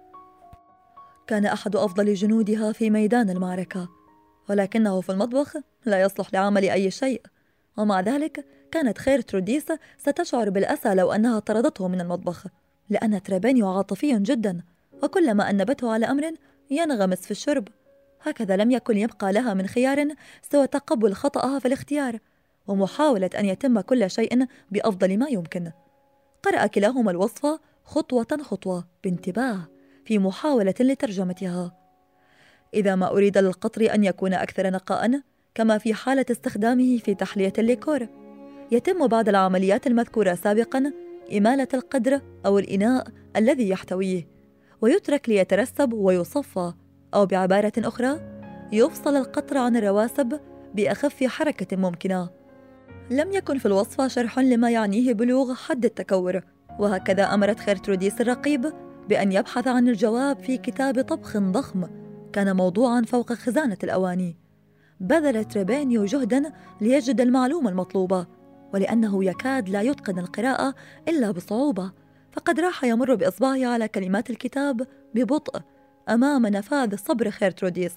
كان أحد أفضل جنودها في ميدان المعركة، ولكنه في المطبخ لا يصلح لعمل أي شيء، ومع ذلك كانت خيرتروديس ستشعر بالأسى لو أنها طردته من المطبخ، لأن تريبينيو عاطفي جدا، وكلما أنبته على أمر ينغمس في الشرب. هكذا لم يكن يبقى لها من خيار سوى تقبل خطأها في الاختيار ومحاولة أن يتم كل شيء بأفضل ما يمكن. قرأ كلاهما الوصفة خطوة خطوة بانتباه في محاولة لترجمتها. إذا ما أريد للقطر أن يكون أكثر نقاء، كما في حالة استخدامه في تحلية الليكور، يتم بعد العمليات المذكورة سابقا إمالة القدر أو الإناء الذي يحتويه، ويترك ليترسب ويصفى، أو بعبارة أخرى يفصل القطر عن الرواسب بأخف حركة ممكنة. لم يكن في الوصفة شرح لما يعنيه بلوغ حد التكور، وهكذا أمرت خيرتروديس الرقيب بأن يبحث عن الجواب في كتاب طبخ ضخم كان موضوعا فوق خزانة الأواني. بذل تريبينيو جهدا ليجد المعلومة المطلوبة، ولأنه يكاد لا يتقن القراءة إلا بصعوبة، فقد راح يمر بإصبعه على كلمات الكتاب ببطء أمام نفاذ صبر خيرتروديس.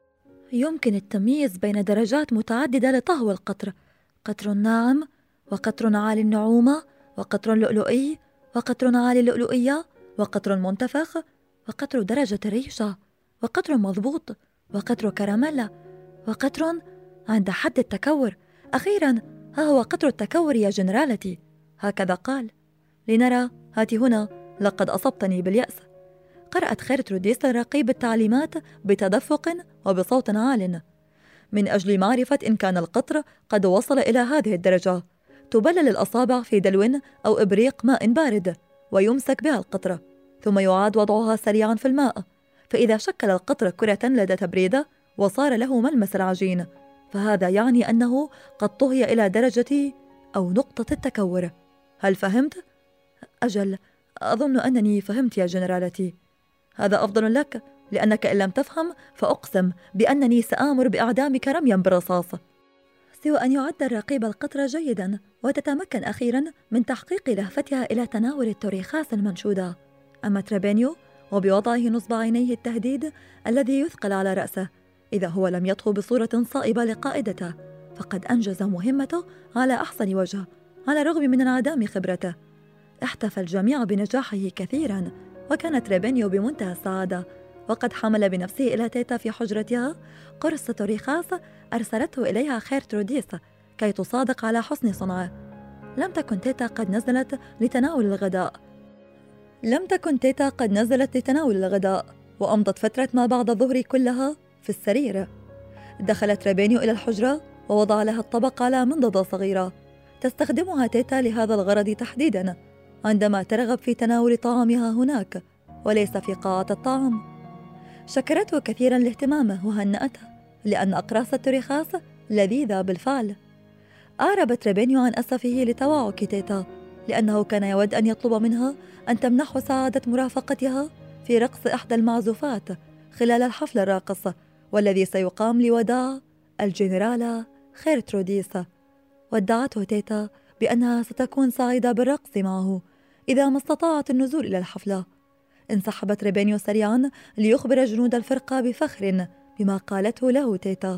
يمكن التمييز بين درجات متعددة لطهو القطر: قطر ناعم، وقطر عالي النعومة، وقطر لؤلؤي، وقطر عالي اللؤلؤية، وقطر منتفخ، وقطر درجة الريشة، وقطر مضبوط، وقطر كراميلا، وقطر عند حد التكور. أخيرا ها هو قطر التكور يا جنرالتي، هكذا قال. لنرى، هات هنا، لقد أصبتني باليأس. قرأت خيرتروديس الرقيب التعليمات بتدفق وبصوت عال. من أجل معرفة إن كان القطر قد وصل إلى هذه الدرجة، تبلل الأصابع في دلو أو إبريق ماء بارد ويمسك بها القطرة، ثم يعاد وضعها سريعا في الماء، فإذا شكل القطر كرة لدى تبريدة وصار له ملمس العجين، فهذا يعني أنه قد طهي إلى درجة أو نقطة التكور. هل فهمت؟ أجل، أظن أنني فهمت يا جنرالتي. هذا أفضل لك، لأنك إن لم تفهم فأقسم بأنني سآمر بإعدامك رميا بالرصاص. سوى أن يعد الرقيب القطر جيدا وتتمكن أخيرا من تحقيق لهفتها إلى تناول التوريخاس المنشودة. أما تريبينيو وبوضعه نصب عينيه التهديد الذي يثقل على رأسه، إذا هو لم يطهو بصورة صائبة لقائدته، فقد أنجز مهمته على أحسن وجه على الرغم من انعدام خبرته. احتفى الجميع بنجاحه كثيرا، وكان تريبينيو بمنتهى السعادة وقد حمل بنفسه إلى تيتا في حجرتها قرص توريخاس أرسلته إليها خير تروديس كي تصادق على حسن صنعه. لم تكن تيتا قد نزلت لتناول الغداء لم تكن تيتا قد نزلت لتناول الغداء وأمضت فترة ما بعد الظهر كلها في السرير. دخلت رابينيو إلى الحجرة ووضع لها الطبق على منضدة صغيرة تستخدمها تيتا لهذا الغرض تحديداً عندما ترغب في تناول طعامها هناك وليس في قاعة الطعام. شكرته كثيراً لاهتمامه وهنأته لأن أقراص التوريخاس لذيذة بالفعل. أعربت رابينيو عن أسفه لتوعك تيتا لأنه كان يود أن يطلب منها أن تمنحه سعادة مرافقتها في رقص إحدى المعزوفات خلال الحفل الراقص والذي سيقام لوداع الجنرالة خير تروديس. ودعته تيتا بأنها ستكون سعيدة بالرقص معه إذا ما استطاعت النزول إلى الحفلة. انسحبت رابينيو سريعا ليخبر جنود الفرقة بفخر بما قالته له تيتا.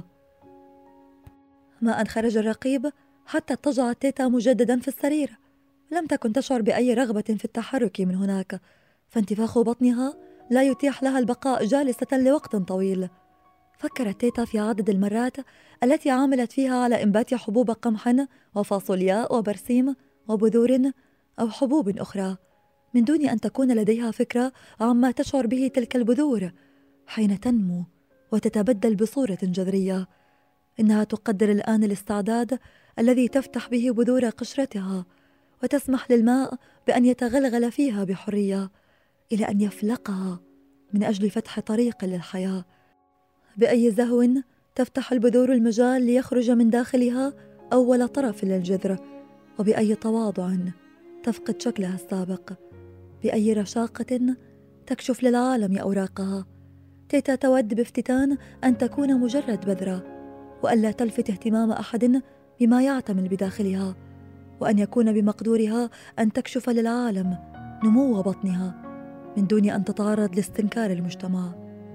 ما أن خرج الرقيب حتى اضطجعت تيتا مجددا في السرير. لم تكن تشعر بأي رغبة في التحرك من هناك، فانتفاخ بطنها لا يتيح لها البقاء جالسة لوقت طويل. فكرت تيتا في عدد المرات التي عملت فيها على إنبات حبوب قمح وفاصولياء وبرسيم وبذور أو حبوب أخرى من دون أن تكون لديها فكرة عما تشعر به تلك البذور حين تنمو وتتبدل بصورة جذرية. إنها تقدر الآن الاستعداد الذي تفتح به بذور قشرتها وتسمح للماء بأن يتغلغل فيها بحرية إلى أن يفلقها من أجل فتح طريق للحياة. بأي زهو تفتح البذور المجال ليخرج من داخلها أول طرف للجذر، وبأي تواضع تفقد شكلها السابق، بأي رشاقة تكشف للعالم أوراقها. تيتا تود بافتتان أن تكون مجرد بذرة وألا تلفت اهتمام أحد بما يعتمل بداخلها، وأن يكون بمقدورها أن تكشف للعالم نمو بطنها من دون أن تتعرض لاستنكار المجتمع.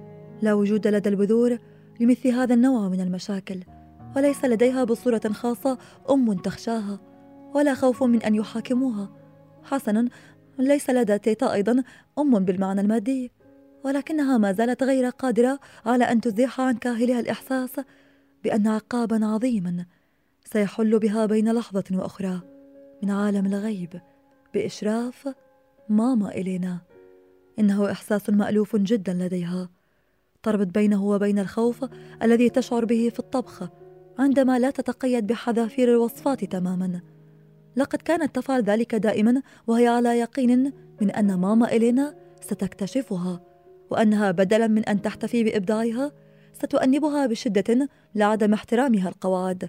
لا وجود لدى البذور لمثل هذا النوع من المشاكل، وليس لديها بصورة خاصة أم تخشاها ولا خوف من أن يحاكموها. حسنا، ليس لدى تيتا أيضا أم بالمعنى المادي، ولكنها ما زالت غير قادرة على أن تزيح عن كاهلها الإحساس بأن عقابا عظيما سيحل بها بين لحظة وأخرى من عالم الغيب بإشراف ماما إلينا. إنه إحساس مألوف جدا لديها، تربط بينه وبين الخوف الذي تشعر به في الطبخ عندما لا تتقيد بحذافير الوصفات تماما. لقد كانت تفعل ذلك دائما وهي على يقين من أن ماما إلينا ستكتشفها، وأنها بدلا من أن تحتفي بإبداعها ستؤنبها بشدة لعدم احترامها القواعد.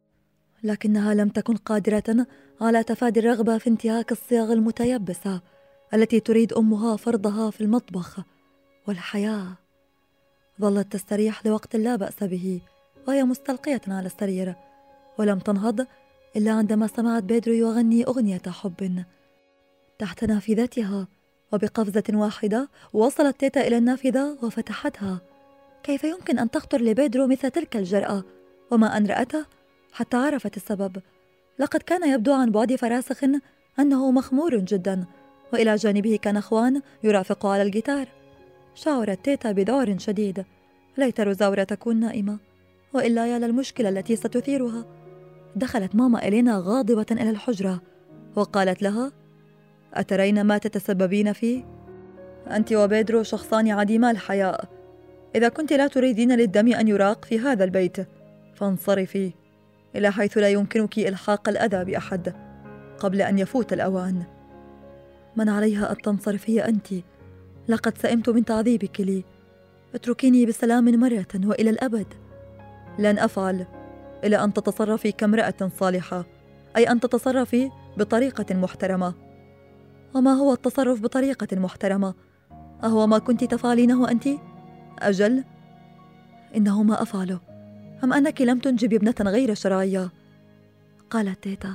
لكنها لم تكن قادرة على تفادي الرغبة في انتهاك الصيغ المتيبسة التي تريد أمها فرضها في المطبخ والحياة. ظلت تستريح لوقت لا بأس به وهي مستلقية على السرير، ولم تنهض إلا عندما سمعت بيدرو يغني أغنية حب تحت نافذتها. وبقفزة واحدة وصلت تيتا إلى النافذة وفتحتها. كيف يمكن أن تخطر لبيدرو مثل تلك الجرأة؟ وما أن رأته حتى عرفت السبب. لقد كان يبدو عن بعد فراسخ أنه مخمور جدا، وإلى جانبه كان خوان يرافق على الجيتار. شعرت تيتا بذعر شديد. ليت روزاورا تكون نائمة، وإلا يا للمشكلة التي ستثيرها. دخلت ماما إلينا غاضبة إلى الحجرة وقالت لها: أترين ما تتسببين فيه؟ أنت وبيدرو شخصان عديما الحياء. إذا كنت لا تريدين للدم أن يراق في هذا البيت فانصرفي إلى حيث لا يمكنك إلحاق الأذى بأحد قبل أن يفوت الأوان. من عليها أن تنصرفي أنت. لقد سئمت من تعذيبك لي. اتركيني بسلام مرة وإلى الأبد. لن أفعل إلى أن تتصرفي كامرأة صالحة، أي أن تتصرفي بطريقة محترمة. وما هو التصرف بطريقة محترمة؟ أهو ما كنت تفعلينه أنت؟ أجل، إنه ما أفعله. أم أنك لم تنجبي ابنة غير شرعية؟ قالت تيتا: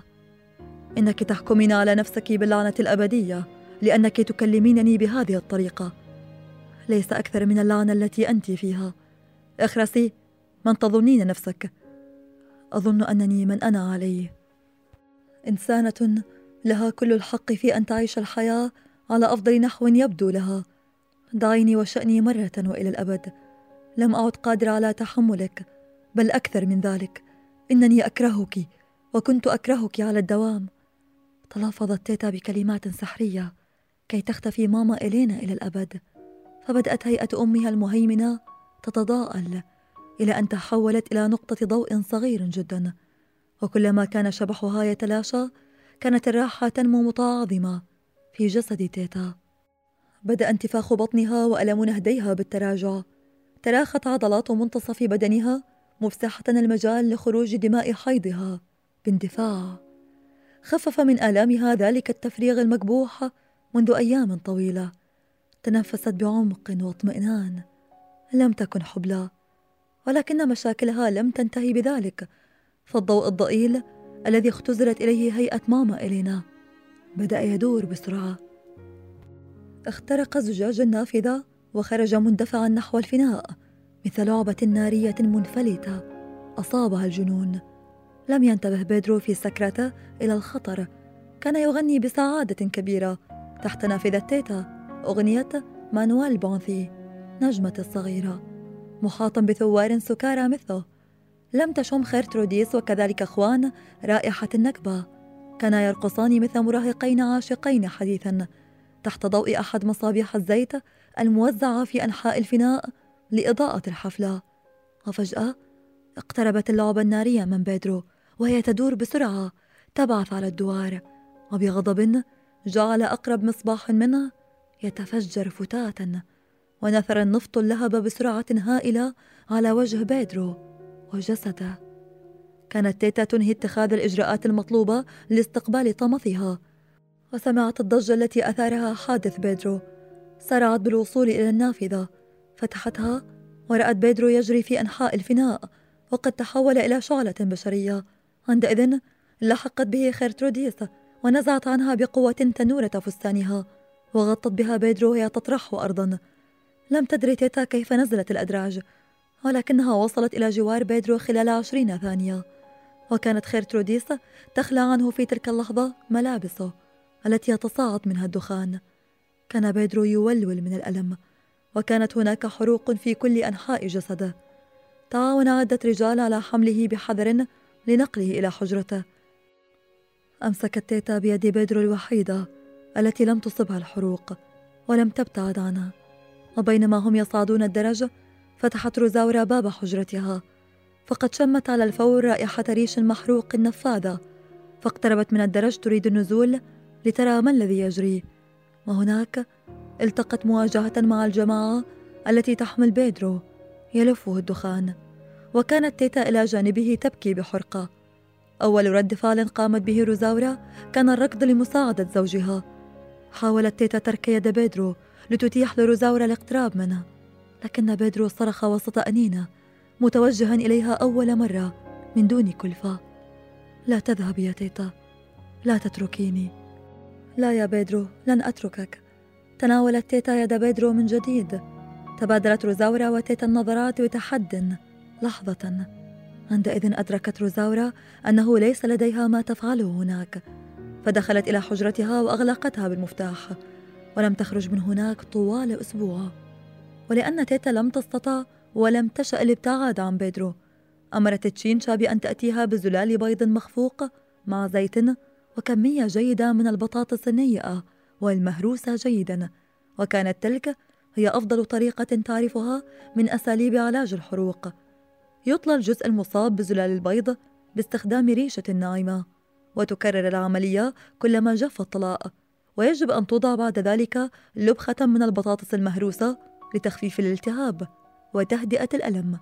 إنك تحكمين على نفسك باللعنة الأبدية لأنك تكلمينني بهذه الطريقة. ليس أكثر من اللعنة التي أنت فيها. اخرسي. من تظنين نفسك؟ أظن أنني من أنا عليه. إنسانة لها كل الحق في أن تعيش الحياة على أفضل نحو يبدو لها، دعيني وشأني مرة وإلى الأبد. لم أعد قادرة على تحملك، بل أكثر من ذلك، إنني أكرهك، وكنت أكرهك على الدوام. تلافظت تيتا بكلمات سحرية كي تختفي ماما إلينا إلى الأبد، فبدأت هيئة أمها المهيمنة تتضاءل إلى أن تحولت إلى نقطة ضوء صغير جدا، وكلما كان شبحها يتلاشى كانت الراحة تنمو متعاظمة في جسد تيتا. بدأ انتفاخ بطنها وألم نهديها بالتراجع، تراخت عضلات منتصف بدنها مفسحة المجال لخروج دماء حيضها باندفاع. خفف من آلامها ذلك التفريغ المكبوح منذ أيام طويلة. تنفست بعمق واطمئنان. لم تكن حبلى، ولكن مشاكلها لم تنتهي بذلك، فالضوء الضئيل الذي اختزلت إليه هيئة ماما إلينا بدأ يدور بسرعة. اخترق زجاج النافذة وخرج مندفعا نحو الفناء مثل لعبة نارية منفلتة أصابها الجنون. لم ينتبه بيدرو في سكرته إلى الخطر. كان يغني بسعادة كبيرة تحت نافذة تيتا أغنية مانويل بونثي نجمة الصغيرة، محاطا بثوار سكارى مثله. لم تشم خيرتروديس وكذلك أخوان رائحة النكبة. كانا يرقصان مثل مراهقين عاشقين حديثا تحت ضوء أحد مصابيح الزيت الموزعة في أنحاء الفناء لإضاءة الحفلة. وفجأة اقتربت اللعبة النارية من بيدرو وهي تدور بسرعة تبعث على الدوار، وبغضب جعل أقرب مصباح منه يتفجر فتاة، ونثر النفط اللهب بسرعة هائلة على وجه بيدرو وجسده. كانت تيتا تنهي اتخاذ الإجراءات المطلوبة لاستقبال طمثها، وسمعت الضجة التي أثارها حادث بيدرو. سرعت بالوصول إلى النافذة، فتحتها ورأت بيدرو يجري في أنحاء الفناء وقد تحول إلى شعلة بشرية. عندئذ لحقت به خيرتروديس ونزعت عنها بقوة تنورة فستانها وغطت بها بيدرو وهي تطرحه أرضا. لم تدري تيتا كيف نزلت الأدراج، ولكنها وصلت إلى جوار بيدرو خلال عشرين ثانية، وكانت خيرتروديس تخلع عنه في تلك اللحظة ملابسه التي يتصاعد منها الدخان. كان بيدرو يولول من الألم، وكانت هناك حروق في كل أنحاء جسده. تعاون عدة رجال على حمله بحذر لنقله إلى حجرته. أمسكت تيتا بيد بيدرو الوحيدة التي لم تصبها الحروق ولم تبتعد عنها، وبينما هم يصعدون الدرج فتحت روزاورا باب حجرتها، فقد شمت على الفور رائحة ريش محروق نفاذة، فاقتربت من الدرج تريد النزول لترى ما الذي يجري. وهناك التقت مواجهة مع الجماعة التي تحمل بيدرو يلفه الدخان، وكانت تيتا إلى جانبه تبكي بحرقة. أول رد فعل قامت به روزاورا كان الركض لمساعدة زوجها. حاولت تيتا ترك يد بيدرو لتتيح لروزاورا الاقتراب منه، لكن بيدرو صرخ وسط أنينة متوجها إليها أول مرة من دون كلفة: لا تذهبي يا تيتا، لا تتركيني. لا يا بيدرو، لن أتركك. تناولت تيتا يد بيدرو من جديد. تبادلت روزاورا وتيتا النظرات بتحد لحظة. عندئذ أدركت روزاورا أنه ليس لديها ما تفعله هناك، فدخلت إلى حجرتها وأغلقتها بالمفتاح، ولم تخرج من هناك طوال أسبوع. ولأن تيتا لم تستطع ولم تشأ الابتعاد عن بيدرو، أمرت تشينشا بأن تأتيها بزلال بيض مخفوق مع زيت وكمية جيدة من البطاطس النيئة والمهروسة جيدا، وكانت تلك هي أفضل طريقة تعرفها من أساليب علاج الحروق. يطلى الجزء المصاب بزلال البيض باستخدام ريشة ناعمة، وتكرر العملية كلما جف الطلاء، ويجب أن توضع بعد ذلك لبخة من البطاطس المهروسة لتخفيف الالتهاب وتهدئة الألم.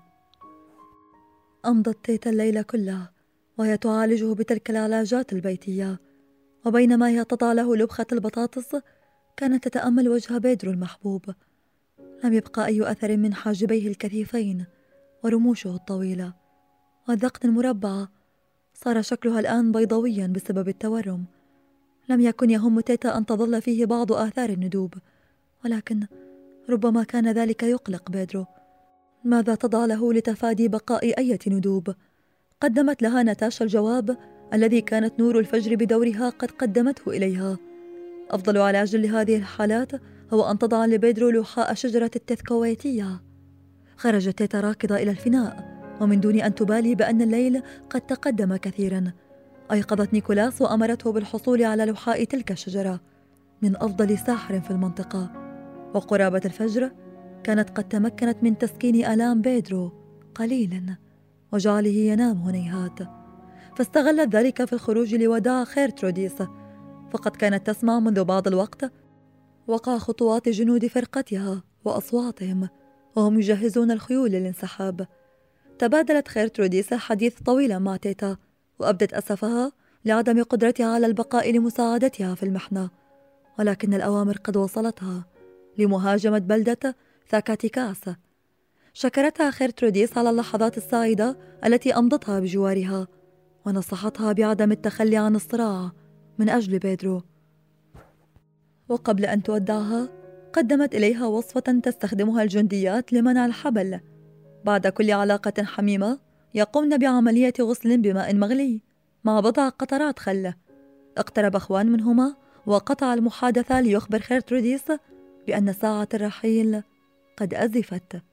أمضت تيتا الليل كله وهي تعالجه بتلك العلاجات البيتية، وبينما هي تضع له لبخة البطاطس كانت تتأمل وجه بيدرو المحبوب. لم يبقى أي أثر من حاجبيه الكثيفين ورموشه الطويلة، والذقن المربعة صار شكلها الآن بيضاويا بسبب التورم. لم يكن يهم تيتا أن تظل فيه بعض آثار الندوب، ولكن ربما كان ذلك يقلق بيدرو. ماذا تضع له لتفادي بقاء أي ندوب؟ قدمت لها ناتاشا الجواب الذي كانت نور الفجر بدورها قد قدمته إليها: أفضل علاج لهذه الحالات هو أن تضع لبيدرو لوحاء شجرة التذكويتية. خرجت تيتا راكضة إلى الفناء، ومن دون أن تبالي بأن الليل قد تقدم كثيرا، أيقظت نيكولاس وأمرته بالحصول على لوحاء تلك الشجرة من أفضل ساحر في المنطقة. وقرابة الفجر كانت قد تمكنت من تسكين آلام بيدرو قليلا وجعله ينام هنيهات، فاستغلت ذلك في الخروج لوداع خيرتروديس، فقد كانت تسمع منذ بعض الوقت وقع خطوات جنود فرقتها وأصواتهم وهم يجهزون الخيول للانسحاب. تبادلت خيرتروديس الحديث طويلا مع تيتا، وأبدت أسفها لعدم قدرتها على البقاء لمساعدتها في المحنة، ولكن الأوامر قد وصلتها لمهاجمة بلدة ثاكاتيكاس. شكرتها خيرتروديس على اللحظات السعيدة التي أمضتها بجوارها، ونصحتها بعدم التخلي عن الصراع من أجل بيدرو. وقبل أن تودعها قدمت إليها وصفة تستخدمها الجنديات لمنع الحبل. بعد كل علاقة حميمة يقومن بعملية غسل بماء مغلي مع بضع قطرات خل. اقترب أخوان منهما وقطع المحادثة ليخبر خيرتروديس بأن ساعة الرحيل قد أزفت.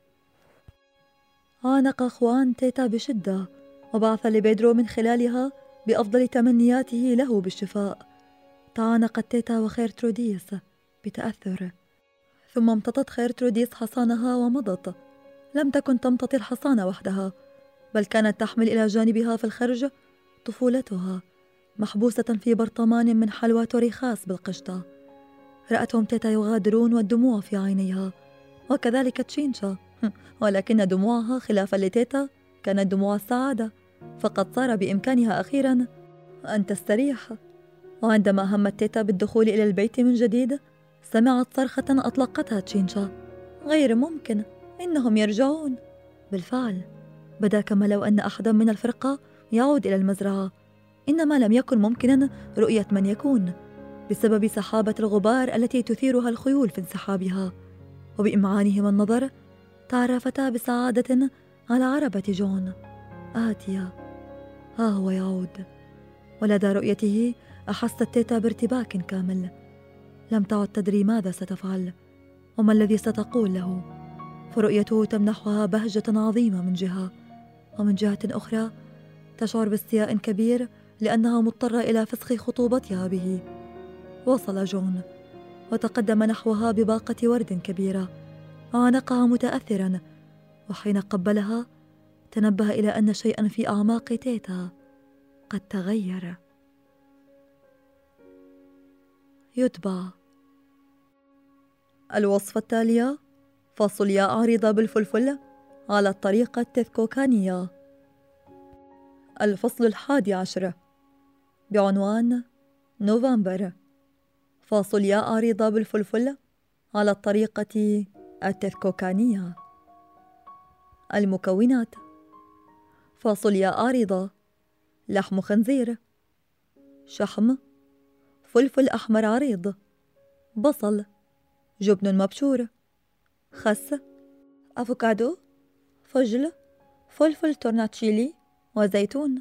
عانق أخوان تيتا بشدة، وبعث لبيدرو من خلالها بأفضل تمنياته له بالشفاء. تعانقت تيتا وخيرتروديس بتأثر، ثم امتطت خيرتروديس حصانها ومضت. لم تكن تمتطي الحصان وحدها، بل كانت تحمل إلى جانبها في الخرج طفولتها محبوسة في برطمان من حلوى توريخاس بالقشطة. رأتهم تيتا يغادرون والدموع في عينيها، وكذلك تشينشا، ولكن دموعها خلافا لتيتا كانت دموع السعادة، فقد صار بإمكانها أخيرا أن تستريح. وعندما همت تيتا بالدخول إلى البيت من جديد سمعت صرخة أطلقتها تشينشا: غير ممكن، إنهم يرجعون. بالفعل بدا كما لو أن أحدا من الفرقة يعود إلى المزرعة، إنما لم يكن ممكنا رؤية من يكون بسبب سحابة الغبار التي تثيرها الخيول في انسحابها. وبإمعانهما النظر تعرفتا بسعادة على عربة جون آتية، ها هو يعود. ولدى رؤيته أحست تيتا بارتباك كامل، لم تعد تدري ماذا ستفعل وما الذي ستقول له، فرؤيته تمنحها بهجة عظيمة من جهة، ومن جهة أخرى تشعر باستياء كبير لأنها مضطرة إلى فسخ خطوبتها به. وصل جون وتقدم نحوها بباقة ورد كبيرة، عانقها متأثرا، وحين قبلها تنبه إلى أن شيئا في أعماق تيتا قد تغير. يتبع الوصفة التالية: فاصوليا عريضة بالفلفل على الطريقة التذكوكانية. الفصل الحادي عشر بعنوان نوفمبر. فاصوليا عريضة بالفلفل على الطريقة التذكوكانية. المكونات: فاصوليا عريضة، لحم خنزير، شحم، فلفل أحمر عريض، بصل، جبن مبشور، خس، أفوكادو، فجل، فلفل تورناتشيلي، وزيتون.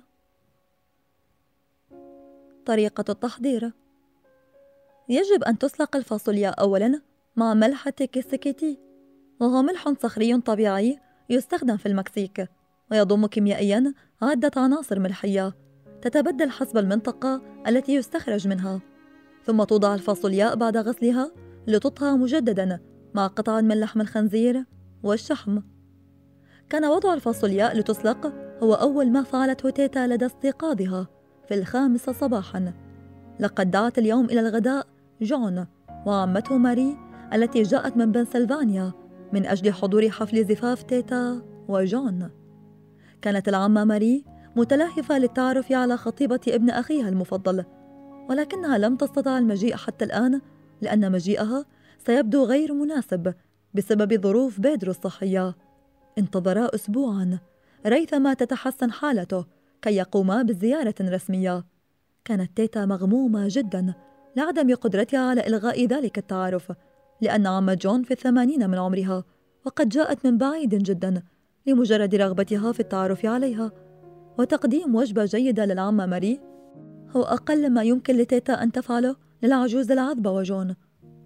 طريقة التحضير: يجب أن تسلق الفاصوليا أولاً مع ملح تيكيسيكيتي، وهو ملح صخري طبيعي يستخدم في المكسيك، ويضم كيميائياً عدة عناصر ملحية تتبدل حسب المنطقة التي يستخرج منها. ثم توضع الفاصوليا بعد غسلها لتطهى مجدداً مع قطع من لحم الخنزير والشحم. كان وضع الفاصوليا لتسلق هو أول ما فعلته تيتا لدى استيقاظها في الخامسة صباحاً. لقد دعت اليوم إلى الغداء جون وعمته ماري التي جاءت من بنسلفانيا من أجل حضور حفل زفاف تيتا وجون. كانت العمة ماري متلهفة للتعرف على خطيبة ابن أخيها المفضل، ولكنها لم تستطع المجيء حتى الآن لأن مجيئها سيبدو غير مناسب بسبب ظروف بيدرو الصحية. انتظرا أسبوعاً ريثما تتحسن حالته كي يقوما بزيارة رسمية. كانت تيتا مغمومة جداً لعدم قدرتها على إلغاء ذلك التعارف، لأن عم جون في الثمانين من عمرها وقد جاءت من بعيد جداً لمجرد رغبتها في التعرف عليها. وتقديم وجبة جيدة للعمة ماري هو أقل ما يمكن لتيتا أن تفعله للعجوز العذبة وجون،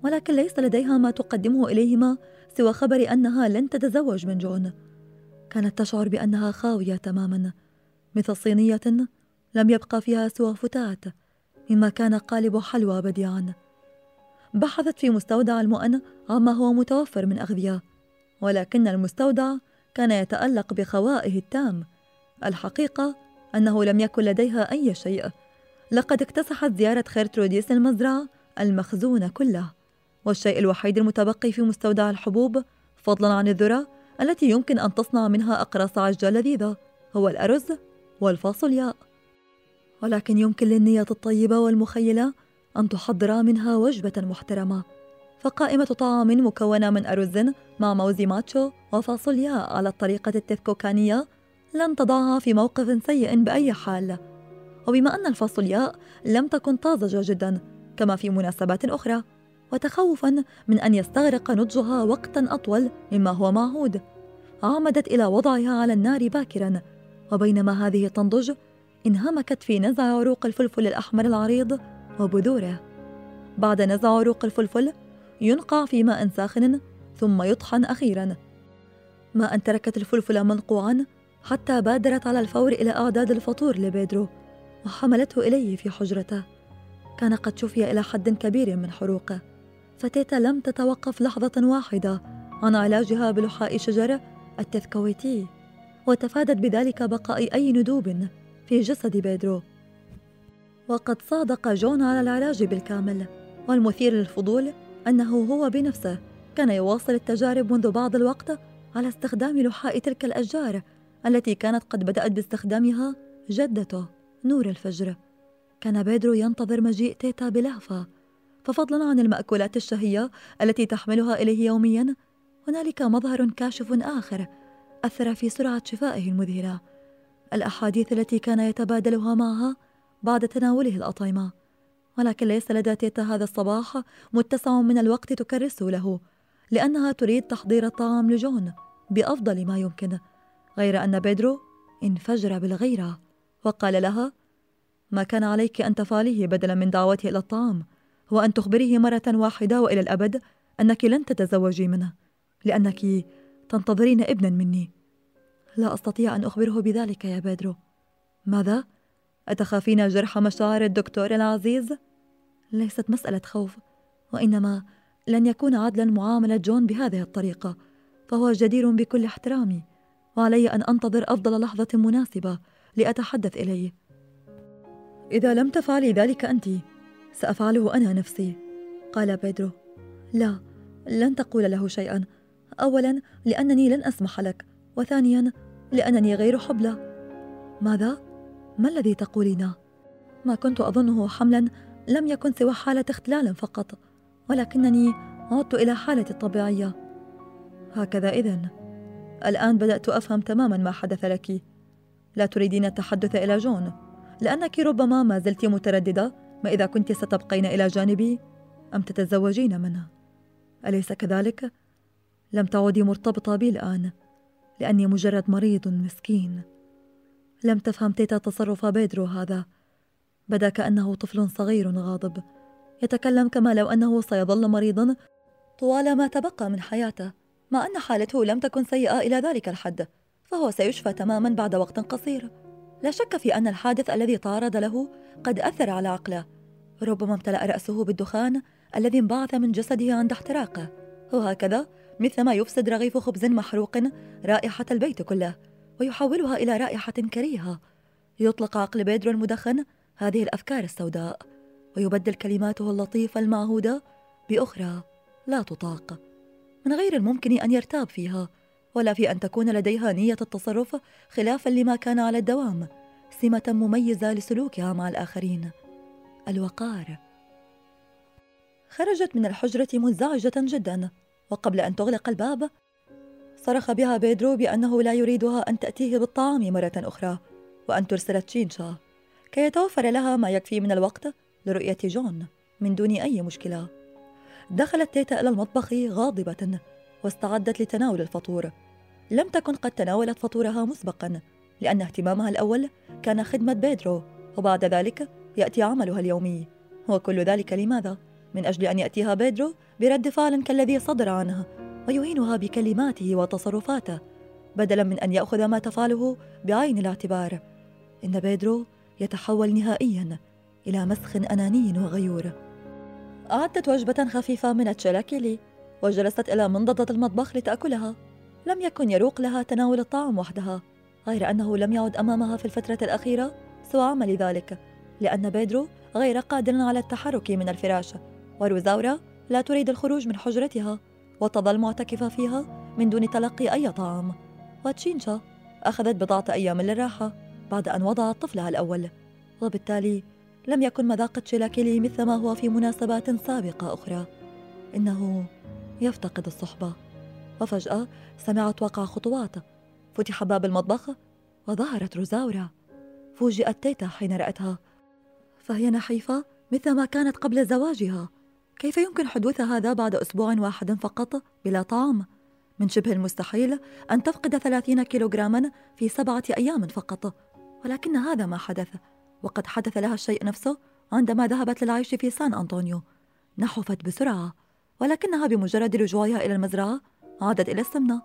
ولكن ليس لديها ما تقدمه إليهما سوى خبر أنها لن تتزوج من جون. كانت تشعر بأنها خاوية تماما، مثل صينية لم يبقى فيها سوى فتات مما كان قالب حلوى بديعا. بحثت في مستودع المؤن عما هو متوفر من أغذية، ولكن المستودع كان يتألق بخوائه التام. الحقيقة أنه لم يكن لديها أي شيء. لقد اكتسحت زيارة خيرتروديس المزرعة المخزون كله، والشيء الوحيد المتبقي في مستودع الحبوب فضلا عن الذرة التي يمكن أن تصنع منها أقراص عجة لذيذة هو الأرز والفاصولياء. ولكن يمكن للنية الطيبة والمخيلة أن تحضر منها وجبة محترمة، فقائمة طعام مكونة من أرز مع موز ماتشو وفاصولياء على الطريقة التذكوكانية لن تضعها في موقف سيء بأي حال. وبما أن الفاصولياء لم تكن طازجة جدا كما في مناسبات أخرى، وتخوفا من أن يستغرق نضجها وقتا أطول مما هو معهود، عمدت إلى وضعها على النار باكرا. وبينما هذه تنضج انهمكت في نزع عروق الفلفل الأحمر العريض وبذوره. بعد نزع عروق الفلفل ينقع في ماء ساخن ثم يطحن أخيرا. ما أن تركت الفلفل منقوعا حتى بادرت على الفور إلى إعداد الفطور لبيدرو وحملته إليه في حجرته. كان قد شفي إلى حد كبير من حروقه، فتيتا لم تتوقف لحظة واحدة عن علاجها بلحاء شجر التذكويتي، وتفادت بذلك بقاء أي ندوب في جسد بيدرو. وقد صادق جون على العلاج بالكامل، والمثير للفضول أنه هو بنفسه كان يواصل التجارب منذ بعض الوقت على استخدام لحاء تلك الأشجار التي كانت قد بدأت باستخدامها جدته نور الفجر. كان بيدرو ينتظر مجيء تيتا بلهفة، ففضلا عن المأكولات الشهية التي تحملها إليه يوميا، هنالك مظهر كاشف آخر أثر في سرعة شفائه المذهلة: الأحاديث التي كان يتبادلها معها بعد تناوله الأطعمة. ولكن ليس لدى تيتا هذا الصباح متسع من الوقت تكرسه له، لأنها تريد تحضير الطعام لجون بأفضل ما يمكن. غير أن بيدرو انفجر بالغيرة وقال لها: ما كان عليك أن تفعليه بدلا من دعوته إلى الطعام هو أن تخبريه مرة واحدة وإلى الأبد أنك لن تتزوجي منه، لأنك تنتظرين ابنا مني. لا أستطيع أن أخبره بذلك يا بيدرو. ماذا؟ أتخافين جرح مشاعر الدكتور العزيز؟ ليست مسألة خوف، وإنما لن يكون عدلا معاملة جون بهذه الطريقة، فهو جدير بكل احترامي، وعلي أن أنتظر أفضل لحظة مناسبة لأتحدث إليه. إذا لم تفعلي ذلك أنت سأفعله أنا نفسي، قال بيدرو. لا، لن تقول له شيئا. أولا لأنني لن أسمح لك، وثانيا لأنني غير حبلى. ماذا؟ ما الذي تقولينه؟ ما كنت أظنه حملا لم يكن سوى حالة اختلال فقط، ولكنني عدت إلى حالتي الطبيعية. هكذا إذن. الآن بدأت أفهم تماما ما حدث لك. لا تريدين التحدث إلى جون، لأنك ربما ما زلت مترددة ما إذا كنت ستبقين إلى جانبي أم تتزوجين منه. أليس كذلك؟ لم تعودي مرتبطة بي الآن، لأني مجرد مريض مسكين. لم تفهم تيتا تصرف بيدرو هذا. بدا كأنه طفل صغير غاضب يتكلم كما لو أنه سيظل مريضا طوال ما تبقى من حياته، مع أن حالته لم تكن سيئة إلى ذلك الحد، فهو سيشفى تماما بعد وقت قصير. لا شك في أن الحادث الذي تعرض له قد أثر على عقله. ربما امتلأ رأسه بالدخان الذي انبعث من جسده عند احتراقه، وهكذا مثلما يفسد رغيف خبز محروق رائحة البيت كله ويحولها إلى رائحة كريهة. يطلق عقل بيدرو المدخن هذه الأفكار السوداء، ويبدل كلماته اللطيفة المعهودة بأخرى لا تطاق. من غير الممكن أن يرتاب فيها، ولا في أن تكون لديها نية التصرف خلافا لما كان على الدوام، سمة مميزة لسلوكها مع الآخرين: الوقار. خرجت من الحجرة منزعجة جدا، وقبل أن تغلق الباب صرخ بها بيدرو بأنه لا يريدها أن تأتيه بالطعام مرة أخرى، وأن ترسل تشينشا كي يتوفر لها ما يكفي من الوقت لرؤية جون من دون أي مشكلة. دخلت تيتا إلى المطبخ غاضبة واستعدت لتناول الفطور. لم تكن قد تناولت فطورها مسبقا، لأن اهتمامها الأول كان خدمة بيدرو، وبعد ذلك يأتي عملها اليومي. وكل ذلك لماذا؟ من أجل أن يأتيها بيدرو برد فعل كالذي صدر عنه ويهينها بكلماته وتصرفاته بدلا من أن يأخذ ما تفعله بعين الاعتبار. إن بيدرو يتحول نهائيا إلى مسخ أناني وغيور. أعدت وجبة خفيفة من التشيلاكيلي وجلست إلى منضدة المطبخ لتأكلها. لم يكن يروق لها تناول الطعام وحدها، غير أنه لم يعد أمامها في الفترة الأخيرة سوى عمل ذلك، لأن بيدرو غير قادر على التحرك من الفراش، وروزاورا لا تريد الخروج من حجرتها وتظل معتكفة فيها من دون تلقي أي طعام. وتشينشا أخذت بضعة أيام للراحة بعد أن وضعت طفلها الأول، وبالتالي لم يكن مذاق تشيلاكيلي مثل ما هو في مناسبات سابقة أخرى. إنه يفتقد الصحبة. وفجأة سمعت وقع خطوات، فتح باب المطبخ وظهرت روزاورا. فوجئت تيتا حين رأتها، فهي نحيفة مثل ما كانت قبل زواجها. كيف يمكن حدوث هذا بعد أسبوع واحد فقط بلا طعام؟ من شبه المستحيل أن تفقد ثلاثين كيلوغراما في سبعة أيام فقط، ولكن هذا ما حدث. وقد حدث لها الشيء نفسه عندما ذهبت للعيش في سان أنطونيو. نحفت بسرعة، ولكنها بمجرد رجوعها إلى المزرعة عادت إلى السمنة.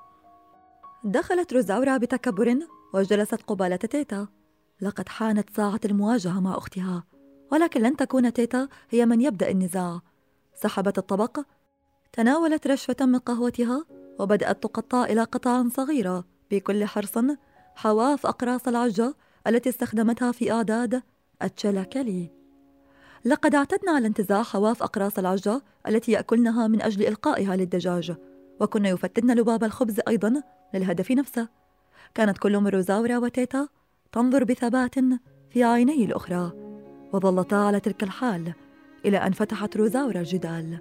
دخلت روزاورا بتكبر وجلست قبالة تيتا. لقد حانت ساعة المواجهة مع أختها، ولكن لن تكون تيتا هي من يبدأ النزاع. سحبت الطبق، تناولت رشفة من قهوتها وبدأت تقطع إلى قطع صغيرة بكل حرص حواف أقراص العجة التي استخدمتها في إعداد التشيلاكيلي. لقد اعتدنا على انتزاع حواف أقراص العجة التي يأكلنها من أجل إلقائها للدجاج، وكنا يفتتن لباب الخبز أيضا للهدف نفسه. كانت كل من روزاورا وتيتا تنظر بثبات في عيني الأخرى، وظلتا على تلك الحال إلى أن فتحت روزاورا الجدال.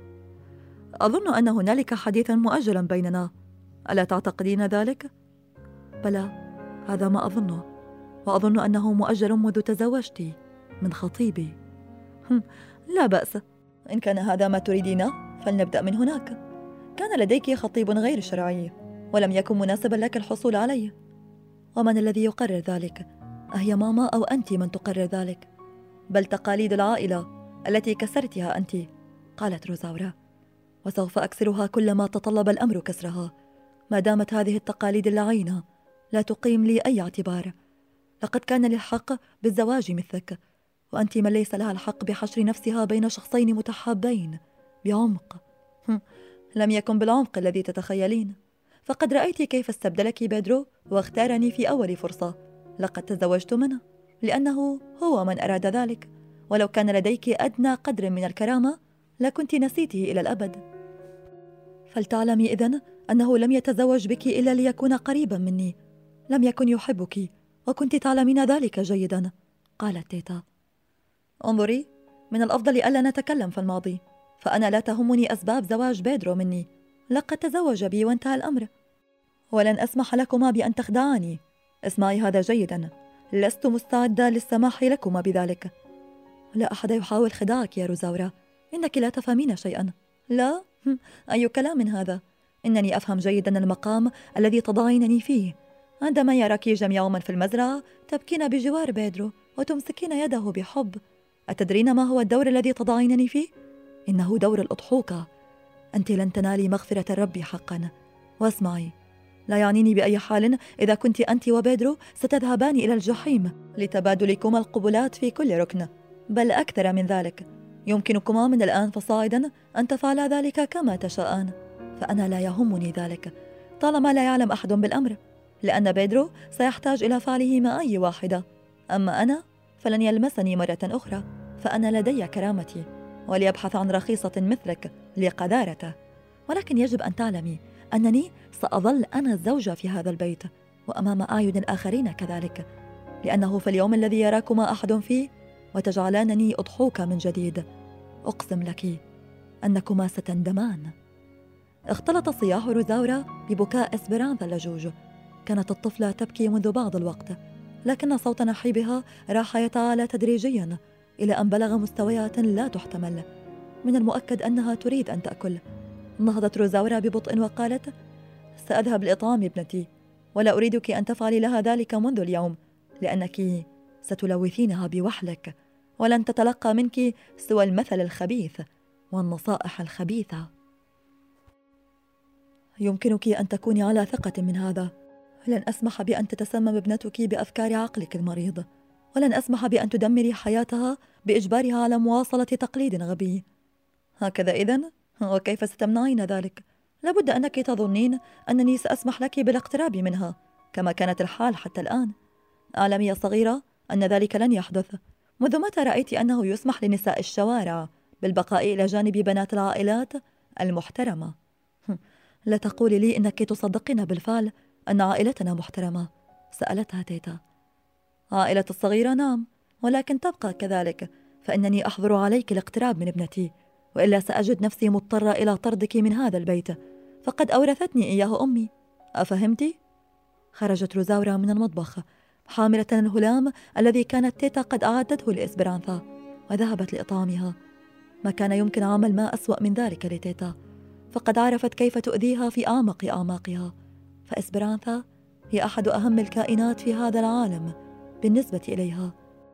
أظن أن هنالك حديثا مؤجلا بيننا، ألا تعتقدين ذلك؟ بلى، هذا ما أظنه، وأظن أنه مؤجل منذ تزوجتي من خطيبي. لا بأس، إن كان هذا ما تريدين فلنبدأ من هناك. كان لديك خطيب غير شرعي ولم يكن مناسبا لك الحصول عليه. ومن الذي يقرر ذلك؟ أهي ماما أو أنت من تقرر ذلك؟ بل تقاليد العائلة التي كسرتها أنت، قالت روزاورا، وسوف أكسرها كلما تطلب الأمر كسرها، ما دامت هذه التقاليد اللعينة لا تقيم لي أي اعتبار. لقد كان لي الحق بالزواج مثلك، وأنت من ليس لها الحق بحشر نفسها بين شخصين متحابين بعمق. لم يكن بالعمق الذي تتخيلين، فقد رأيت كيف استبدلك بيدرو واختارني في أول فرصة. لقد تزوجت منه لأنه هو من أراد ذلك، ولو كان لديك أدنى قدر من الكرامة لكنت نسيته إلى الأبد. فلتعلمي إذن أنه لم يتزوج بك إلا ليكون قريبا مني. لم يكن يحبك، وكنت تعلمين ذلك جيدا، قالت تيتا. انظري، من الأفضل ألا نتكلم في الماضي، فأنا لا تهمني أسباب زواج بيدرو مني. لقد تزوج بي وانتهى الأمر، ولن أسمح لكما بأن تخدعاني. اسمعي هذا جيدا، لست مستعدة للسماح لكما بذلك. لا أحد يحاول خداعك يا روزاورا، إنك لا تفهمين شيئا. لا؟ أي كلام هذا؟ إنني أفهم جيدا المقام الذي تضعينني فيه. عندما يراك جميع من في المزرعة تبكين بجوار بيدرو وتمسكين يده بحب، أتدرين ما هو الدور الذي تضعينني فيه؟ إنه دور الأضحوكة. أنت لن تنالي مغفرة الرب حقا. واسمعي، لا يعنيني بأي حال إذا كنت أنت وبيدرو ستذهبان إلى الجحيم لتبادلكما القبلات في كل ركن، بل أكثر من ذلك. يمكنكما من الآن فصاعدا أن تفعلا ذلك كما تشاءان، فأنا لا يهمني ذلك طالما لا يعلم أحد بالأمر، لأن بيدرو سيحتاج إلى فعله مع أي واحدة. أما أنا فلن يلمسني مرة أخرى، فأنا لدي كرامتي، وليبحث عن رخيصة مثلك لقذارته. ولكن يجب أن تعلمي أنني سأظل أنا الزوجة في هذا البيت وأمام أعين الآخرين كذلك، لأنه في اليوم الذي يراكما أحد فيه وتجعلانني أضحوكا من جديد، أقسم لك أنكما ستندمان. اختلط صياح روزاورا ببكاء إسبرانثا اللجوج. كانت الطفلة تبكي منذ بعض الوقت، لكن صوت نحيبها راح يتعالى تدريجيا إلى أن بلغ مستويات لا تحتمل. من المؤكد أنها تريد أن تأكل. نهضت روزاورا ببطء وقالت: سأذهب لإطعام ابنتي، ولا أريدك أن تفعلي لها ذلك منذ اليوم، لأنك ستلوثينها بوحلك. ولن تتلقى منك سوى المثل الخبيث والنصائح الخبيثة. يمكنك أن تكوني على ثقة من هذا. لن أسمح بأن تتسمم ابنتك بأفكار عقلك المريض، ولن أسمح بأن تدمري حياتها بإجبارها على مواصلة تقليد غبي. هكذا إذن؟ وكيف ستمنعين ذلك؟ لابد أنك تظنين أنني سأسمح لك بالاقتراب منها كما كانت الحال حتى الآن. أعلمي يا صغيرة أن ذلك لن يحدث. منذ متى رأيت أنه يسمح لنساء الشوارع بالبقاء إلى جانب بنات العائلات المحترمة؟ لا تقولي لي إنك تصدقين بالفعل أن عائلتنا محترمة، سألتها تيتا. عائلة الصغيرة نعم، ولكن تبقى كذلك، فإنني أحظر عليك الاقتراب من ابنتي، وإلا سأجد نفسي مضطرة إلى طردك من هذا البيت، فقد أورثتني إياه أمي. أفهمتي؟ خرجت روزاورا من المطبخ حاملة الهلام الذي كانت تيتا قد أعدته لإسبرانثا، وذهبت لإطعامها. ما كان يمكن عمل ما أسوأ من ذلك لتيتا، فقد عرفت كيف تؤذيها في أعمق أعماقها. فإسبرانثا هي أحد أهم الكائنات في هذا العالم بالنسبة إليها.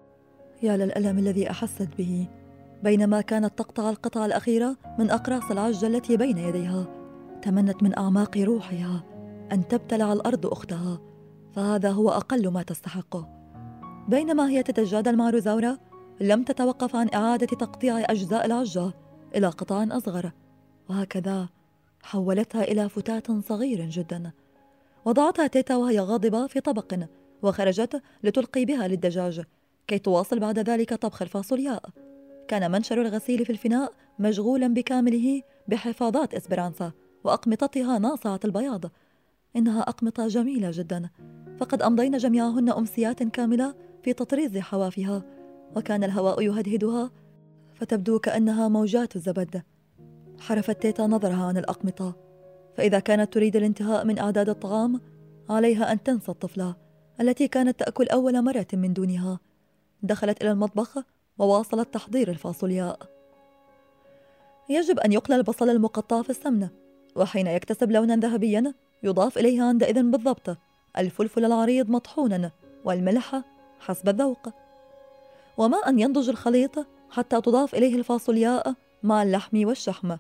يا للألم الذي أحست به بينما كانت تقطع القطعة الأخيرة من أقراص العجة التي بين يديها. تمنت من أعماق روحها أن تبتلع الأرض أختها، فهذا هو أقل ما تستحقه. بينما هي تتجادل مع روزاورا لم تتوقف عن إعادة تقطيع أجزاء العجة إلى قطع أصغر، وهكذا حولتها إلى فتاة صغير جدا. وضعتها تيتا وهي غاضبة في طبق، وخرجت لتلقي بها للدجاج كي تواصل بعد ذلك طبخ الفاصولياء. كان منشر الغسيل في الفناء مشغولا بكامله بحفاضات إسبرانثا وأقمطتها ناصعة البياض. إنها أقمطة جميلة جدا، فقد أمضين جميعهن أمسيات كاملة في تطريز حوافها، وكان الهواء يهدهدها فتبدو كأنها موجات الزبد. حرفت تيتا نظرها عن الأقمطة، فإذا كانت تريد الانتهاء من إعداد الطعام عليها أن تنسى الطفلة التي كانت تأكل أول مرة من دونها. دخلت إلى المطبخ وواصلت تحضير الفاصولياء. يجب أن يقلى البصل المقطع في السمنة، وحين يكتسب لونا ذهبيا يضاف إليه عندئذ بالضبط الفلفل العريض مطحونا والملح حسب الذوق، وما أن ينضج الخليط حتى تضاف إليه الفاصولياء مع اللحم والشحم.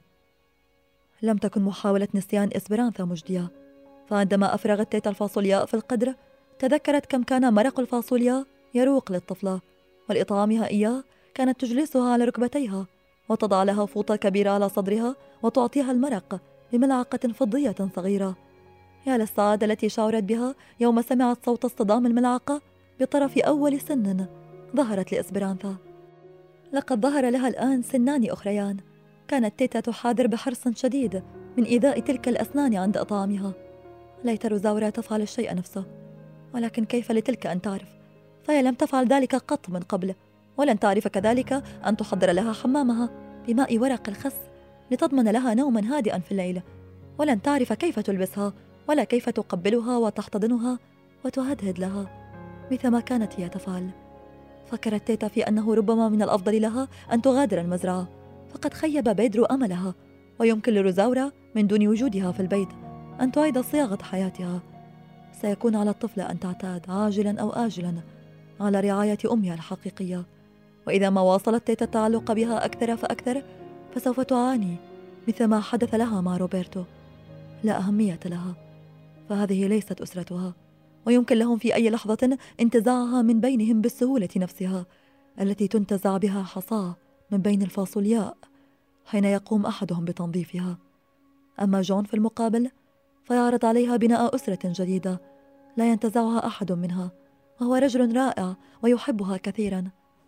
لم تكن محاولة نسيان إسبرانثا مجدية، فعندما أفرغت تيتا الفاصولياء في القدر تذكرت كم كان مرق الفاصولياء يروق للطفلة، ولإطعامها إياه كانت تجلسها على ركبتيها وتضع لها فوطة كبيرة على صدرها وتعطيها المرق بملعقة فضية صغيرة. يا للسعادة التي شعرت بها يوم سمعت صوت اصطدام الملعقة بطرف أول سن ظهرت لإسبرانثا. لقد ظهر لها الآن سنان أخريان. كانت تيتا تحاذر بحرص شديد من إيذاء تلك الأسنان عند إطعامها. ليت روزاورا تفعل الشيء نفسه، ولكن كيف لتلك أن تعرف؟ فهي لم تفعل ذلك قط من قبل، ولن تعرف كذلك أن تحضر لها حمامها بماء ورق الخس لتضمن لها نوما هادئا في الليل، ولن تعرف كيف تلبسها ولا كيف تقبلها وتحتضنها وتهدهد لها مثل ما كانت هي تفعل. فكرت تيتا في أنه ربما من الأفضل لها أن تغادر المزرعة، فقد خيب بيدرو أملها، ويمكن لروزاورا من دون وجودها في البيت أن تعيد صياغة حياتها. سيكون على الطفلة أن تعتاد عاجلا أو آجلا على رعاية أمها الحقيقية، وإذا ما واصلت تيتا التعلق بها أكثر فأكثر فسوف تعاني مثل ما حدث لها مع روبرتو. لا أهمية لها، فهذه ليست أسرتها، ويمكن لهم في أي لحظة انتزاعها من بينهم بالسهولة نفسها التي تنتزع بها حصاة من بين الفاصولياء حين يقوم أحدهم بتنظيفها. أما جون في المقابل فيعرض عليها بناء أسرة جديدة لا ينتزعها أحد منها، وهو رجل رائع ويحبها كثيرا.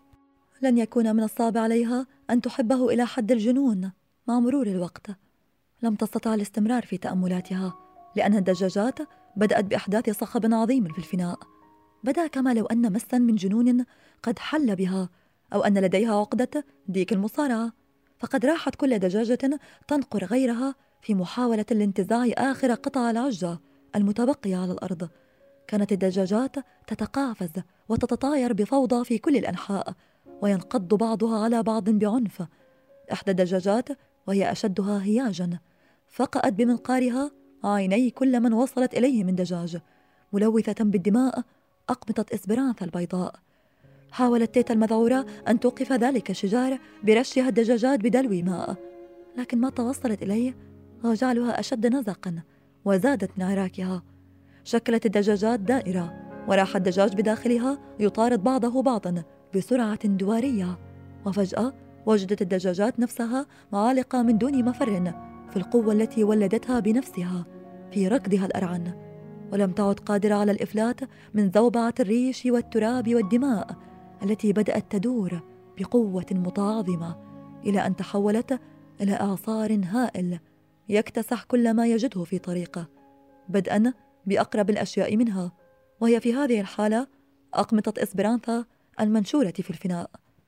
لن يكون من الصعب عليها أن تحبه إلى حد الجنون مع مرور الوقت. لم تستطع الاستمرار في تأملاتها لأن الدجاجات بدأت بإحداث صخب عظيم في الفناء. بدا كما لو أن مسا من جنون قد حل بها، أو أن لديها عقدة ديك المصارعة، فقد راحت كل دجاجة تنقر غيرها في محاولة لانتزاع آخر قطع العجة المتبقية على الأرض. كانت الدجاجات تتقافز وتتطاير بفوضى في كل الأنحاء، وينقض بعضها على بعض بعنف. إحدى الدجاجات وهي أشدها هياجا فقأت بمنقارها عيني كل من وصلت إليه من دجاج، ملوثة بالدماء أقمطة إسبرانثا البيضاء. حاولت تيتا المذعورة أن توقف ذلك الشجار برشها الدجاجات بدلو ماء، لكن ما توصلت إليه وجعلها أشد نزقا وزادت من عراكها. شكلت الدجاجات دائرة، وراح الدجاج بداخلها يطارد بعضه بعضا بسرعة دوارية، وفجأة وجدت الدجاجات نفسها عالقة من دون مفر في القوة التي ولدتها بنفسها في ركضها الأرعن، ولم تعد قادرة على الإفلات من زوبعة الريش والتراب والدماء التي بدأت تدور بقوة متعاظمة إلى أن تحولت إلى إعصار هائل يكتسح كل ما يجده في طريقه، بدءا بأقرب الأشياء منها، وهي في هذه الحالة أقمطة إسبرانثا المنشورة في الفناء.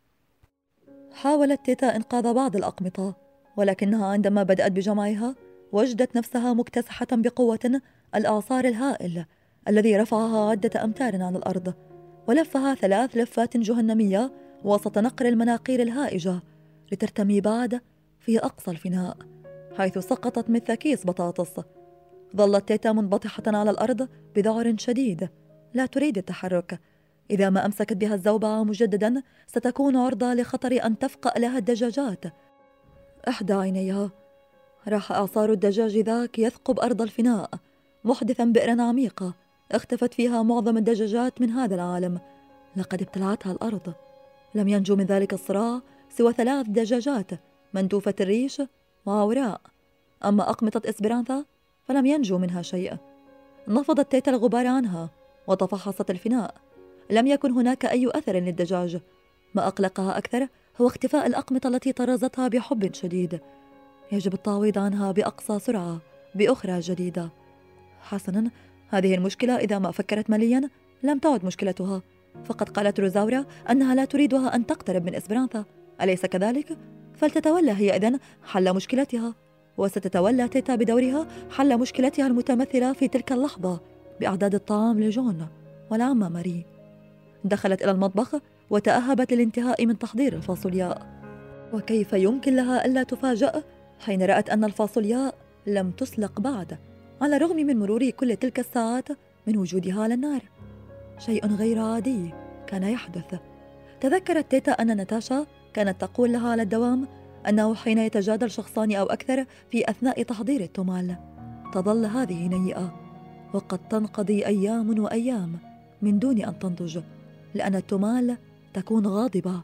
حاولت تيتا إنقاذ بعض الأقمطة، ولكنها عندما بدأت بجمعها وجدت نفسها مكتسحة بقوة الإعصار الهائل الذي رفعها عدة أمتار عن الأرض، ولفها ثلاث لفات جهنمية وسط نقر المناقير الهائجة لترتمي بعد في أقصى الفناء، حيث سقطت مثل كيس بطاطس. ظلت تيتا منبطحة على الأرض بذعر شديد لا تريد التحرك. إذا ما أمسكت بها الزوبعة مجددا ستكون عرضة لخطر أن تفقأ لها الدجاجات. إحدى عينيها راح إعصار الدجاج ذاك يثقب أرض الفناء، محدثا بئرا عميقة اختفت فيها معظم الدجاجات من هذا العالم. لقد ابتلعتها الأرض. لم ينجو من ذلك الصراع سوى ثلاث دجاجات منتوفة الريش وعوراء، أما أقمطة إسبرانثا فلم ينجو منها شيء. نفضت تيتا الغبار عنها وتفحصت الفناء، لم يكن هناك أي أثر للدجاج. ما أقلقها أكثر هو اختفاء الأقمطة التي طرزتها بحب شديد. يجب التعويض عنها بأقصى سرعة بأخرى جديدة. حسنا، هذه المشكلة إذا ما فكرت مليا لم تعد مشكلتها، فقد قالت روزاورا أنها لا تريدها أن تقترب من إسبرانثا، أليس كذلك؟ فلتتولى هي إذن حل مشكلتها، وستتولى تيتا بدورها حل مشكلتها المتمثلة في تلك اللحظة بإعداد الطعام لجون والعمة ماري. دخلت إلى المطبخ وتأهبت للانتهاء من تحضير الفاصولياء، وكيف يمكن لها ألا تفاجأ حين رأت أن الفاصولياء لم تسلق بعد، على الرغم من مرور كل تلك الساعات من وجودها على النار. شيء غير عادي كان يحدث. تذكرت تيتا أن ناتاشا كانت تقول لها على الدوام أنه حين يتجادل شخصان أو أكثر في أثناء تحضير التومال تظل هذه نيئة، وقد تنقضي أيام وأيام من دون أن تنضج، لأن التومال تكون غاضبة،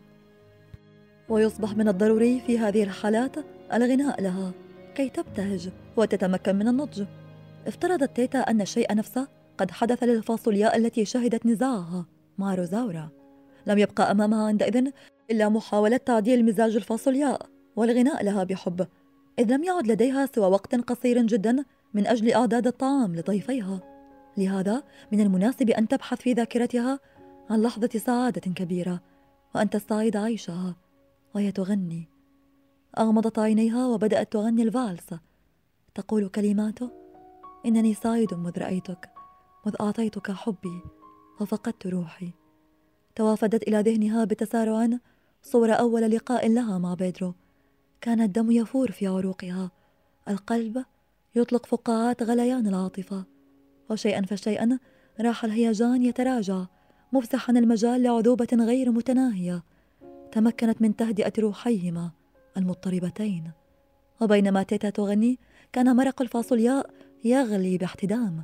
ويصبح من الضروري في هذه الحالات الغناء لها كي تبتهج وتتمكن من النضج. افترضت تيتا أن الشيء نفسه قد حدث للفاصولياء التي شهدت نزاعها مع روزاورا. لم يبقى أمامها عندئذ إلا محاولة تعديل مزاج الفاصولياء والغناء لها بحب، إذ لم يعد لديها سوى وقت قصير جدا من أجل إعداد الطعام لضيفيها. لهذا من المناسب أن تبحث في ذاكرتها عن لحظة سعادة كبيرة وأن تستعيد عيشها وهي تغني. أغمضت عينيها وبدأت تغني الفالس، تقول كلماته: إنني سعيد مذ رأيتك، مذ أعطيتك حبي وفقدت روحي. توافدت إلى ذهنها بتسارع صور أول لقاء لها مع بيدرو. كان الدم يفور في عروقها، القلب يطلق فقاعات غليان العاطفة، وشيئا فشيئا راح الهيجان يتراجع مفسحا المجال لعذوبة غير متناهية تمكنت من تهدئة روحيهما المضطربتين. وبينما تيتا تغني كان مرق الفاصولياء يغلي باحتدام.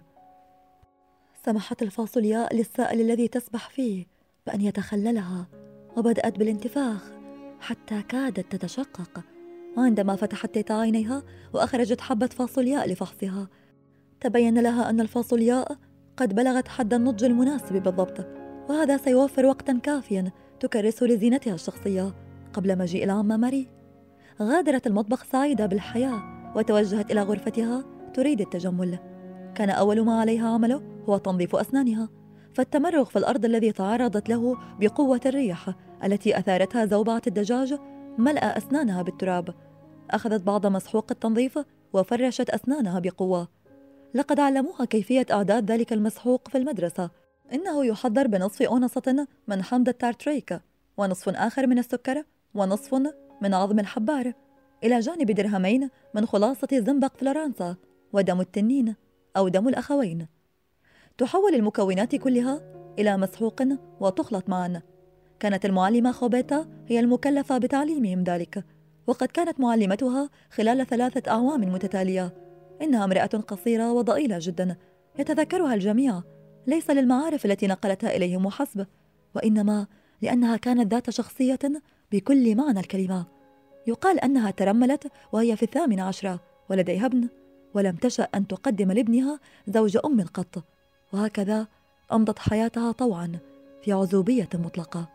سمحت الفاصولياء للسائل الذي تسبح فيه بأن يتخللها، وبدأت بالانتفاخ حتى كادت تتشقق. وعندما فتحت تيتا عينيها وأخرجت حبة فاصولياء لفحصها، تبين لها أن الفاصولياء قد بلغت حد النضج المناسب بالضبط، وهذا سيوفر وقتا كافيا تكرسه لزينتها الشخصية قبل مجيء العمة ماري. غادرت المطبخ سعيدة بالحياة وتوجهت إلى غرفتها تريد التجمل. كان أول ما عليها عمله هو تنظيف أسنانها، فالتمرغ في الأرض الذي تعرضت له بقوة الريح التي أثارتها زوبعة الدجاج ملأ أسنانها بالتراب. أخذت بعض مسحوق التنظيف وفرشت أسنانها بقوة. لقد علموها كيفية إعداد ذلك المسحوق في المدرسة. إنه يحضر بنصف أونصة من حمض التارتريك، ونصف آخر من السكر، ونصف من عظم الحبار، إلى جانب درهمين من خلاصة زنبق فلورنسا، ودم التنين أو دم الأخوين. تحول المكونات كلها إلى مسحوق وتخلط معا. كانت المعلمة خوبيتا هي المكلفة بتعليمهم ذلك، وقد كانت معلمتها خلال ثلاثة أعوام متتالية. إنها امرأة قصيرة وضئيلة جدا، يتذكرها الجميع، ليس للمعارف التي نقلتها إليهم وحسب، وإنما لأنها كانت ذات شخصية بكل معنى الكلمة. يقال أنها ترملت وهي في الثامنة عشرة ولديها ابن، ولم تشأ أن تقدم لابنها زوج أم قط، وهكذا أمضت حياتها طوعا في عزوبية مطلقة.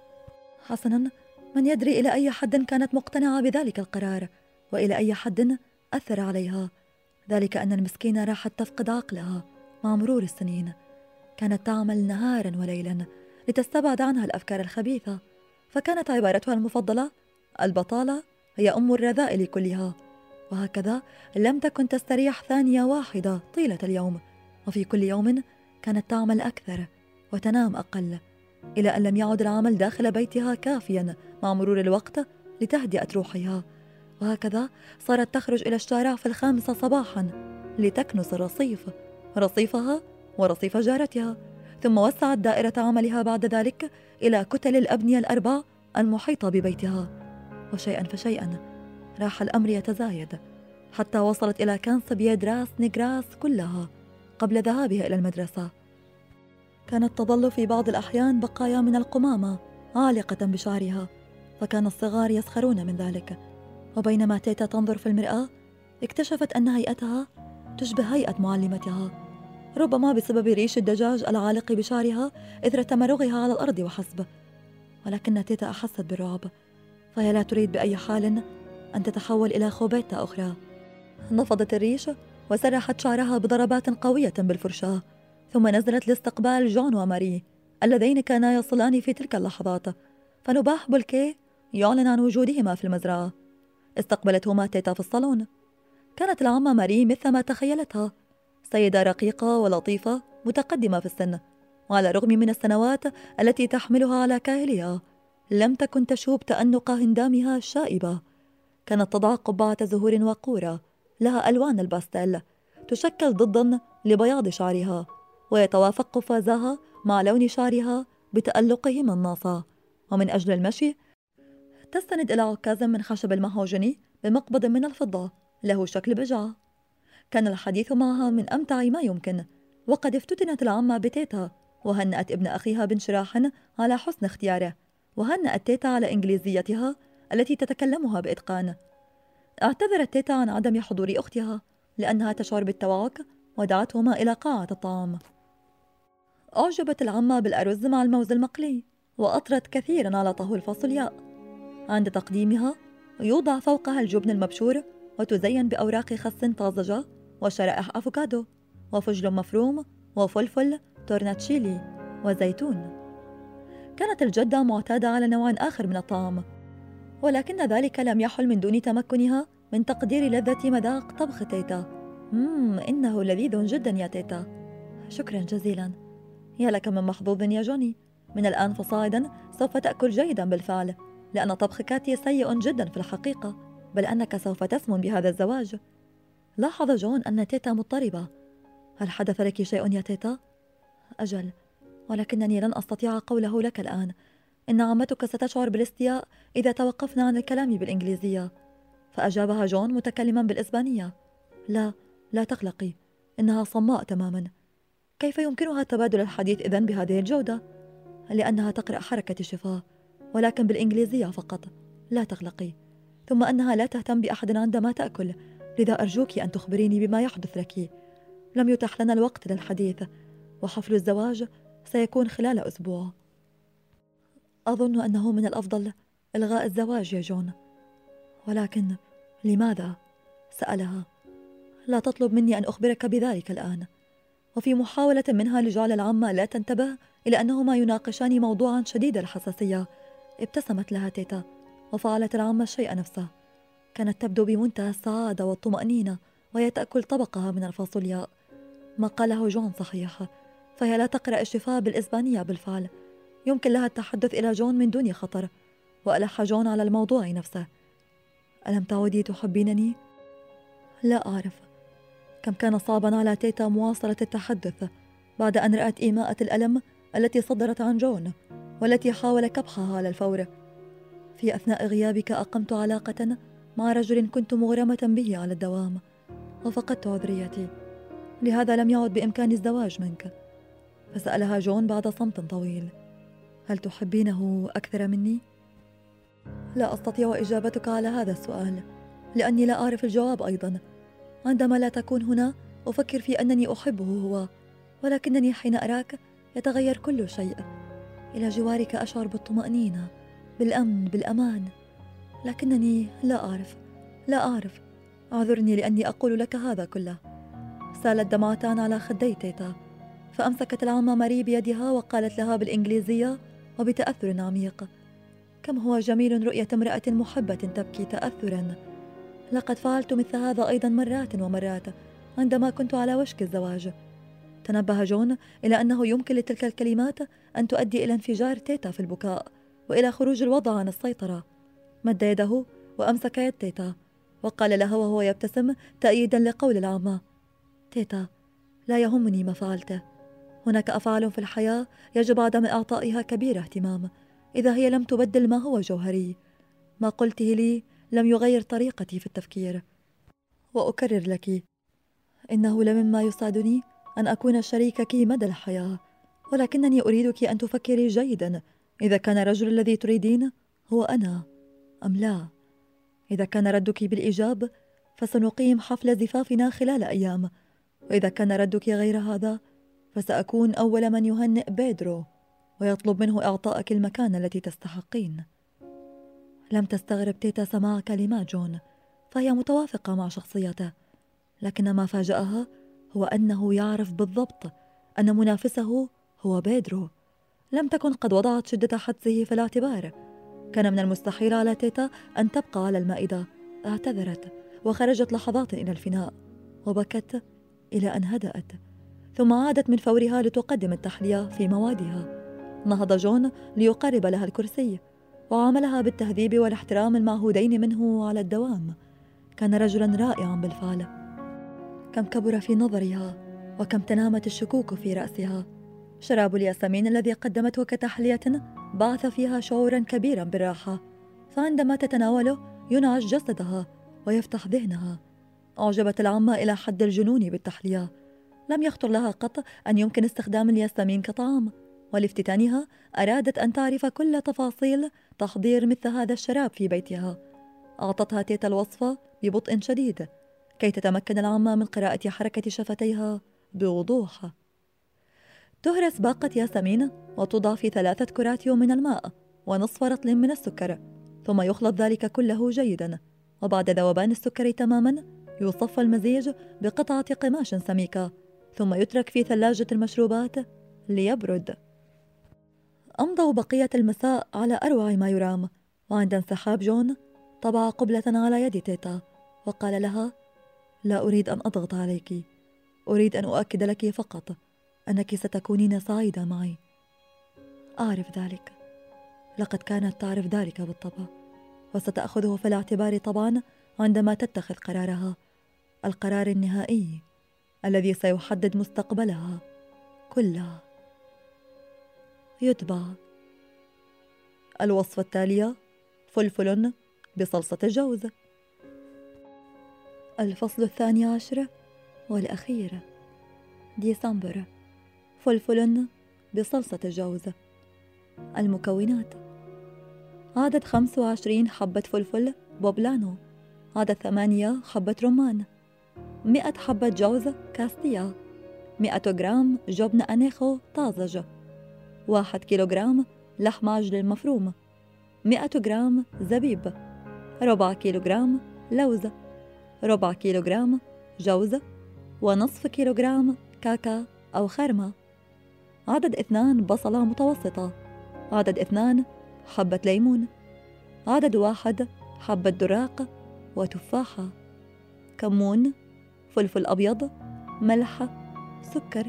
حسنا، من يدري إلى أي حد كانت مقتنعة بذلك القرار، وإلى أي حد أثر عليها ذلك أن المسكينة راحت تفقد عقلها مع مرور السنين. كانت تعمل نهارا وليلا لتستبعد عنها الأفكار الخبيثة، فكانت عبارتها المفضلة: البطالة هي أم الرذائل كلها. وهكذا لم تكن تستريح ثانية واحدة طيلة اليوم، وفي كل يوم كانت تعمل أكثر وتنام أقل، إلى أن لم يعد العمل داخل بيتها كافيا مع مرور الوقت لتهدئة روحها. وهكذا صارت تخرج إلى الشارع في الخامسة صباحا لتكنس الرصيف، رصيفها ورصيف جارتها، ثم وسعت دائرة عملها بعد ذلك إلى كتل الأبنية الأربع المحيطة ببيتها. وشيئا فشيئا راح الأمر يتزايد، حتى وصلت إلى كنس بيدراس نيغراس كلها قبل ذهابها إلى المدرسة. كانت تظل في بعض الأحيان بقايا من القمامة عالقة بشعرها، فكان الصغار يسخرون من ذلك. وبينما تيتا تنظر في المرآة، اكتشفت أن هيئتها تشبه هيئة معلمتها، ربما بسبب ريش الدجاج العالق بشعرها إثر تمرغها على الأرض وحسب. ولكن تيتا أحست بالرعب، فهي لا تريد بأي حال أن تتحول إلى خوبيتا أخرى. نفضت الريش وسرحت شعرها بضربات قوية بالفرشاة، ثم نزلت لاستقبال جون وماري اللذين كانا يصلان في تلك اللحظات، فنباح بولكي يعلن عن وجودهما في المزرعة. استقبلتهما تيتا في الصالون. كانت العمة ماري مثل ما تخيلتها، سيدة رقيقة ولطيفة متقدمة في السن، وعلى الرغم من السنوات التي تحملها على كاهلها لم تكن تشوب تأنق هندامها الشائبة. كانت تضع قبعة زهور وقورة لها ألوان الباستيل تشكل ضدا لبياض شعرها، ويتوافق قفازها مع لون شعرها بتألقهم الناصع. ومن أجل المشي تستند إلى عكاز من خشب المهوجني بمقبض من الفضة له شكل بجعة. كان الحديث معها من أمتع ما يمكن، وقد افتتنت العمة بتيتا وهنأت ابن أخيها بانشراح على حسن اختياره، وهنأت تيتا على إنجليزيتها التي تتكلمها بإتقان. اعتذرت تيتا عن عدم حضور أختها لأنها تشعر بالتوعك، ودعتهما إلى قاعة الطعام. أعجبت العمة بالأرز مع الموز المقلي، وأطرت كثيرا على طهو الفاصولياء. عند تقديمها يوضع فوقها الجبن المبشور، وتزين بأوراق خس طازجة وشرائح أفوكادو وفجل مفروم وفلفل تورناتشيلي وزيتون. كانت الجدة معتادة على نوع آخر من الطعام، ولكن ذلك لم يحل من دون تمكنها من تقدير لذة مذاق طبخ تيتا. مم إنه لذيذ جدا يا تيتا. شكرا جزيلا. يا لك من محظوظ يا جوني، من الآن فصاعدا سوف تأكل جيدا بالفعل، لأن طبخ كاتي سيء جدا في الحقيقة، بل أنك سوف تسمن بهذا الزواج. لاحظ جون أن تيتا مضطربة. هل حدث لك شيء يا تيتا؟ أجل، ولكنني لن أستطيع قوله لك الآن. إن عمتك ستشعر بالاستياء إذا توقفنا عن الكلام بالإنجليزية. فأجابها جون متكلما بالإسبانية: لا، لا تقلقي، إنها صماء تماما. كيف يمكنها تبادل الحديث إذن بهذه الجودة؟ لأنها تقرأ حركة الشفاه، ولكن بالإنجليزية فقط. لا تقلقي. ثم أنها لا تهتم بأحد عندما تأكل، لذا أرجوك أن تخبريني بما يحدث لك. لم يتح لنا الوقت للحديث، وحفل الزواج سيكون خلال أسبوع. أظن أنه من الأفضل إلغاء الزواج يا جون. ولكن لماذا؟ سألها. لا تطلب مني أن أخبرك بذلك الآن. وفي محاولة منها لجعل العمة لا تنتبه إلى أنهما يناقشان موضوعا شديد الحساسية، ابتسمت لها تيتا، وفعلت العمة الشيء نفسه. كانت تبدو بمنتهى السعادة والطمأنينة وهي تأكل طبقها من الفاصولياء. ما قاله جون صحيح، فهي لا تقرأ الشفاء بالإسبانية بالفعل. يمكن لها التحدث إلى جون من دون خطر. وألح جون على الموضوع نفسه: ألم تعودي تحبينني؟ لا أعرف. كم كان صعبا على تيتا مواصلة التحدث بعد أن رأت إيماءة الألم التي صدرت عن جون، والتي حاول كبحها على الفور. في أثناء غيابك أقمت علاقة مع رجل كنت مغرمة به على الدوام، وفقدت عذريتي، لهذا لم يعد بإمكاني الزواج منك. فسألها جون بعد صمت طويل: هل تحبينه أكثر مني؟ لا أستطيع إجابتك على هذا السؤال، لأني لا أعرف الجواب أيضا. عندما لا تكون هنا أفكر في أنني أحبه هو، ولكنني حين أراك يتغير كل شيء. إلى جوارك أشعر بالطمأنينة، بالأمن، بالأمان، لكنني لا أعرف لا أعرف أعذرني لأني أقول لك هذا كله. سالت دمعتان على خدي تيتا، فأمسكت العمة ماري بيدها وقالت لها بالإنجليزية وبتأثر عميق: كم هو جميل رؤية امرأة محبة تبكي تأثرا. لقد فعلت مثل هذا أيضا مرات ومرات عندما كنت على وشك الزواج. تنبه جون إلى أنه يمكن لتلك الكلمات أن تؤدي إلى انفجار تيتا في البكاء وإلى خروج الوضع عن السيطرة. مد يده وأمسك يد تيتا وقال لها وهو يبتسم تأييدا لقول العمة: تيتا، لا يهمني ما فعلته. هناك أفعال في الحياة يجب عدم إعطائها كبير اهتمام إذا هي لم تبدل ما هو جوهري. ما قلته لي لم يغير طريقتي في التفكير. وأكرر لك، إنه لمما يسعدني أن أكون شريكك مدى الحياة، ولكنني أريدك أن تفكري جيدا إذا كان الرجل الذي تريدين هو أنا أم لا. إذا كان ردك بالإيجاب فسنقيم حفل زفافنا خلال أيام، وإذا كان ردك غير هذا فسأكون أول من يهنئ بيدرو ويطلب منه إعطائك المكان التي تستحقين. لم تستغرب تيتا سماع كلمات جون، فهي متوافقة مع شخصيته، لكن ما فاجأها هو أنه يعرف بالضبط أن منافسه هو بيدرو. لم تكن قد وضعت شدة حدسه في الاعتبار. كان من المستحيل على تيتا أن تبقى على المائدة. اعتذرت وخرجت لحظات إلى الفناء وبكت إلى أن هدأت، ثم عادت من فورها لتقدم التحلية في موادها. نهض جون ليقرب لها الكرسي وعاملها بالتهذيب والاحترام المعهودين منه على الدوام. كان رجلا رائعا بالفعل. كم كبر في نظرها وكم تنامت الشكوك في رأسها. شراب الياسمين الذي قدمته كتحلية بعث فيها شعورا كبيرا بالراحة، فعندما تتناوله ينعش جسدها ويفتح ذهنها. أعجبت العمة إلى حد الجنون بالتحلية. لم يخطر لها قط أن يمكن استخدام الياسمين كطعام، ولافتتانها أرادت أن تعرف كل تفاصيل تحضير مثل هذا الشراب في بيتها. أعطتها تيتا الوصفة ببطء شديد كي تتمكن العمة من قراءة حركة شفتيها بوضوح. تهرس باقة ياسمين وتوضع في ثلاثة كرات من الماء ونصف رطل من السكر، ثم يخلط ذلك كله جيدا، وبعد ذوبان السكر تماما يصفى المزيج بقطعة قماش سميكة، ثم يترك في ثلاجة المشروبات ليبرد. أمضوا بقية المساء على أروع ما يرام، وعند انسحاب جون طبع قبلة على يد تيتا وقال لها: لا أريد أن أضغط عليك، أريد أن أؤكد لك فقط أنك ستكونين سعيدة معي. أعرف ذلك، لقد كانت تعرف ذلك بالطبع، وستأخذه في الاعتبار طبعا عندما تتخذ قرارها، القرار النهائي الذي سيحدد مستقبلها كله. يتبع الوصفة التالية: فلفل بصلصة الجوز. الفصل الثاني عشر والأخير. ديسمبر. فلفل بصلصة الجوز. المكونات: عدد خمس وعشرين حبة فلفل بوبلانو، عدد ثمانية حبة رمان، مئة حبة جوز كاستيا، مئة جرام جبن أنيخو طازج، واحد كيلوغرام لحم عجل مفروم، مئة جرام زبيب، ربع كيلوغرام لوز، ربع كيلوغرام جوز، ونصف كيلوغرام كاكا أو خرمة. عدد اثنان بصلة متوسطة، عدد اثنان حبة ليمون، عدد واحد حبة دراق وتفاحة، كمون، فلفل أبيض، ملح، سكر.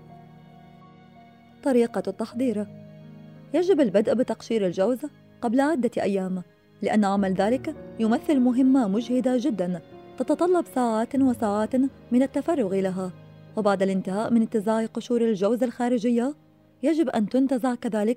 طريقة التحضير: يجب البدء بتقشير الجوز قبل عدة أيام، لأن عمل ذلك يمثل مهمة مجهدة جدا تتطلب ساعات وساعات من التفرغ لها. وبعد الانتهاء من انتزاع قشور الجوز الخارجية يجب أن تنتزع كذلك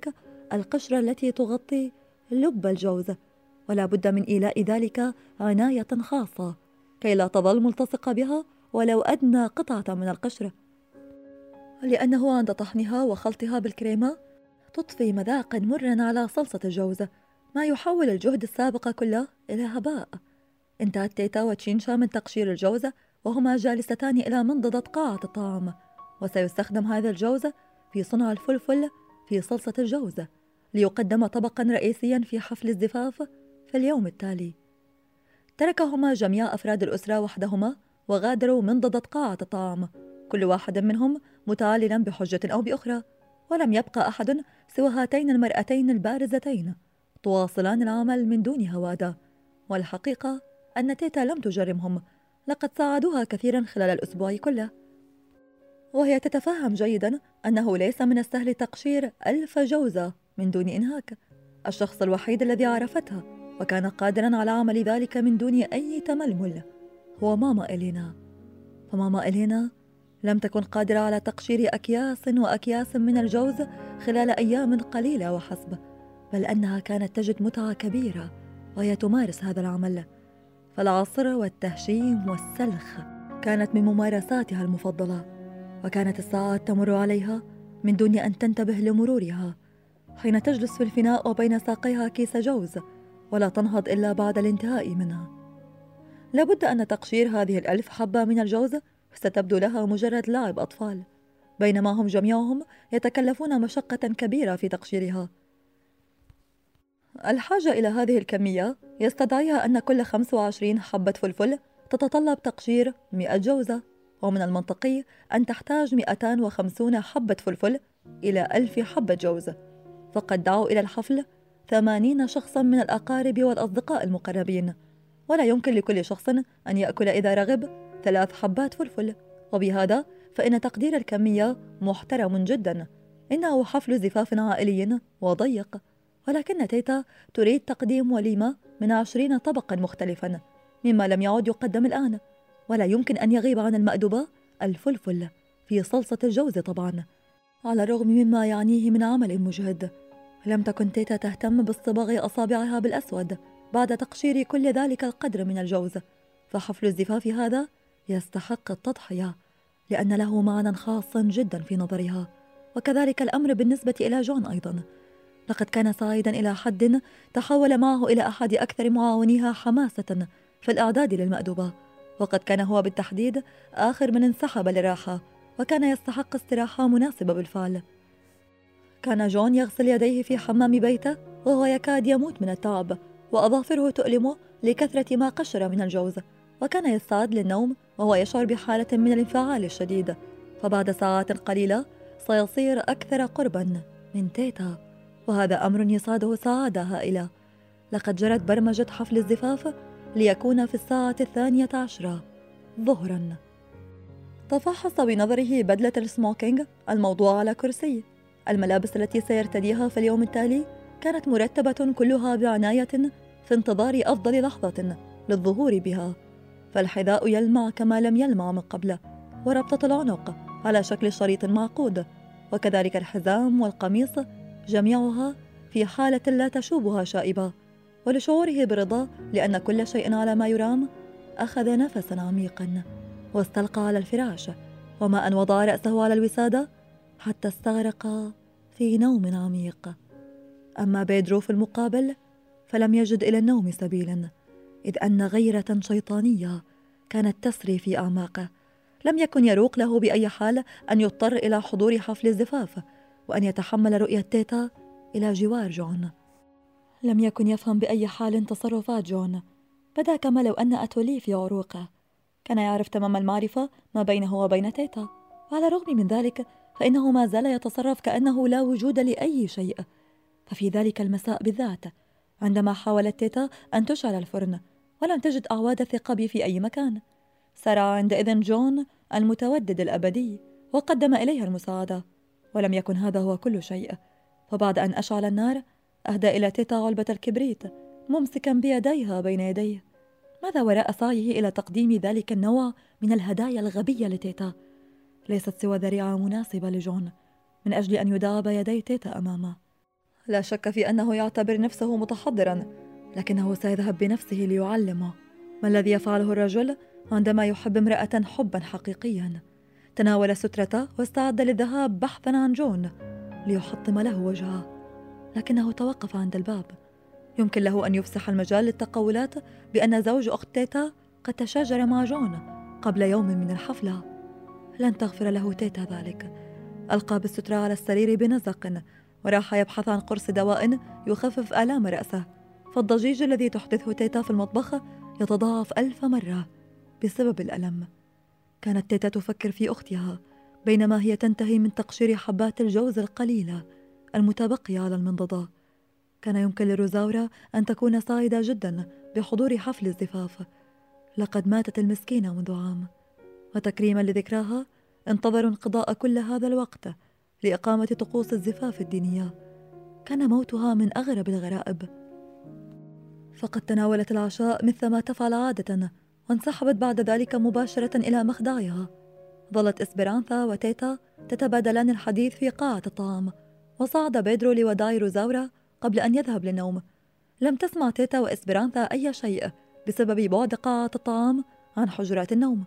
القشرة التي تغطي لب الجوز، ولا بد من إيلاء ذلك عناية خاصة كي لا تظل ملتصقة بها ولو أدنى قطعة من القشرة، لأنه عند طحنها وخلطها بالكريمة تضفي مذاقا مرا على صلصة الجوز، ما يحول الجهد السابق كله إلى هباء. انتهت تيتا وتشينشا من تقشير الجوز وهما جالستان إلى منضدة قاعة الطعام، وسيستخدم هذا الجوز في صنع الفلفل في صلصة الجوز ليقدم طبقا رئيسيا في حفل الزفاف في اليوم التالي. تركهما جميع أفراد الأسرة وحدهما وغادروا منضدة قاعة الطعام، كل واحد منهم متعللا بحجة أو بأخرى، ولم يبقى أحد سوى هاتين المرأتين البارزتين تواصلان العمل من دون هوادة. والحقيقة أن تيتا لم تجرمهم، لقد ساعدوها كثيرا خلال الأسبوع كله، وهي تتفهم جيدا أنه ليس من السهل تقشير ألف جوزة من دون إنهاك. الشخص الوحيد الذي عرفتها وكان قادرا على عمل ذلك من دون أي تململ هو ماما إلينا. فماما إلينا لم تكن قادرة على تقشير أكياس وأكياس من الجوز خلال أيام قليلة وحسب، بل أنها كانت تجد متعة كبيرة وهي تمارس هذا العمل. فالعصر والتهشيم والسلخ كانت من ممارساتها المفضلة، وكانت الساعات تمر عليها من دون أن تنتبه لمرورها، حين تجلس في الفناء وبين ساقيها كيس جوز ولا تنهض إلا بعد الانتهاء منها. لابد أن تقشير هذه الألف حبة من الجوز ستبدو لها مجرد لعب أطفال، بينما هم جميعهم يتكلفون مشقة كبيرة في تقشيرها. الحاجة إلى هذه الكمية يستدعيها أن كل خمس وعشرين حبة فلفل تتطلب تقشير مئة جوزة، ومن المنطقي أن تحتاج مئتان وخمسين حبة فلفل إلى ألف حبة جوز. فقد دعوا إلى الحفل ثمانين شخصا من الأقارب والأصدقاء المقربين، ولا يمكن لكل شخص أن يأكل إذا رغب ثلاث حبات فلفل، وبهذا فإن تقدير الكمية محترم جدا. إنه حفل زفاف عائلي وضيق، ولكن تيتا تريد تقديم وليمة من عشرين طبقا مختلفا مما لم يعد يقدم الآن، ولا يمكن أن يغيب عن المأدبة الفلفل في صلصة الجوز طبعا، على الرغم مما يعنيه من عمل مجهد. لم تكن تيتا تهتم باصطباغ أصابعها بالأسود بعد تقشير كل ذلك القدر من الجوز، فحفل الزفاف هذا يستحق التضحية لأن له معنى خاص جدا في نظرها، وكذلك الأمر بالنسبة إلى جون أيضا. لقد كان سعيدا إلى حد تحول معه إلى أحد أكثر معاونيها حماسة في الإعداد للمأدبة، وقد كان هو بالتحديد آخر من انسحب للراحة، وكان يستحق استراحة مناسبة بالفعل. كان جون يغسل يديه في حمام بيته وهو يكاد يموت من التعب، وأظافره تؤلمه لكثرة ما قشر من الجوز، وكان يستعد للنوم وهو يشعر بحالة من الانفعال الشديد، فبعد ساعات قليلة سيصير أكثر قربا من تيتا، وهذا أمر يسعده سعادة هائلة. لقد جرت برمجة حفل الزفاف ليكون في الساعة الثانية عشرة ظهرا. تفحص بنظره بدلة السموكينج الموضوع على كرسي. الملابس التي سيرتديها في اليوم التالي كانت مرتبة كلها بعناية في انتظار أفضل لحظة للظهور بها، فالحذاء يلمع كما لم يلمع من قبل، وربطة العنق على شكل شريط معقود، وكذلك الحزام والقميص جميعها في حالة لا تشوبها شائبة. ولشعوره برضا لأن كل شيء على ما يرام، أخذ نفسا عميقا واستلقى على الفراش، وما أن وضع رأسه على الوسادة حتى استغرق في نوم عميق. أما بيدرو في المقابل فلم يجد إلى النوم سبيلا، إذ أن غيرة شيطانية كانت تسري في أعماقه. لم يكن يروق له بأي حال أن يضطر إلى حضور حفل الزفاف وأن يتحمل رؤية تيتا إلى جوار جون. لم يكن يفهم بأي حال تصرفات جون، بدا كما لو أن أتولي في عروقه. كان يعرف تمام المعرفة ما بينه وبين تيتا، وعلى الرغم من ذلك فإنه ما زال يتصرف كأنه لا وجود لأي شيء. ففي ذلك المساء بالذات عندما حاولت تيتا أن تشعل الفرن ولم تجد أعواد الثقب في أي مكان، سرع عندئذ جون المتودد الأبدي وقدم إليها المساعدة. ولم يكن هذا هو كل شيء، فبعد أن أشعل النار أهدى إلى تيتا علبة الكبريت ممسكا بيديها بين يديه. ماذا وراء سعيه إلى تقديم ذلك النوع من الهدايا الغبية لتيتا؟ ليست سوى ذريعة مناسبة لجون من أجل أن يداعب يدي تيتا أمامه. لا شك في أنه يعتبر نفسه متحضراً، لكنه سيذهب بنفسه ليعلمه ما الذي يفعله الرجل عندما يحب امرأة حباً حقيقياً. تناول سترته واستعد للذهاب بحثاً عن جون ليحطم له وجهه، لكنه توقف عند الباب. يمكن له أن يفسح المجال للتقولات بأن زوج أخت تيتا قد تشاجر مع جون قبل يوم من الحفلة. لن تغفر له تيتا ذلك. ألقى بالسترة على السرير بنزق وراح يبحث عن قرص دواء يخفف آلام رأسه، فالضجيج الذي تحدثه تيتا في المطبخ يتضاعف ألف مرة بسبب الألم. كانت تيتا تفكر في أختها بينما هي تنتهي من تقشير حبات الجوز القليلة المتبقية على المنضدة. كان يمكن لروزاورا أن تكون سعيدة جدا بحضور حفل الزفاف، لقد ماتت المسكينة منذ عام، وتكريما لذكراها انتظروا انقضاء كل هذا الوقت لإقامة طقوس الزفاف الدينية. كان موتها من أغرب الغرائب، فقد تناولت العشاء مثلما تفعل عادة وانسحبت بعد ذلك مباشرة إلى مخدعها. ظلت إسبرانثا وتيتا تتبادلان الحديث في قاعة الطعام، وصعد بيدرو لوداع روزاورا قبل أن يذهب للنوم. لم تسمع تيتا وإسبرانثا أي شيء بسبب بعد قاعة الطعام عن حجرات النوم.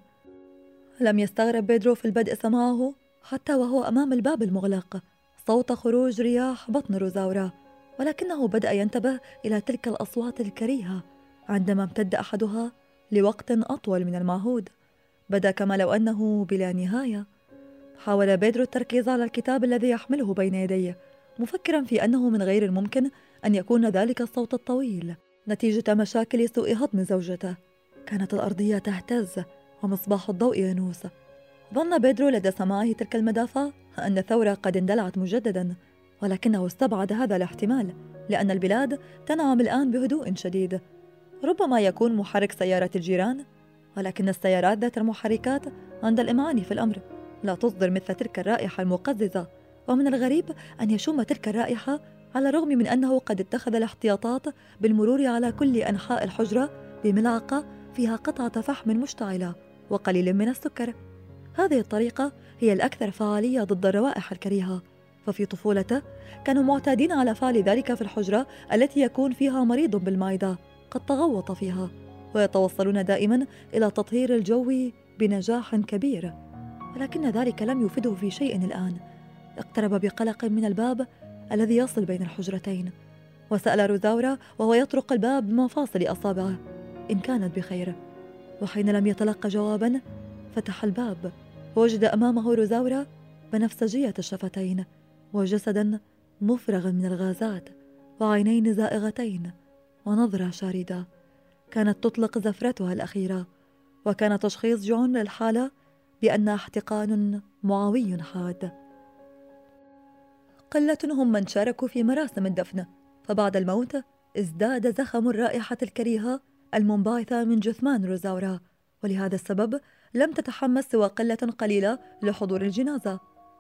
لم يستغرب بيدرو في البدء سماعه حتى وهو أمام الباب المغلق صوت خروج رياح بطن روزاورا، ولكنه بدأ ينتبه إلى تلك الأصوات الكريهة عندما امتد أحدها لوقت أطول من المعهود. بدا كما لو أنه بلا نهاية. حاول بيدرو التركيز على الكتاب الذي يحمله بين يديه، مفكرا في أنه من غير الممكن أن يكون ذلك الصوت الطويل نتيجة مشاكل سوء هضم زوجته. كانت الأرضية تهتز ومصباح الضوء ينوس. ظن بيدرو لدى سماعه تلك المدافع أن الثورة قد اندلعت مجددا، ولكنه استبعد هذا الاحتمال لأن البلاد تنعم الآن بهدوء شديد. ربما يكون محرك سيارة الجيران، ولكن السيارات ذات المحركات عند الإمعان في الأمر لا تصدر مثل تلك الرائحة المقززة، ومن الغريب أن يشم تلك الرائحة على الرغم من أنه قد اتخذ الاحتياطات بالمرور على كل أنحاء الحجرة بملعقة فيها قطعة فحم مشتعلة وقليل من السكر. هذه الطريقة هي الأكثر فعالية ضد الروائح الكريهة، ففي طفولته كانوا معتادين على فعل ذلك في الحجرة التي يكون فيها مريض بالمعدة قد تغوط فيها، ويتوصلون دائما إلى تطهير الجو بنجاح كبير. ولكن ذلك لم يفده في شيء الآن. اقترب بقلق من الباب الذي يصل بين الحجرتين، وسأل روزاورا وهو يطرق الباب بمفاصل أصابعه إن كانت بخير. وحين لم يتلقى جوابا فتح الباب ووجد أمامه روزاورا بنفسجية الشفتين وجسدا مفرغا من الغازات وعينين زائغتين ونظرة شاردة كانت تطلق زفرتها الأخيرة. وكان تشخيص جون للحالة بأنها احتقان معوي حاد. قلة هم من شاركوا في مراسم الدفن، فبعد الموت ازداد زخم الرائحة الكريهة المنبعثة من جثمان روزاورا، ولهذا السبب لم تتحمس سوى قلة قليلة لحضور الجنازة،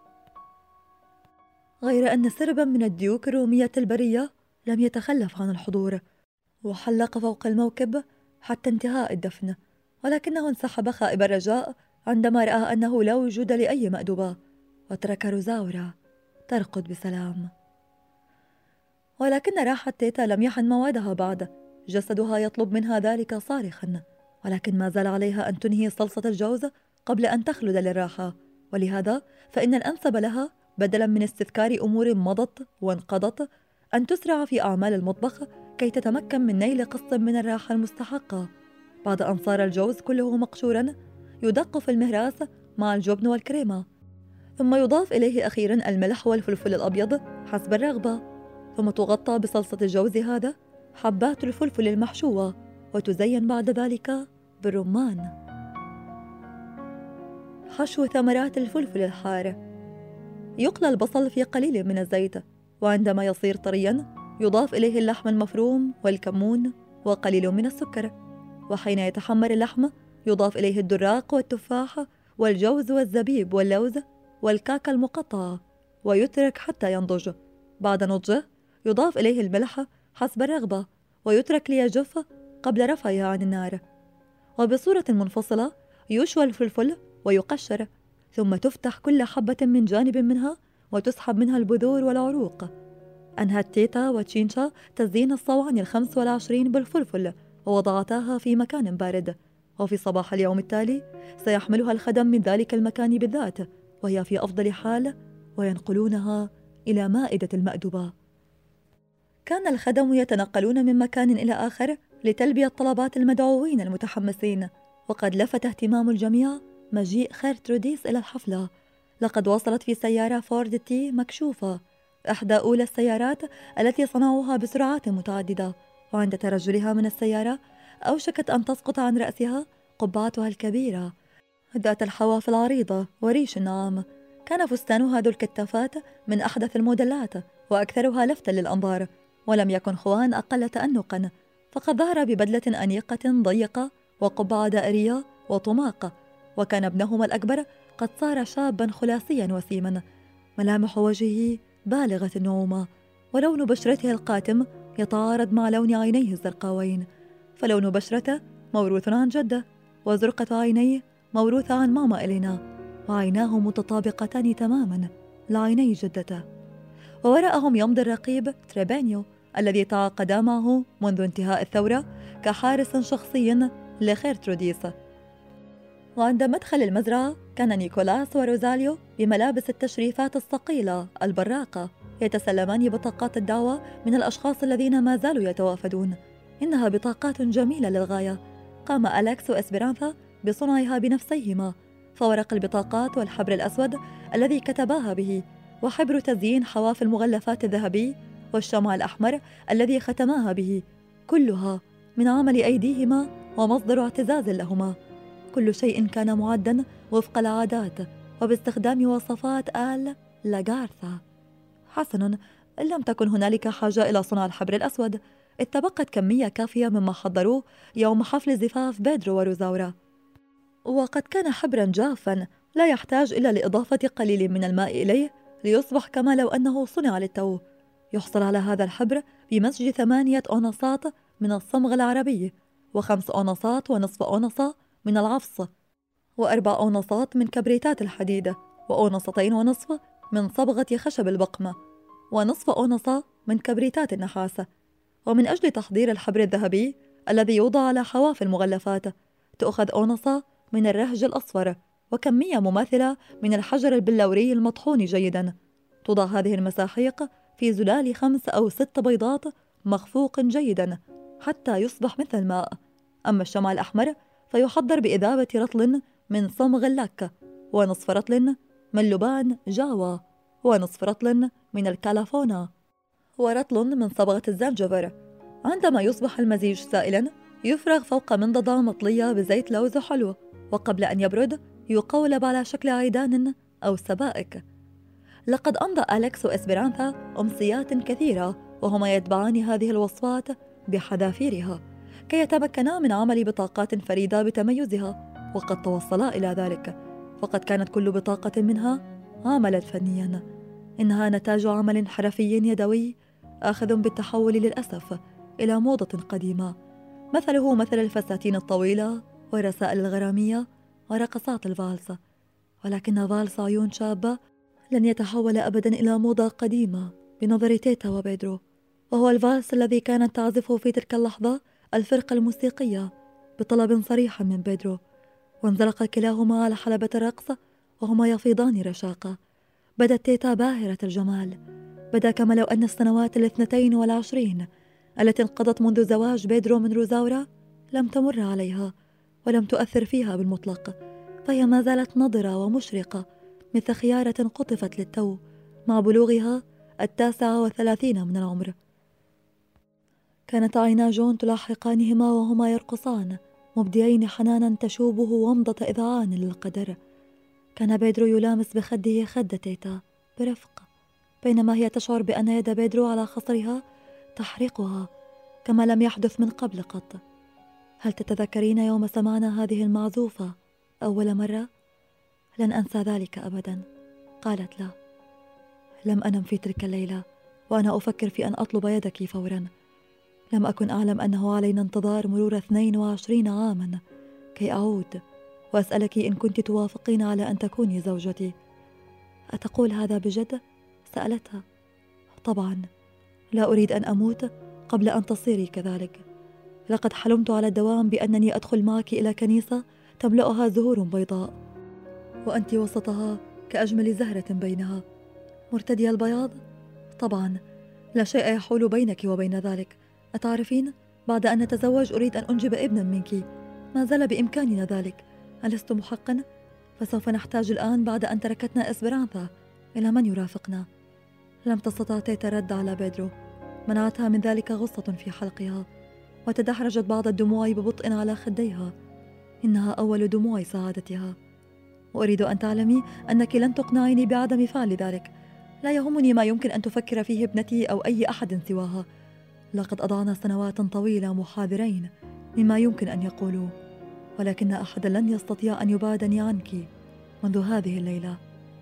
غير أن سربا من الديوك الرومية البرية لم يتخلف عن الحضور وحلق فوق الموكب حتى انتهاء الدفن، ولكنه انسحب خائب الرجاء عندما رأى أنه لا وجود لأي مأدبة، وترك روزاورا ترقد بسلام. ولكن راحة تيتا لم يحن موعدها بعد. جسدها يطلب منها ذلك صارخا، ولكن ما زال عليها أن تنهي صلصة الجوز قبل أن تخلد للراحة، ولهذا فإن الأنسب لها بدلا من استذكار أمور مضت وانقضت أن تسرع في أعمال المطبخ كي تتمكن من نيل قسط من الراحة المستحقة. بعد أن صار الجوز كله مقشورا يدق في المهراس مع الجبن والكريمة، ثم يضاف إليه أخيرا الملح والفلفل الأبيض حسب الرغبة، ثم تغطى بصلصة الجوز هذا حبات الفلفل المحشوة وتزين بعد ذلك بالرمان. حشو ثمرات الفلفل الحار. يقلى البصل في قليل من الزيت، وعندما يصير طريا يضاف إليه اللحم المفروم والكمون وقليل من السكر، وحين يتحمر اللحم يضاف إليه الدراق والتفاح والجوز والزبيب واللوز والكاكا المقطع ويترك حتى ينضج. بعد نضجه يضاف إليه الملح حسب الرغبة ويترك ليجف قبل رفعه عن النار. وبصورة منفصلة يشوى الفلفل ويقشر، ثم تفتح كل حبة من جانب منها وتسحب منها البذور والعروق. أنهت تيتا وتشينشا تزيين الصواني الخمس والعشرين بالفلفل ووضعتاها في مكان بارد، وفي صباح اليوم التالي سيحملها الخدم من ذلك المكان بالذات وهي في أفضل حال وينقلونها إلى مائدة المأدبة. كان الخدم يتنقلون من مكان إلى آخر لتلبية طلبات المدعوين المتحمسين، وقد لفت اهتمام الجميع مجيء خيرتروديس إلى الحفلة. لقد وصلت في سيارة فورد تي مكشوفة، إحدى أولى السيارات التي صنعوها بسرعات متعددة، وعند ترجلها من السيارة أوشكت أن تسقط عن رأسها قبعتها الكبيرة ذات الحواف العريضة وريش النعام. كان فستانها ذو الكتافات من أحدث الموديلات وأكثرها لفتًا للأنظار، ولم يكن خوان أقل تأنقًا، فقد ظهر ببدلة أنيقة ضيقة وقبعة دائرية وطماقة، وكان ابنهما الأكبر قد صار شابًا خلاسيًا وسيمًا، ملامح وجهه بالغة النعومة، ولون بشرته القاتم يتعارض مع لون عينيه الزرقاوين، فلون بشرته موروث عن جده، وزرقة عينيه موروثة عن ماما إلينا، وعيناه متطابقتان تماما لعيني جدته. ووراءهم يمضي الرقيب تريبانيو الذي تعاقدا معه منذ انتهاء الثورة كحارس شخصي لخيرتروديس. وعند مدخل المزرعة كان نيكولاس وروزاليو بملابس التشريفات الثقيلة البراقة يتسلمان بطاقات الدعوة من الأشخاص الذين ما زالوا يتوافدون. إنها بطاقات جميلة للغاية. قام أليكس وإسبرانثا بصنعها بنفسيهما، فورق البطاقات والحبر الأسود الذي كتباها به، وحبر تزيين حواف المغلفات الذهبي، والشمع الأحمر الذي ختماها به، كلها من عمل أيديهما ومصدر اعتزاز لهما. كل شيء كان معدًا وفق العادات وباستخدام وصفات آل لاغارثا. حسناً، لم تكن هنالك حاجة إلى صنع الحبر الأسود، إذ تبقت كمية كافية مما حضروه يوم حفل زفاف بيدرو وروزاورا، وقد كان حبراً جافاً لا يحتاج إلا لإضافة قليل من الماء إليه ليصبح كما لو أنه صنع للتو. يحصل على هذا الحبر بمزج ثمانية أونصات من الصمغ العربي، وخمس أونصات ونصف أونصة من العفص، وأربع أونصات من كبريتات الحديد، وأونصتين ونصف من صبغة خشب البقمة، ونصف أونصة من كبريتات النحاس. ومن أجل تحضير الحبر الذهبي الذي يوضع على حواف المغلفات تؤخذ أونصة من الرهج الأصفر وكمية مماثلة من الحجر البلوري المطحون جيدا. توضع هذه المساحيق في زلال خمس أو ست بيضات مخفوق جيدا حتى يصبح مثل الماء. أما الشمع الأحمر فيحضر بإذابة رطل من صمغ اللك، ونصف رطل من لبان جاوا، ونصف رطل من الكالافونا، ورطل من صبغة الزنجبر. عندما يصبح المزيج سائلا يفرغ فوق منضدة مطلية بزيت لوز حلو، وقبل أن يبرد يقولب على شكل عيدان أو سبائك. لقد أمضى أليكس وإسبرانثا أمسيات كثيرة وهما يتبعان هذه الوصفات بحذافيرها كي يتمكنا من عمل بطاقات فريدة بتميزها، وقد توصلا إلى ذلك، فقد كانت كل بطاقة منها عملا فنيا. إنها نتاج عمل حرفي يدوي آخذ بالتحول للأسف إلى موضة قديمة، مثله مثل الفساتين الطويلة والرسائل الغرامية ورقصات الفالس. ولكن فالس عيون شابة لن يتحول أبدا إلى موضة قديمة بنظر تيتا وبيدرو، وهو الفالس الذي كانت تعزفه في تلك اللحظة الفرقة الموسيقية بطلب صريح من بيدرو. وانزلق كلاهما على حلبة الرقص وهما يفيضان رشاقة. بدت تيتا باهرة الجمال، بدا كما لو أن السنوات الاثنتين والعشرين التي انقضت منذ زواج بيدرو من روزاورا لم تمر عليها ولم تؤثر فيها بالمطلق، فهي ما زالت نضرة ومشرقة مثل خيارة قطفت للتو مع بلوغها التاسعة والثلاثين من العمر. كانت عينا جون تلاحقانهما وهما يرقصان مبديين حنانا تشوبه ومضة إذعان للقدر. كان بيدرو يلامس بخده خد تيتا برفق، بينما هي تشعر بأن يد بيدرو على خصرها تحرقها كما لم يحدث من قبل قط. هل تتذكرين يوم سمعنا هذه المعزوفة أول مرة؟ لن أنسى ذلك أبدا. قالت لا. لم أنم في تلك الليلة وأنا أفكر في أن أطلب يدك فورا. لم أكن أعلم أنه علينا انتظار مرور اثنين وعشرين عاما كي أعود وأسألك إن كنت توافقين على أن تكوني زوجتي. أتقول هذا بجد؟ سألتها. طبعا، لا أريد أن أموت قبل أن تصيري كذلك. لقد حلمت على الدوام بأنني أدخل معك إلى كنيسة تملأها زهور بيضاء، وأنت وسطها كأجمل زهرة بينها، مرتدية البياض. طبعا لا شيء يحول بينك وبين ذلك. أتعرفين، بعد أن نتزوج أريد أن أنجب ابنا منك. ما زال بإمكاننا ذلك، ألست محقا؟ فسوف نحتاج الآن بعد أن تركتنا إسبرانثا إلى من يرافقنا. لم تستطع تيتا رد على بيدرو، منعتها من ذلك غصة في حلقها، وتدحرجت بعض الدموع ببطء على خديها. إنها أول دموع سعادتها. وأريد أن تعلمي أنك لن تقنعيني بعدم فعل ذلك. لا يهمني ما يمكن أن تفكر فيه ابنتي أو أي أحد سواها. لقد أضعنا سنوات طويلة محاذرين مما يمكن أن يقولوا، ولكن أحدا لن يستطيع أن يبعدني عنك منذ هذه الليلة.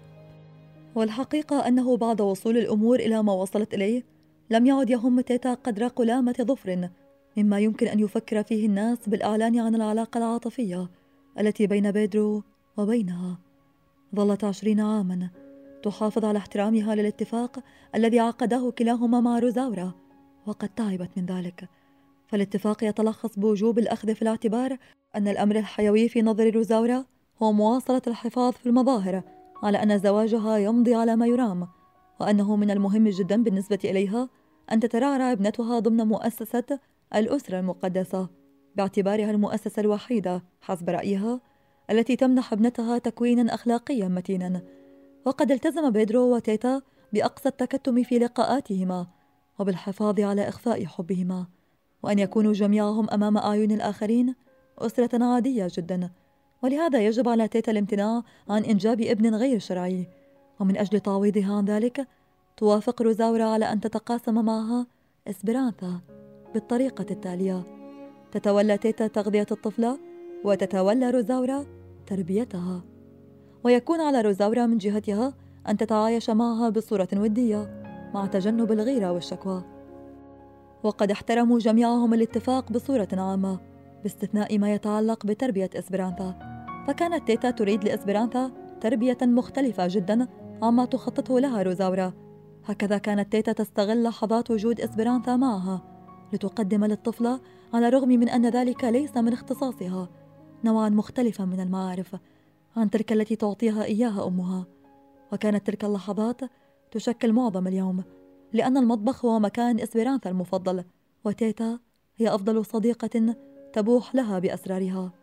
والحقيقة أنه بعد وصول الأمور إلى ما وصلت إليه لم يعد يهم تيتا قدر قلامة ظفر مما يمكن أن يفكر فيه الناس بالإعلان عن العلاقة العاطفية التي بين بيدرو وبينها. ظلت عشرين عاما تحافظ على احترامها للاتفاق الذي عقده كلاهما مع روزاورا، وقد تعبت من ذلك. فالاتفاق يتلخص بوجوب الأخذ في الاعتبار أن الأمر الحيوي في نظر روزاورا هو مواصلة الحفاظ في المظاهر على أن زواجها يمضي على ما يرام، وأنه من المهم جدا بالنسبة إليها أن تترعرع ابنتها ضمن مؤسسة الأسرة المقدسة، باعتبارها المؤسسة الوحيدة حسب رأيها التي تمنح ابنتها تكوينا أخلاقيا متينا. وقد التزم بيدرو وتيتا بأقصى التكتم في لقاءاتهما وبالحفاظ على إخفاء حبهما، وأن يكونوا جميعهم أمام أعين الآخرين أسرة عادية جدا. ولهذا يجب على تيتا الامتناع عن إنجاب ابن غير شرعي، ومن أجل تعويضها عن ذلك توافق روزاورا على أن تتقاسم معها إسبرانثا بالطريقة التالية: تتولى تيتا تغذية الطفلة، وتتولى روزاورا تربيتها، ويكون على روزاورا من جهتها أن تتعايش معها بصورة ودية مع تجنب الغيرة والشكوى. وقد احترموا جميعهم الاتفاق بصورة عامة باستثناء ما يتعلق بتربية إسبرانثا، فكانت تيتا تريد لإسبرانثا تربية مختلفة جدا عما تخططه لها روزاورا. هكذا كانت تيتا تستغل لحظات وجود إسبرانثا معها لتقدم للطفلة، على الرغم من أن ذلك ليس من اختصاصها، نوعا مختلفا من المعارف عن تلك التي تعطيها إياها أمها. وكانت تلك اللحظات تشكل معظم اليوم، لأن المطبخ هو مكان إسبرانثا المفضل، وتيتا هي أفضل صديقة تبوح لها بأسرارها.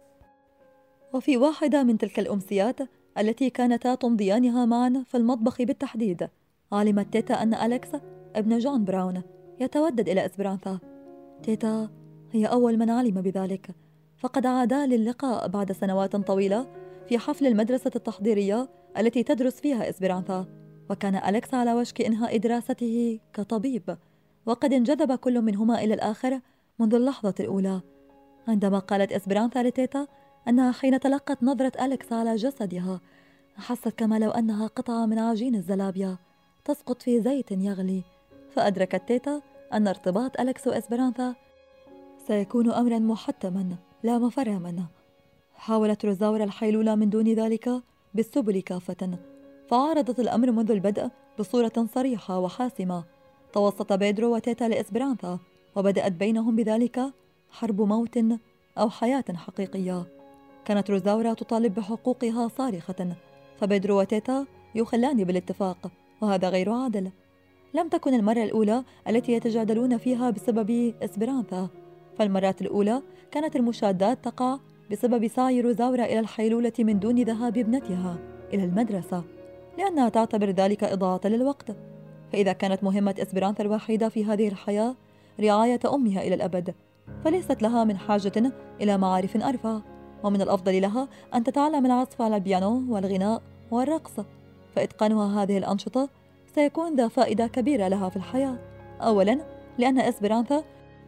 وفي واحدة من تلك الأمسيات التي كانتا تمضيانها معا في المطبخ بالتحديد، علمت تيتا أن أليكس ابن جون براون يتودد إلى إسبرانثا. تيتا هي أول من علم بذلك، فقد عادا للقاء بعد سنوات طويلة في حفل المدرسة التحضيرية التي تدرس فيها إسبرانثا. وكان أليكس على وشك إنهاء دراسته كطبيب، وقد انجذب كل منهما إلى الآخر منذ اللحظة الأولى. عندما قالت إسبرانثا لتيتا أنها حين تلقت نظرة أليكس على جسدها حست كما لو أنها قطعة من عجين الزلابيا تسقط في زيت يغلي، فأدركت تيتا أن ارتباط أليكس وإسبرانثا سيكون أمرا محتما لا مفر منه. حاولت روزاورا الحيلولة من دون ذلك بالسبل كافة، فعارضت الأمر منذ البدء بصورة صريحة وحاسمة. توسط بيدرو وتيتا لإسبرانثا، وبدأت بينهم بذلك حرب موت أو حياة حقيقية. كانت روزاورا تطالب بحقوقها صارخة، فبيدرو وتيتا يخلان بالاتفاق، وهذا غير عادل. لم تكن المرة الأولى التي يتجادلون فيها بسبب إسبرانثا، فالمرات الأولى كانت المشادات تقع بسبب سعي روزاورا إلى الحيلولة من دون ذهاب ابنتها إلى المدرسة، لأنها تعتبر ذلك إضاعة للوقت. فإذا كانت مهمة إسبرانثا الوحيدة في هذه الحياة رعاية أمها إلى الأبد، فليست لها من حاجة إلى معارف أرفع، ومن الأفضل لها أن تتعلم العزف على البيانو والغناء والرقص، فإتقانها هذه الأنشطة سيكون ذا فائدة كبيرة لها في الحياة. أولاً لأن إسبرانثا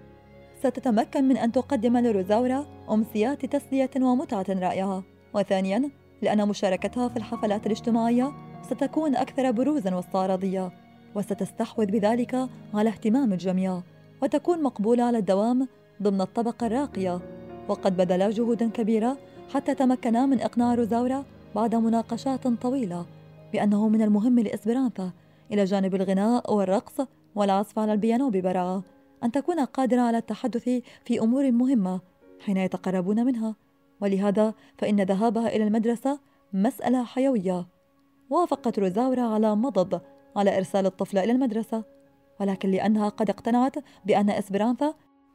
ستتمكن من أن تقدم لروزاورا أمسيات تسلية ومتعة رائعة، وثانياً لأن مشاركتها في الحفلات الاجتماعية ستكون أكثر بروزاً واستعراضية، وستستحوذ بذلك على اهتمام الجميع، وتكون مقبولة على الدوام ضمن الطبقة الراقية. وقد بذلا جهوداً كبيرة حتى تمكنا من إقناع روزاورا بعد مناقشات طويلة بأنه من المهم لإسبرانثا إلى جانب الغناء والرقص والعزف على البيانو ببراعة، أن تكون قادرة على التحدث في أمور مهمة حين يتقربون منها، ولهذا فإن ذهابها إلى المدرسة مسألة حيوية. وافقت روزاورا على مضض على إرسال الطفلة إلى المدرسة، ولكن لأنها قد اقتنعت بأن إسبرانثا،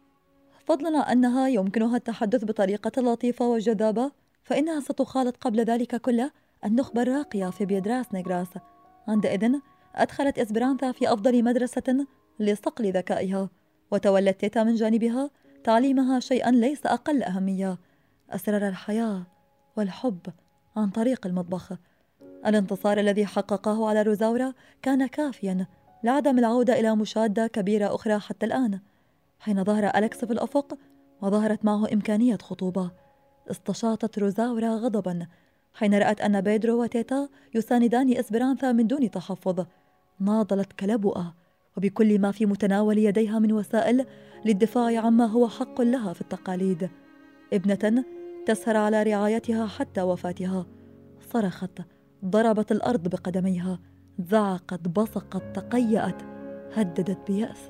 فضلا أنها يمكنها التحدث بطريقة لطيفة وجذابة، فإنها ستخالط قبل ذلك كله النخبة الراقية في بيدراس نيغراس. عندئذ أدخلت إسبرانثا في أفضل مدرسة لصقل ذكائها، وتولت تيتا من جانبها تعليمها شيئا ليس أقل أهمية: أسرار الحياة والحب عن طريق المطبخ. الانتصار الذي حققه على روزاورا كان كافيا لعدم العودة إلى مشادة كبيرة أخرى حتى الآن. حين ظهر أليكس في الأفق وظهرت معه إمكانية خطوبة، استشاطت روزاورا غضبا حين رأت أن بيدرو وتيتا يساندان إسبرانثا من دون تحفظ. ناضلت كلبؤة وبكل ما في متناول يديها من وسائل للدفاع عما هو حق لها في التقاليد. ابنة تسهر على رعايتها حتى وفاتها. صرخت، ضربت الأرض بقدميها، زعقت، بصقت، تقيأت، هددت بيأس،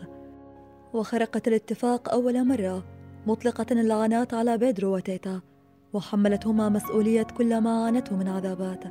وخرقت الاتفاق أول مرة، مطلقة اللعنات على بيدرو وتيتا، وحملتهما مسؤولية كل ما عانته من عذابات.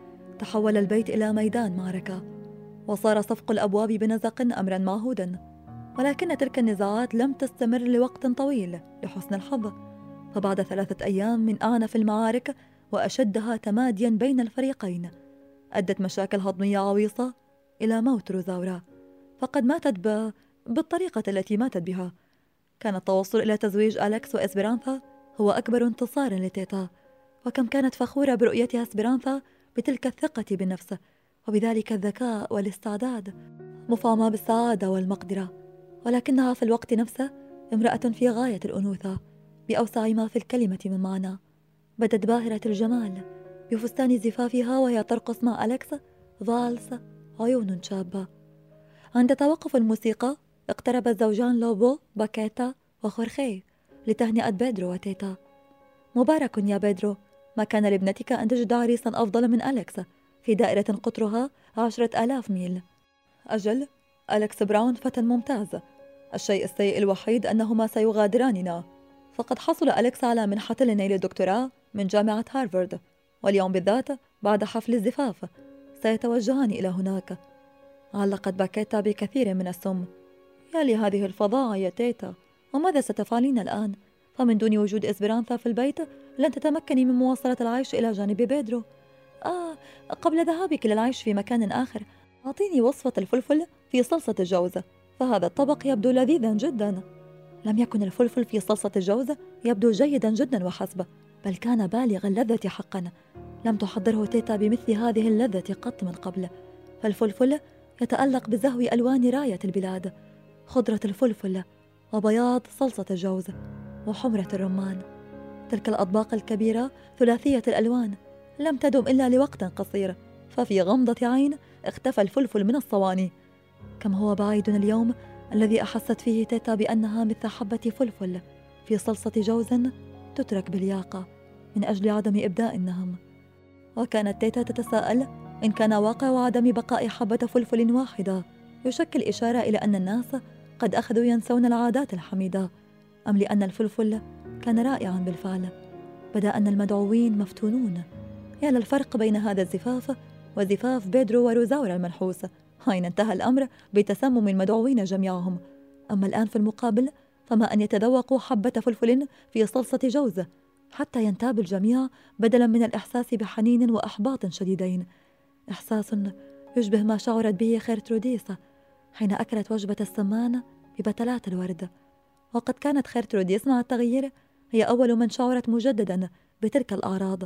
تحول البيت إلى ميدان معركة، وصار صفق الأبواب بنزق أمرا معهودا. ولكن تلك النزاعات لم تستمر لوقت طويل لحسن الحظ، فبعد ثلاثة أيام من أعنف المعارك وأشدها تماديا بين الفريقين، أدت مشاكل هضمية عويصة إلى موت روزاورا، فقد ماتت ب... بالطريقة التي ماتت بها. كان التوصل إلى تزويج أليكس وإسبرانثا هو أكبر انتصار لتيتا، وكم كانت فخورة برؤيتها إسبرانثا بتلك الثقة بالنفس وبذلك الذكاء والاستعداد، مفعمة بالسعادة والمقدرة، ولكنها في الوقت نفسه امرأة في غاية الأنوثة بأوسع ما في الكلمة من معنى. بدت باهرة الجمال بفستان زفافها وهي ترقص مع أليكس فالس عيون شابة. عند توقف الموسيقى اقترب الزوجان لوبو باكيتا وخورخي لتهنئة بيدرو وتيتا. مبارك يا بيدرو، ما كان لابنتك أن تجد عريسا أفضل من أليكس في دائرة قطرها عشرة آلاف ميل. أجل، أليكس براون فتى ممتاز، الشيء السيء الوحيد أنهما سيغادراننا، فقد حصل أليكس على منحة لنيل الدكتوراه من جامعة هارفارد، واليوم بالذات بعد حفل الزفاف سيتوجهان إلى هناك. علقت باكيتا بكثير من السم. يا لهذه الفظاعة يا تيتا، وماذا ستفعلين الآن؟ فمن دون وجود إسبرانثا في البيت لن تتمكني من مواصلة العيش إلى جانب بيدرو. آه، قبل ذهابك للعيش في مكان آخر، أعطيني وصفة الفلفل في صلصة الجوز، فهذا الطبق يبدو لذيذا جدا. لم يكن الفلفل في صلصة الجوز يبدو جيدا جدا وحسب، بل كان بالغ اللذة حقا. لم تحضره تيتا بمثل هذه اللذة قط من قبل، فالفلفل يتألق بزهو ألوان راية البلاد: خضرة الفلفل، وبياض صلصة الجوز، وحمرة الرمان. تلك الأطباق الكبيرة ثلاثية الألوان لم تدم إلا لوقت قصير، ففي غمضة عين اختفى الفلفل من الصواني. كم هو بعيد اليوم الذي أحست فيه تيتا بأنها مثل حبة فلفل في صلصة جوز تترك بالياقة من أجل عدم إبداء النهم. وكانت تيتا تتساءل إن كان واقع عدم بقاء حبة فلفل واحدة يشكل إشارة إلى أن الناس قد أخذوا ينسون العادات الحميدة، أم لأن الفلفل كان رائعا بالفعل. بدا أن المدعوين مفتونون. يا للفرق بين هذا الزفاف وزفاف بيدرو وروزاورا المنحوس، حين انتهى الأمر بتسمم المدعوين جميعهم. أما الآن في المقابل فما أن يتذوقوا حبة فلفل في صلصة جوز حتى ينتاب الجميع، بدلا من الإحساس بحنين وإحباط شديدين. إحساس يشبه ما شعرت به خيرتروديس حين أكلت وجبة السمان ببتلات الورد. وقد كانت خيرتروديس مع التغيير هي أول من شعرت مجددا بتلك الأعراض،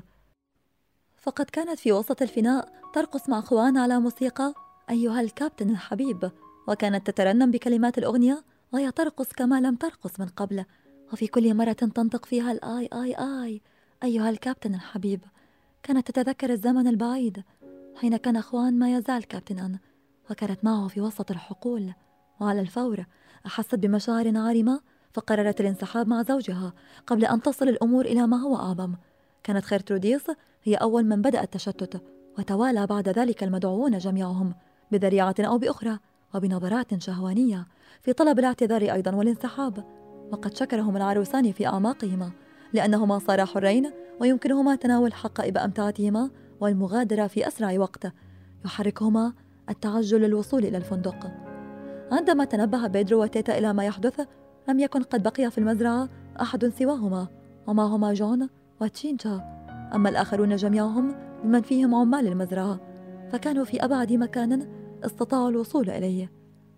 فقد كانت في وسط الفناء ترقص مع خوان على موسيقى أيها الكابتن الحبيب، وكانت تترنم بكلمات الأغنية وهي ترقص كما لم ترقص من قبل، وفي كل مرة تنطق فيها الآي آي آي أيها الكابتن الحبيب. كانت تتذكر الزمن البعيد حين كان خوان ما يزال كابتنا، وكانت معه في وسط الحقول، وعلى الفور أحست بمشاعر عارمة فقررت الانسحاب مع زوجها قبل أن تصل الأمور إلى ما هو أعظم. كانت خيرتروديس هي أول من بدأ التشتت، وتوالى بعد ذلك المدعوون جميعهم بذريعة أو بأخرى، وبنظرات شهوانية في طلب الاعتذار أيضا والانسحاب. وقد شكرهما العروسان في أعماقهما لأنهما صارا حرين ويمكنهما تناول حقائب أمتعتهما والمغادرة في أسرع وقت يحركهما التعجل للوصول إلى الفندق. عندما تنبه بيدرو وتيتا إلى ما يحدث لم يكن قد بقي في المزرعة أحد سواهما ومعهما جون وتشينشا، أما الآخرون جميعهم ممن فيهم عمال المزرعة فكانوا في أبعد مكان استطاعوا الوصول إليه.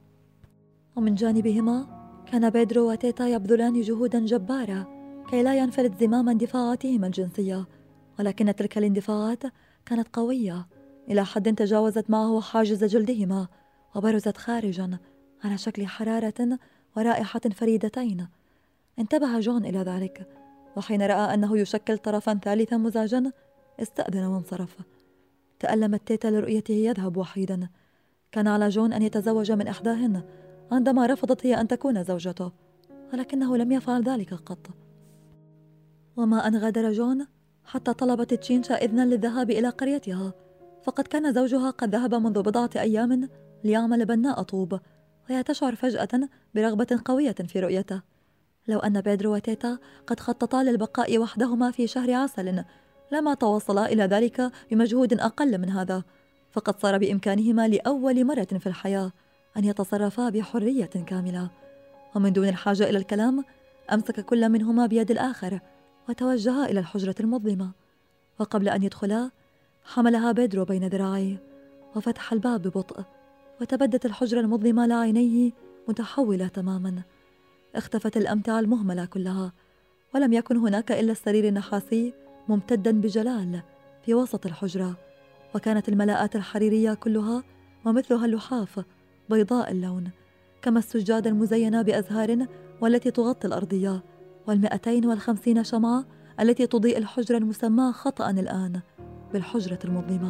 ومن جانبهما كان بيدرو وتيتا يبذلان جهودا جبارة كي لا ينفلت زمام اندفاعاتهما الجنسية، ولكن تلك الاندفاعات كانت قوية إلى حد تجاوزت معه حاجز جلدهما وبرزت خارجا على شكل حرارة ورائحة فريدتين. انتبه جون إلى ذلك، وحين رأى أنه يشكل طرفا ثالثا مزعجا استأذن وانصرف. تألمت تيتا لرؤيته يذهب وحيدا. كان على جون أن يتزوج من إحداهن عندما رفضت هي أن تكون زوجته، ولكنه لم يفعل ذلك قط. وما أن غادر جون حتى طلبت تشينشا إذنا للذهاب إلى قريتها، فقد كان زوجها قد ذهب منذ بضعة أيام ليعمل بناء طوب، وهي تشعر فجأة برغبة قوية في رؤيته. لو أن بيدرو وتيتا قد خططا للبقاء وحدهما في شهر عسل لما توصلا إلى ذلك بمجهود أقل من هذا، فقد صار بإمكانهما لأول مرة في الحياة أن يتصرفا بحرية كاملة. ومن دون الحاجة إلى الكلام أمسك كل منهما بيد الآخر وتوجها إلى الحجرة المظلمة، وقبل أن يدخلا حملها بيدرو بين ذراعيه وفتح الباب ببطء، وتبدت الحجرة المظلمة لعينيه متحولة تماما. اختفت الأمتعة المهملة كلها، ولم يكن هناك إلا السرير النحاسي ممتدا بجلال في وسط الحجرة، وكانت الملاءات الحريرية كلها ومثلها اللحاف بيضاء اللون، كما السجادة المزينة بأزهار والتي تغطي الأرضية، والمئتين والخمسين شمعة التي تضيء الحجرة المسماة خطأ الآن بالحجرة المظلمة.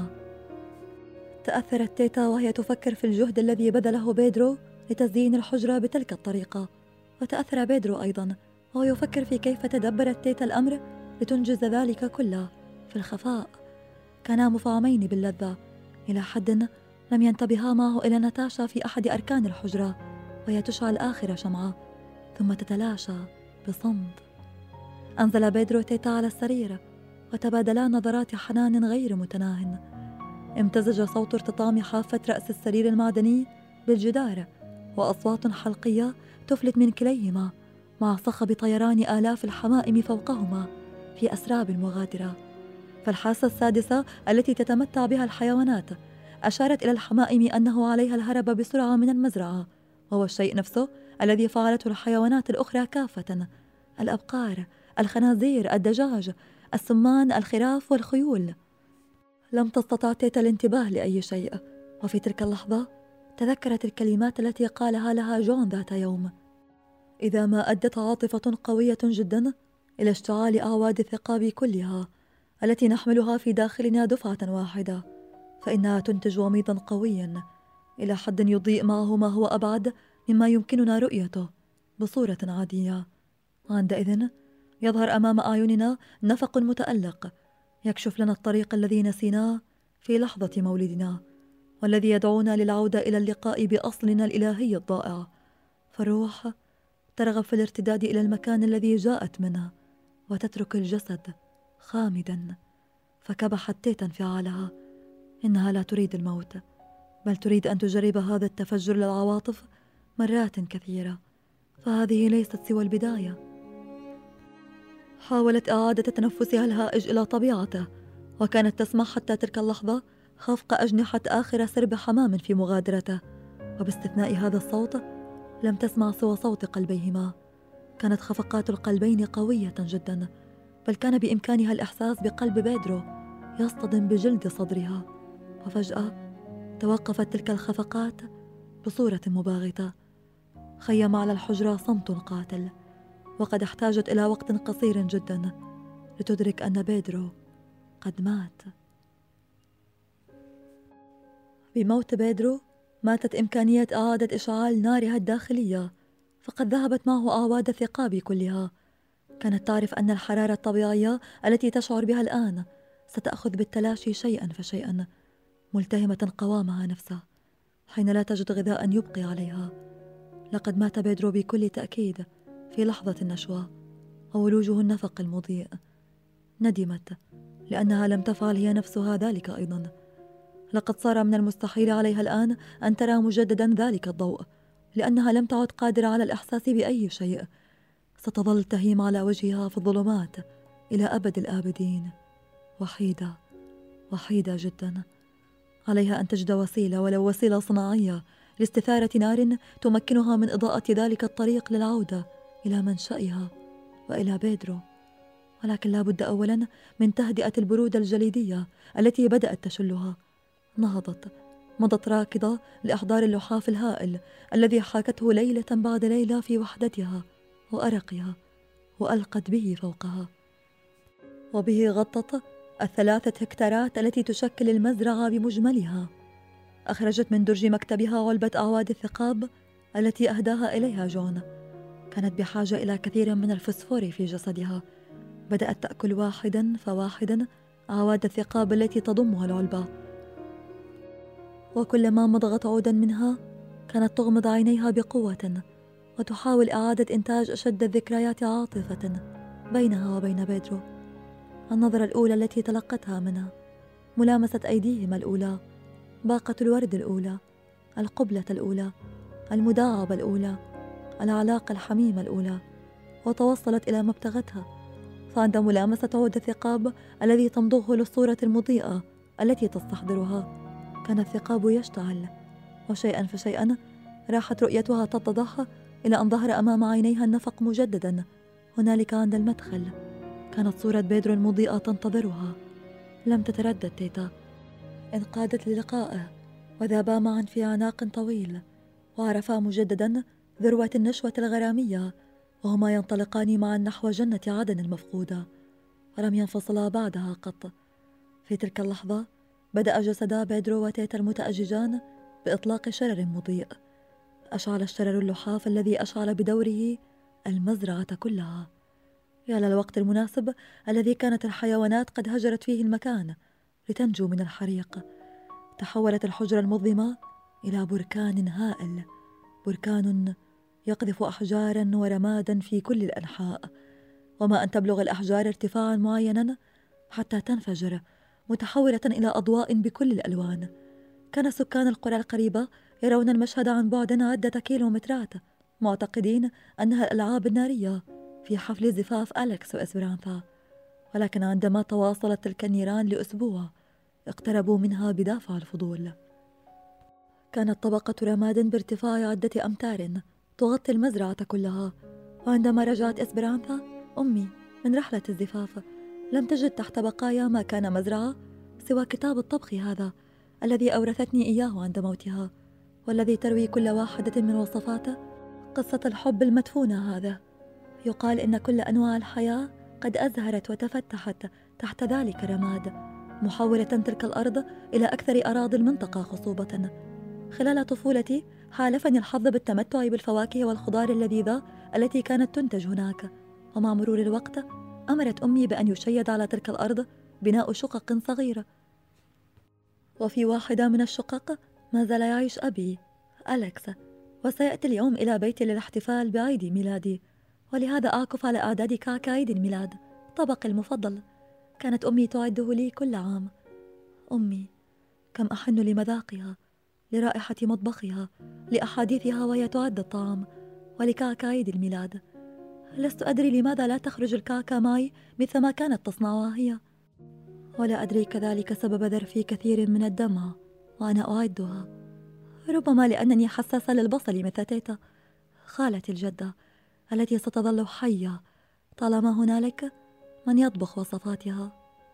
تأثرت تيتا وهي تفكر في الجهد الذي بذله بيدرو لتزيين الحجرة بتلك الطريقة، وتأثر بيدرو أيضا وهو يفكر في كيف تدبرت تيتا الأمر لتنجز ذلك كله في الخفاء. كانا مفعمين باللذة إلى حد لم ينتبها معه إلى ناتاشا في أحد أركان الحجرة وهي تشعل آخر شمعة ثم تتلاشى بصمت. أنزل بيدرو تيتا على السرير وتبادلا نظرات حنان غير متناهٍ. امتزج صوت ارتطام حافة رأس السرير المعدني بالجدار وأصوات حلقية تفلت من كليهما مع صخب طيران آلاف الحمائم فوقهما في أسراب المغادرة. فالحاسة السادسة التي تتمتع بها الحيوانات أشارت إلى الحمائم أنه عليها الهرب بسرعة من المزرعة، وهو الشيء نفسه الذي فعلته الحيوانات الأخرى كافة: الأبقار، الخنازير، الدجاج، السمان، الخراف والخيول. لم تستطع تيتا الانتباه لأي شيء، وفي تلك اللحظة تذكرت الكلمات التي قالها لها جون ذات يوم: إذا ما أدت عاطفة قوية جدا إلى اشتعال أعواد الثقاب كلها التي نحملها في داخلنا دفعة واحدة، فإنها تنتج وميضا قويا إلى حد يضيء معه ما هو أبعد مما يمكننا رؤيته بصورة عادية. عندئذ يظهر أمام أعيننا نفق متألق يكشف لنا الطريق الذي نسيناه في لحظة مولدنا، والذي يدعونا للعودة إلى اللقاء بأصلنا الإلهي الضائع. فالروح ترغب في الارتداد إلى المكان الذي جاءت منه وتترك الجسد خامدا. فكبحت تيتا انفعالها. إنها لا تريد الموت، بل تريد أن تجرب هذا التفجر للعواطف مرات كثيرة، فهذه ليست سوى البداية. حاولت إعادة تنفسها الهائج إلى طبيعته، وكانت تسمع حتى تلك اللحظة خفق أجنحة آخر سرب حمام في مغادرته، وباستثناء هذا الصوت لم تسمع سوى صوت قلبيهما. كانت خفقات القلبين قوية جدا، بل كان بإمكانها الإحساس بقلب بيدرو يصطدم بجلد صدرها. وفجأة توقفت تلك الخفقات بصورة مباغتة. خيم على الحجرة صمت قاتل، وقد احتاجت إلى وقت قصير جدا لتدرك أن بيدرو قد مات. بموت بيدرو ماتت إمكانية إعادة إشعال نارها الداخلية، فقد ذهبت معه أعواد الثقاب كلها. كانت تعرف أن الحرارة الطبيعية التي تشعر بها الآن ستأخذ بالتلاشي شيئا فشيئا، ملتهمة قوامها نفسها. حين لا تجد غذاء يبقي عليها. لقد مات بيدرو بكل تأكيد في لحظة النشوة، وولوجه النفق المضيء. ندمت لأنها لم تفعل هي نفسها ذلك أيضا. لقد صار من المستحيل عليها الآن أن ترى مجددا ذلك الضوء، لأنها لم تعد قادرة على الإحساس بأي شيء. ستظل تهيم على وجهها في الظلمات إلى أبد الآبدين، وحيدة وحيدة جدا. عليها أن تجد وسيلة، ولو وسيلة صناعية، لاستثارة نار تمكنها من إضاءة ذلك الطريق للعودة إلى منشأها وإلى بيدرو. ولكن لا بد أولا من تهدئة البرودة الجليدية التي بدأت تشلها. نهضت، مضت راكضة لإحضار اللحاف الهائل الذي حاكته ليلة بعد ليلة في وحدتها وأرقها، وألقت به فوقها، وبه غطت الثلاثة هكتارات التي تشكل المزرعة بمجملها. أخرجت من درج مكتبها علبة أعواد الثقاب التي أهداها إليها جون. كانت بحاجة إلى كثير من الفسفور في جسدها. بدأت تأكل واحدا فواحدا أعواد الثقاب التي تضمها العلبة، وكلما مضغت عودا منها كانت تغمض عينيها بقوة وتحاول إعادة إنتاج أشد الذكريات عاطفة بينها وبين بيدرو. النظرة الأولى التي تلقتها منه، ملامسة أيديهما الأولى، باقة الورد الأولى، القبلة الأولى، المداعبة الأولى، العلاقة الحميمة الأولى، وتوصلت إلى ما ابتغتها. فعند ملامسة عود الثقاب الذي تمضغه للصورة المضيئة التي تستحضرها، كان الثقاب يشتعل، وشيئا فشيئا راحت رؤيتها تتضح إلى أن ظهر أمام عينيها النفق مجددا. هنالك عند المدخل كانت صورة بيدرو المضيئة تنتظرها. لم تتردد تيتا، انقادت للقائه، وذابا معا في عناق طويل، وعرفا مجددا ذروة النشوة الغرامية، وهما ينطلقان معا نحو جنة عدن المفقودة، ولم ينفصلا بعدها قط. في تلك اللحظة بدأ جسدا بيدرو وتيتا المتأججان بإطلاق شرر مضيء. أشعل الشرر اللحاف الذي أشعل بدوره المزرعة كلها. يا للوقت المناسب الذي كانت الحيوانات قد هجرت فيه المكان لتنجو من الحريق. تحولت الحجرة المظلمة إلى بركان هائل، بركان يقذف أحجارا ورمادا في كل الأنحاء، وما أن تبلغ الأحجار ارتفاعا معينا حتى تنفجر متحولة إلى أضواء بكل الألوان. كان سكان القرى القريبة يرون المشهد عن بعد عدة كيلومترات، معتقدين أنها الألعاب النارية في حفل زفاف أليكس وإسبرانثا. ولكن عندما تواصلت تلك النيران لأسبوع اقتربوا منها بدافع الفضول. كانت طبقة رماد بارتفاع عدة أمتار تغطي المزرعة كلها. وعندما رجعت إسبرانثا أمي من رحلة الزفاف لم تجد تحت بقايا ما كان مزرعة سوى كتاب الطبخ هذا الذي أورثتني إياه عند موتها، والذي تروي كل واحدة من وصفاته قصة الحب المدفونة هذا. يقال إن كل أنواع الحياة قد أزهرت وتفتحت تحت ذلك الرماد، محولة تلك الأرض إلى أكثر أراضي المنطقة خصوبة. خلال طفولتي حالفني الحظ بالتمتع بالفواكه والخضار اللذيذة التي كانت تنتج هناك، ومع مرور الوقت أمرت أمي بأن يشيد على تلك الأرض بناء شقق صغيرة، وفي واحدة من الشقق ما زال يعيش أبي أليكس، وسيأتي اليوم إلى بيتي للاحتفال بعيد ميلادي، ولهذا أعكف على إعداد كعك عيد الميلاد، طبقي المفضل. كانت أمي تعده لي كل عام. أمي، كم أحن لمذاقها، لرائحة مطبخها، لأحاديثها وهي تعد الطعام، ولكعك عيد الميلاد. لست أدري لماذا لا تخرج الكعكة معي مثل ما كانت تصنعها هي، ولا أدري كذلك سبب ذرفي كثير من الدمع وأنا أعدها. ربما لأنني حساسة للبصل مثل تيتا خالتي الجدة التي ستظل حية طالما هنالك من يطبخ وصفاتها.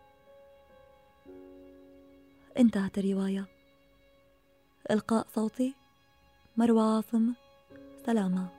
انتهت الرواية. إلقاء صوتي مروى عاصم. سلامة.